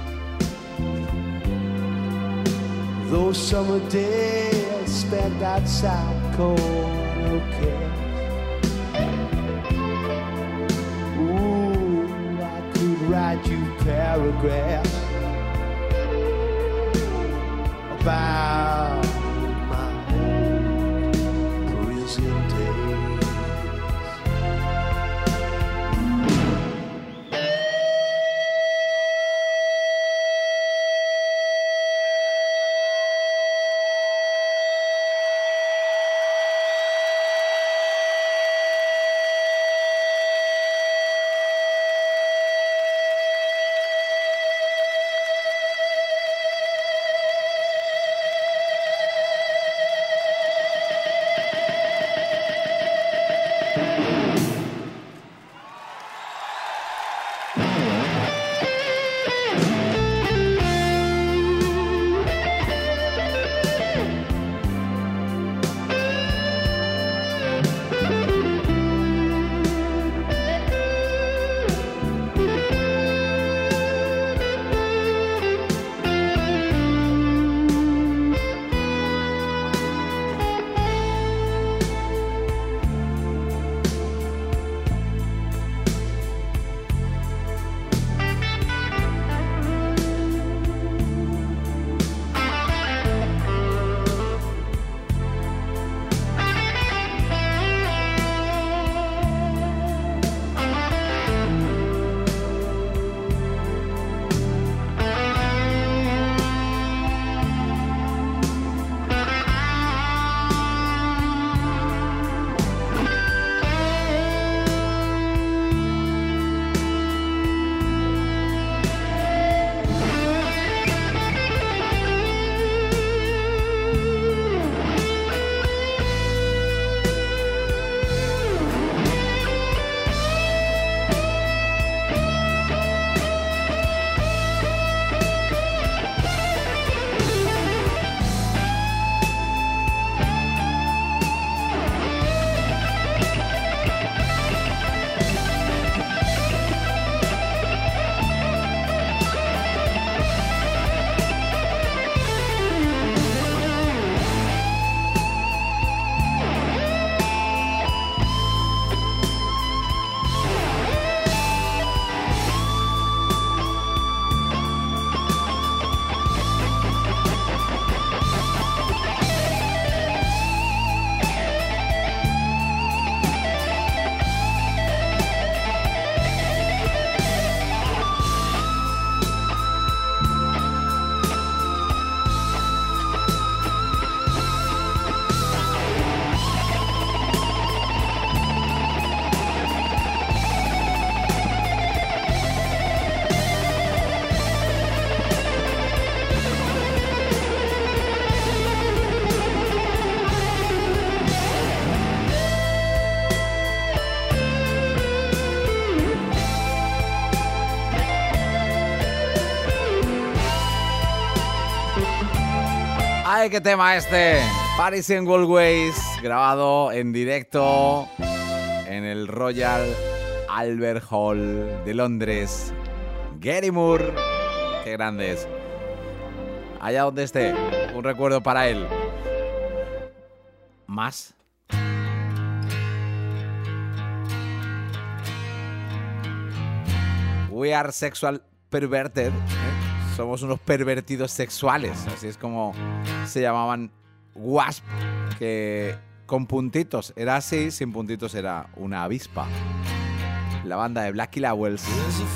those summer days spent outside corner cafes. Ooh, I could write you paragraphs about my old Parisian days. ¡Ay, qué tema este! Paris and Galways, grabado en directo en el Royal Albert Hall de Londres. Gary Moore, qué grande es. Allá donde esté, un recuerdo para él. ¿Más? We are sexual perverted. ¿eh? Somos unos pervertidos sexuales. Así es como se llamaban Wasp, que con puntitos era así, sin puntitos era una avispa. La banda de Blackie Lawless.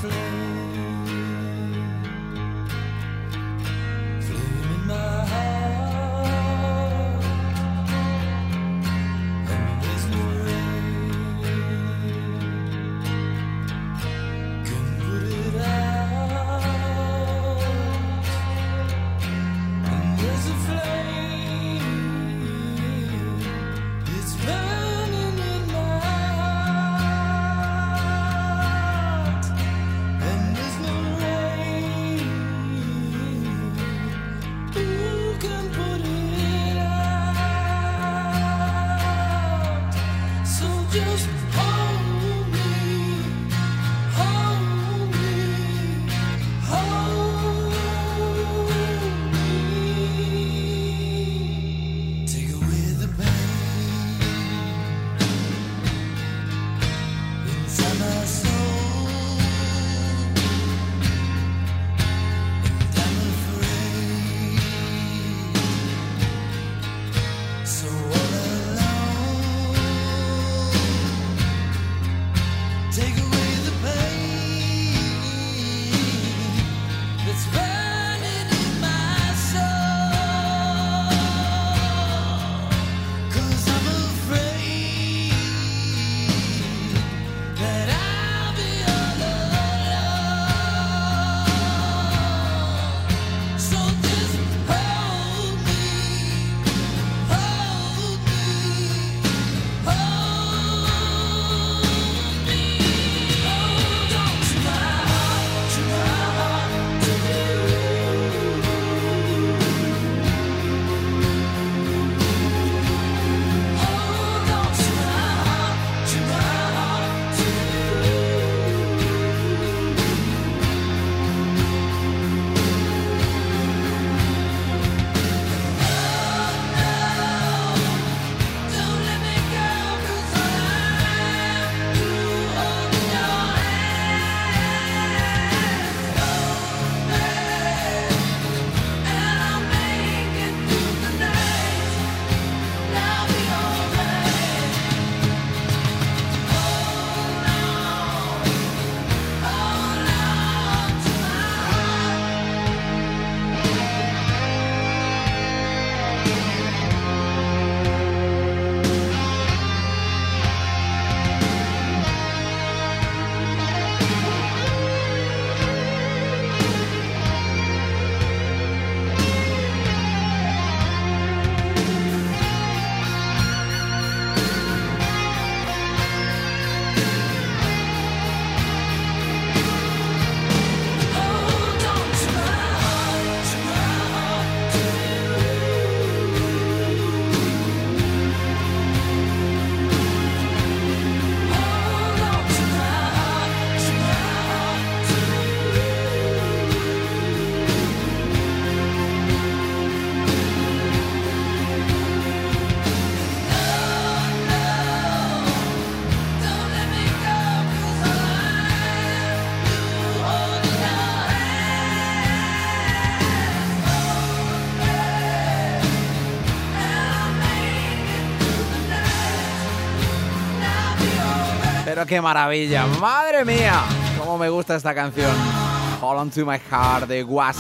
Pero qué maravilla, madre mía, cómo me gusta esta canción. Hold On To My Heart de Wasp.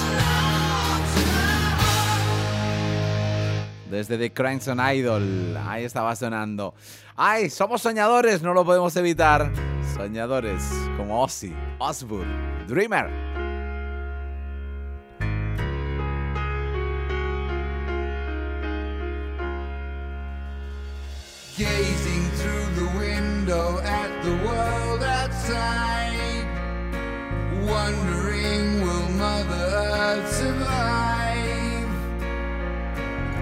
Desde The Crimson Idol, ahí estaba sonando. ¡Ay, somos soñadores! No lo podemos evitar. Soñadores como Ozzy Osbourne, Dreamer. Gazing through the window at the world outside, wondering will Mother Earth survive?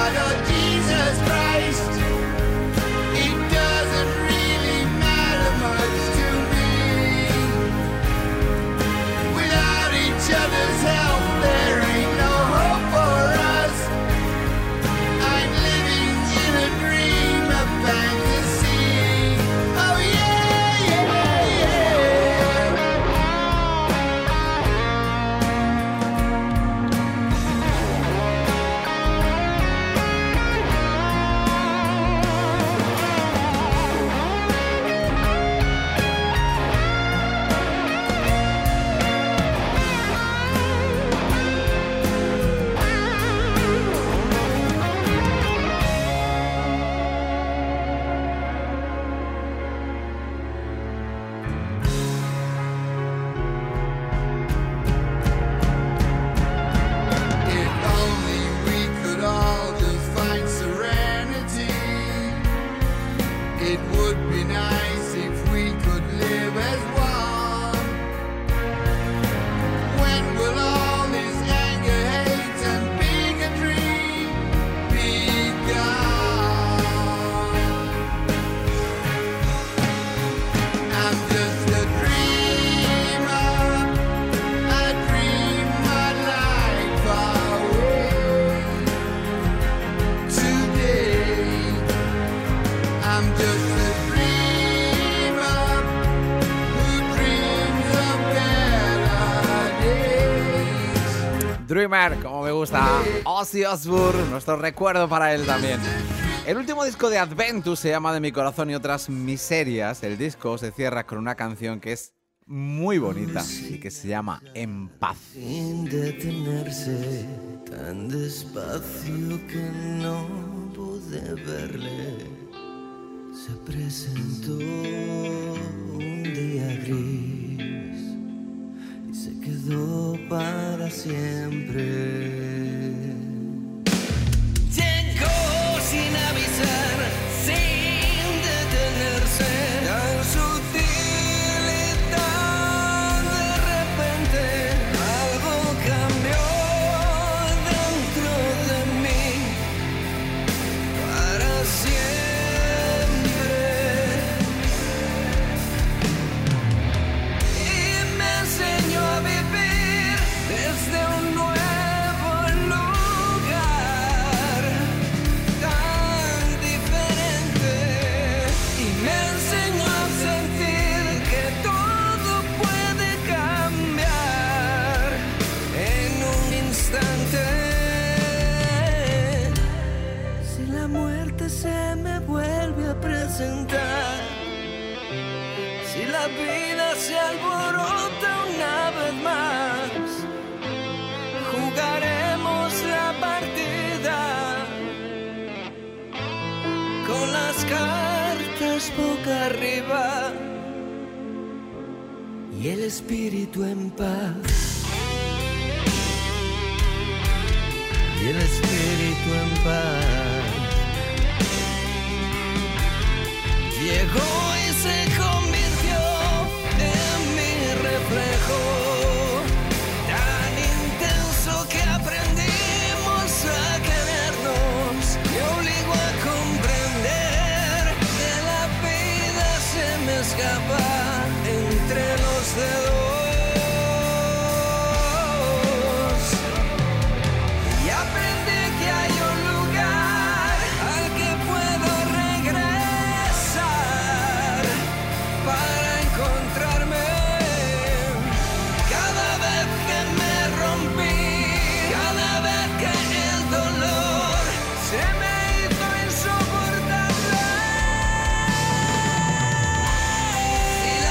God or Jesus Christ. It doesn't really matter much to me. Without each other's help, there ain't no hope for us. I'm living in a dream of fantasy. Oh yeah, yeah, yeah. If only we could all just find serenity. It would be nice if we could live as one. When will all this anger, hate, and bigotry be gone? I'm just a dreamer. I dream my life away. Today, I'm just a dreamer who dreams of better days. Dreamer, como me gusta. Ozzy Osbourne, nuestro recuerdo para él también. El último disco de Adventus se llama De mi corazón y otras miserias. El disco se cierra con una canción que es muy bonita y que se llama En paz. Sin detenerse, tan despacio que no pude verle, se presentó un día gris y se quedó para siempre. Llegó sin avisar, sin detenerse, tan sutil y tan de repente. Algo cambió dentro de mí para siempre. Y me enseñó a vivir desde un nuevo lugar tan diferente. Y me enseñó a sentir que todo puede cambiar en un instante. Si la muerte se me vuelve a presentar, si la vida se alborota una vez más, jugaremos la partida con las cartas boca arriba y el espíritu en paz. Y el espíritu en paz llegó y se convirtió en mi reflejo, tan intenso que aprendimos a querernos. Me obligó a comprender que la vida se me escapa entre los dedos. Y aprendí que hay un lugar al que puedo regresar para encontrarme. Cada vez que me rompí, cada vez que el dolor se me hizo insoportable. Si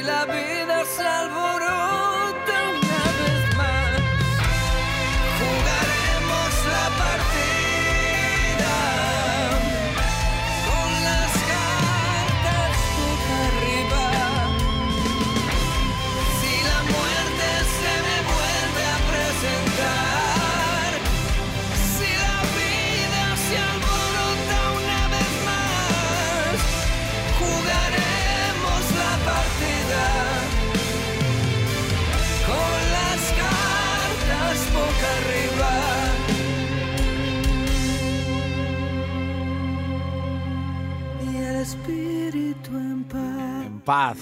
la vida se alborota una vez más, jugaremos la partida con las cartas boca arriba. Si la muerte se me vuelve a presentar, si la vida se alborota una vez más, jugaremos la partida con las cartas boca arriba. Y el espíritu en paz. En paz.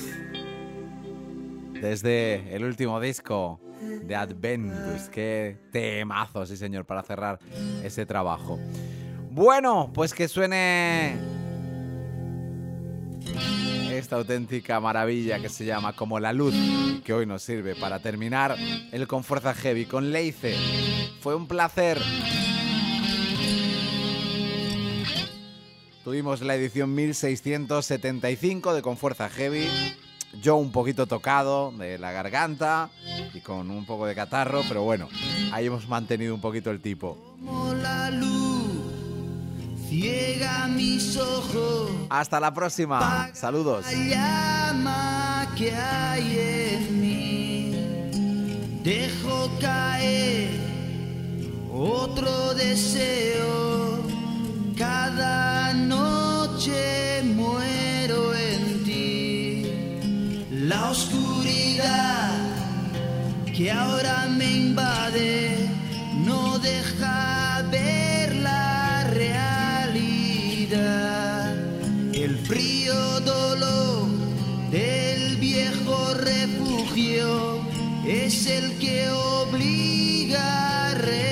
Desde el último disco de Adventus. Qué temazo, sí señor, para cerrar ese trabajo. Bueno, pues que suene esta auténtica maravilla que se llama Como la Luz, que hoy nos sirve para terminar el Con Fuerza Heavy con Leice. Fue un placer. Tuvimos la edición mil seiscientos setenta y cinco de Con Fuerza Heavy. Yo un poquito tocado de la garganta y con un poco de catarro, pero bueno, ahí hemos mantenido un poquito el tipo. Como la luz ciega mis ojos, Hasta la próxima. Saludos. la llama que hay en mí, dejo caer otro deseo, cada noche muero en ti, la oscuridad que ahora me invade no deja ver la realidad, el frío dolor del viejo refugio es el que obliga a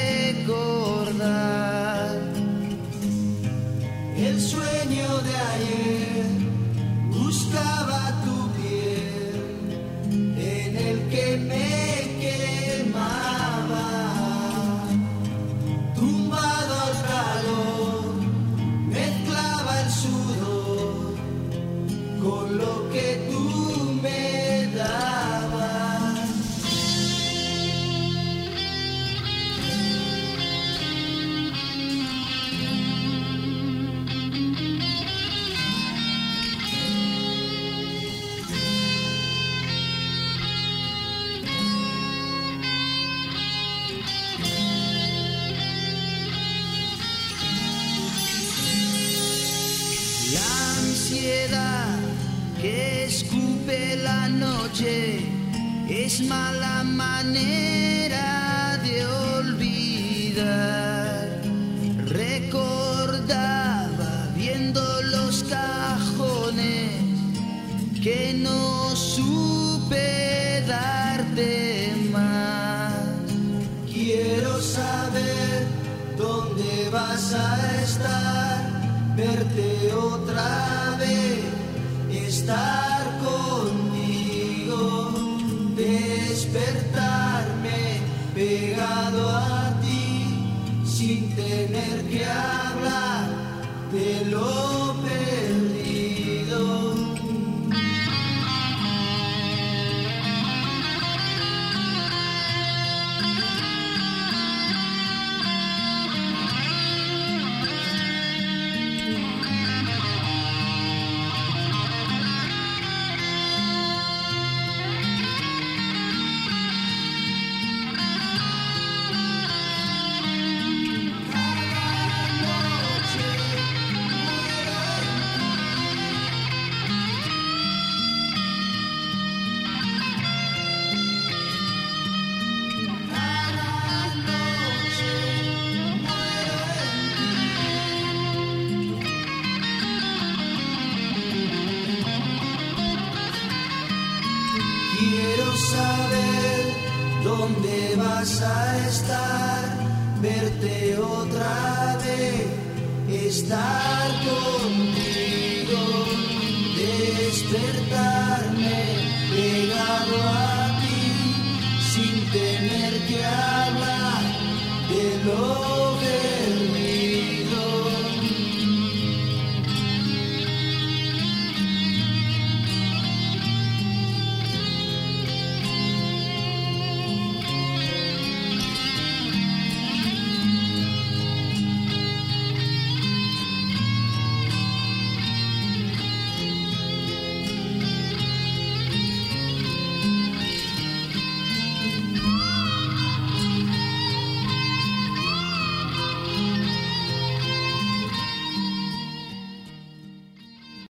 recordar el sueño de ayer, buscaba tu piel en el que me quemaba, tumbado al calor, mezclaba el sudor con lo que tú me dabas. La ansiedad que escupe la noche es mala manera de olvidar. Recordaba viendo los cajones que no supe darte más. Quiero saber dónde vas a estar, verte otra vez, estar contigo, despertarme pegado a ti, sin tener que hablar de lo perdido. Quiero saber dónde vas a estar, verte otra vez, estar contigo, despertarme pegado a ti, sin tener que hablar de lo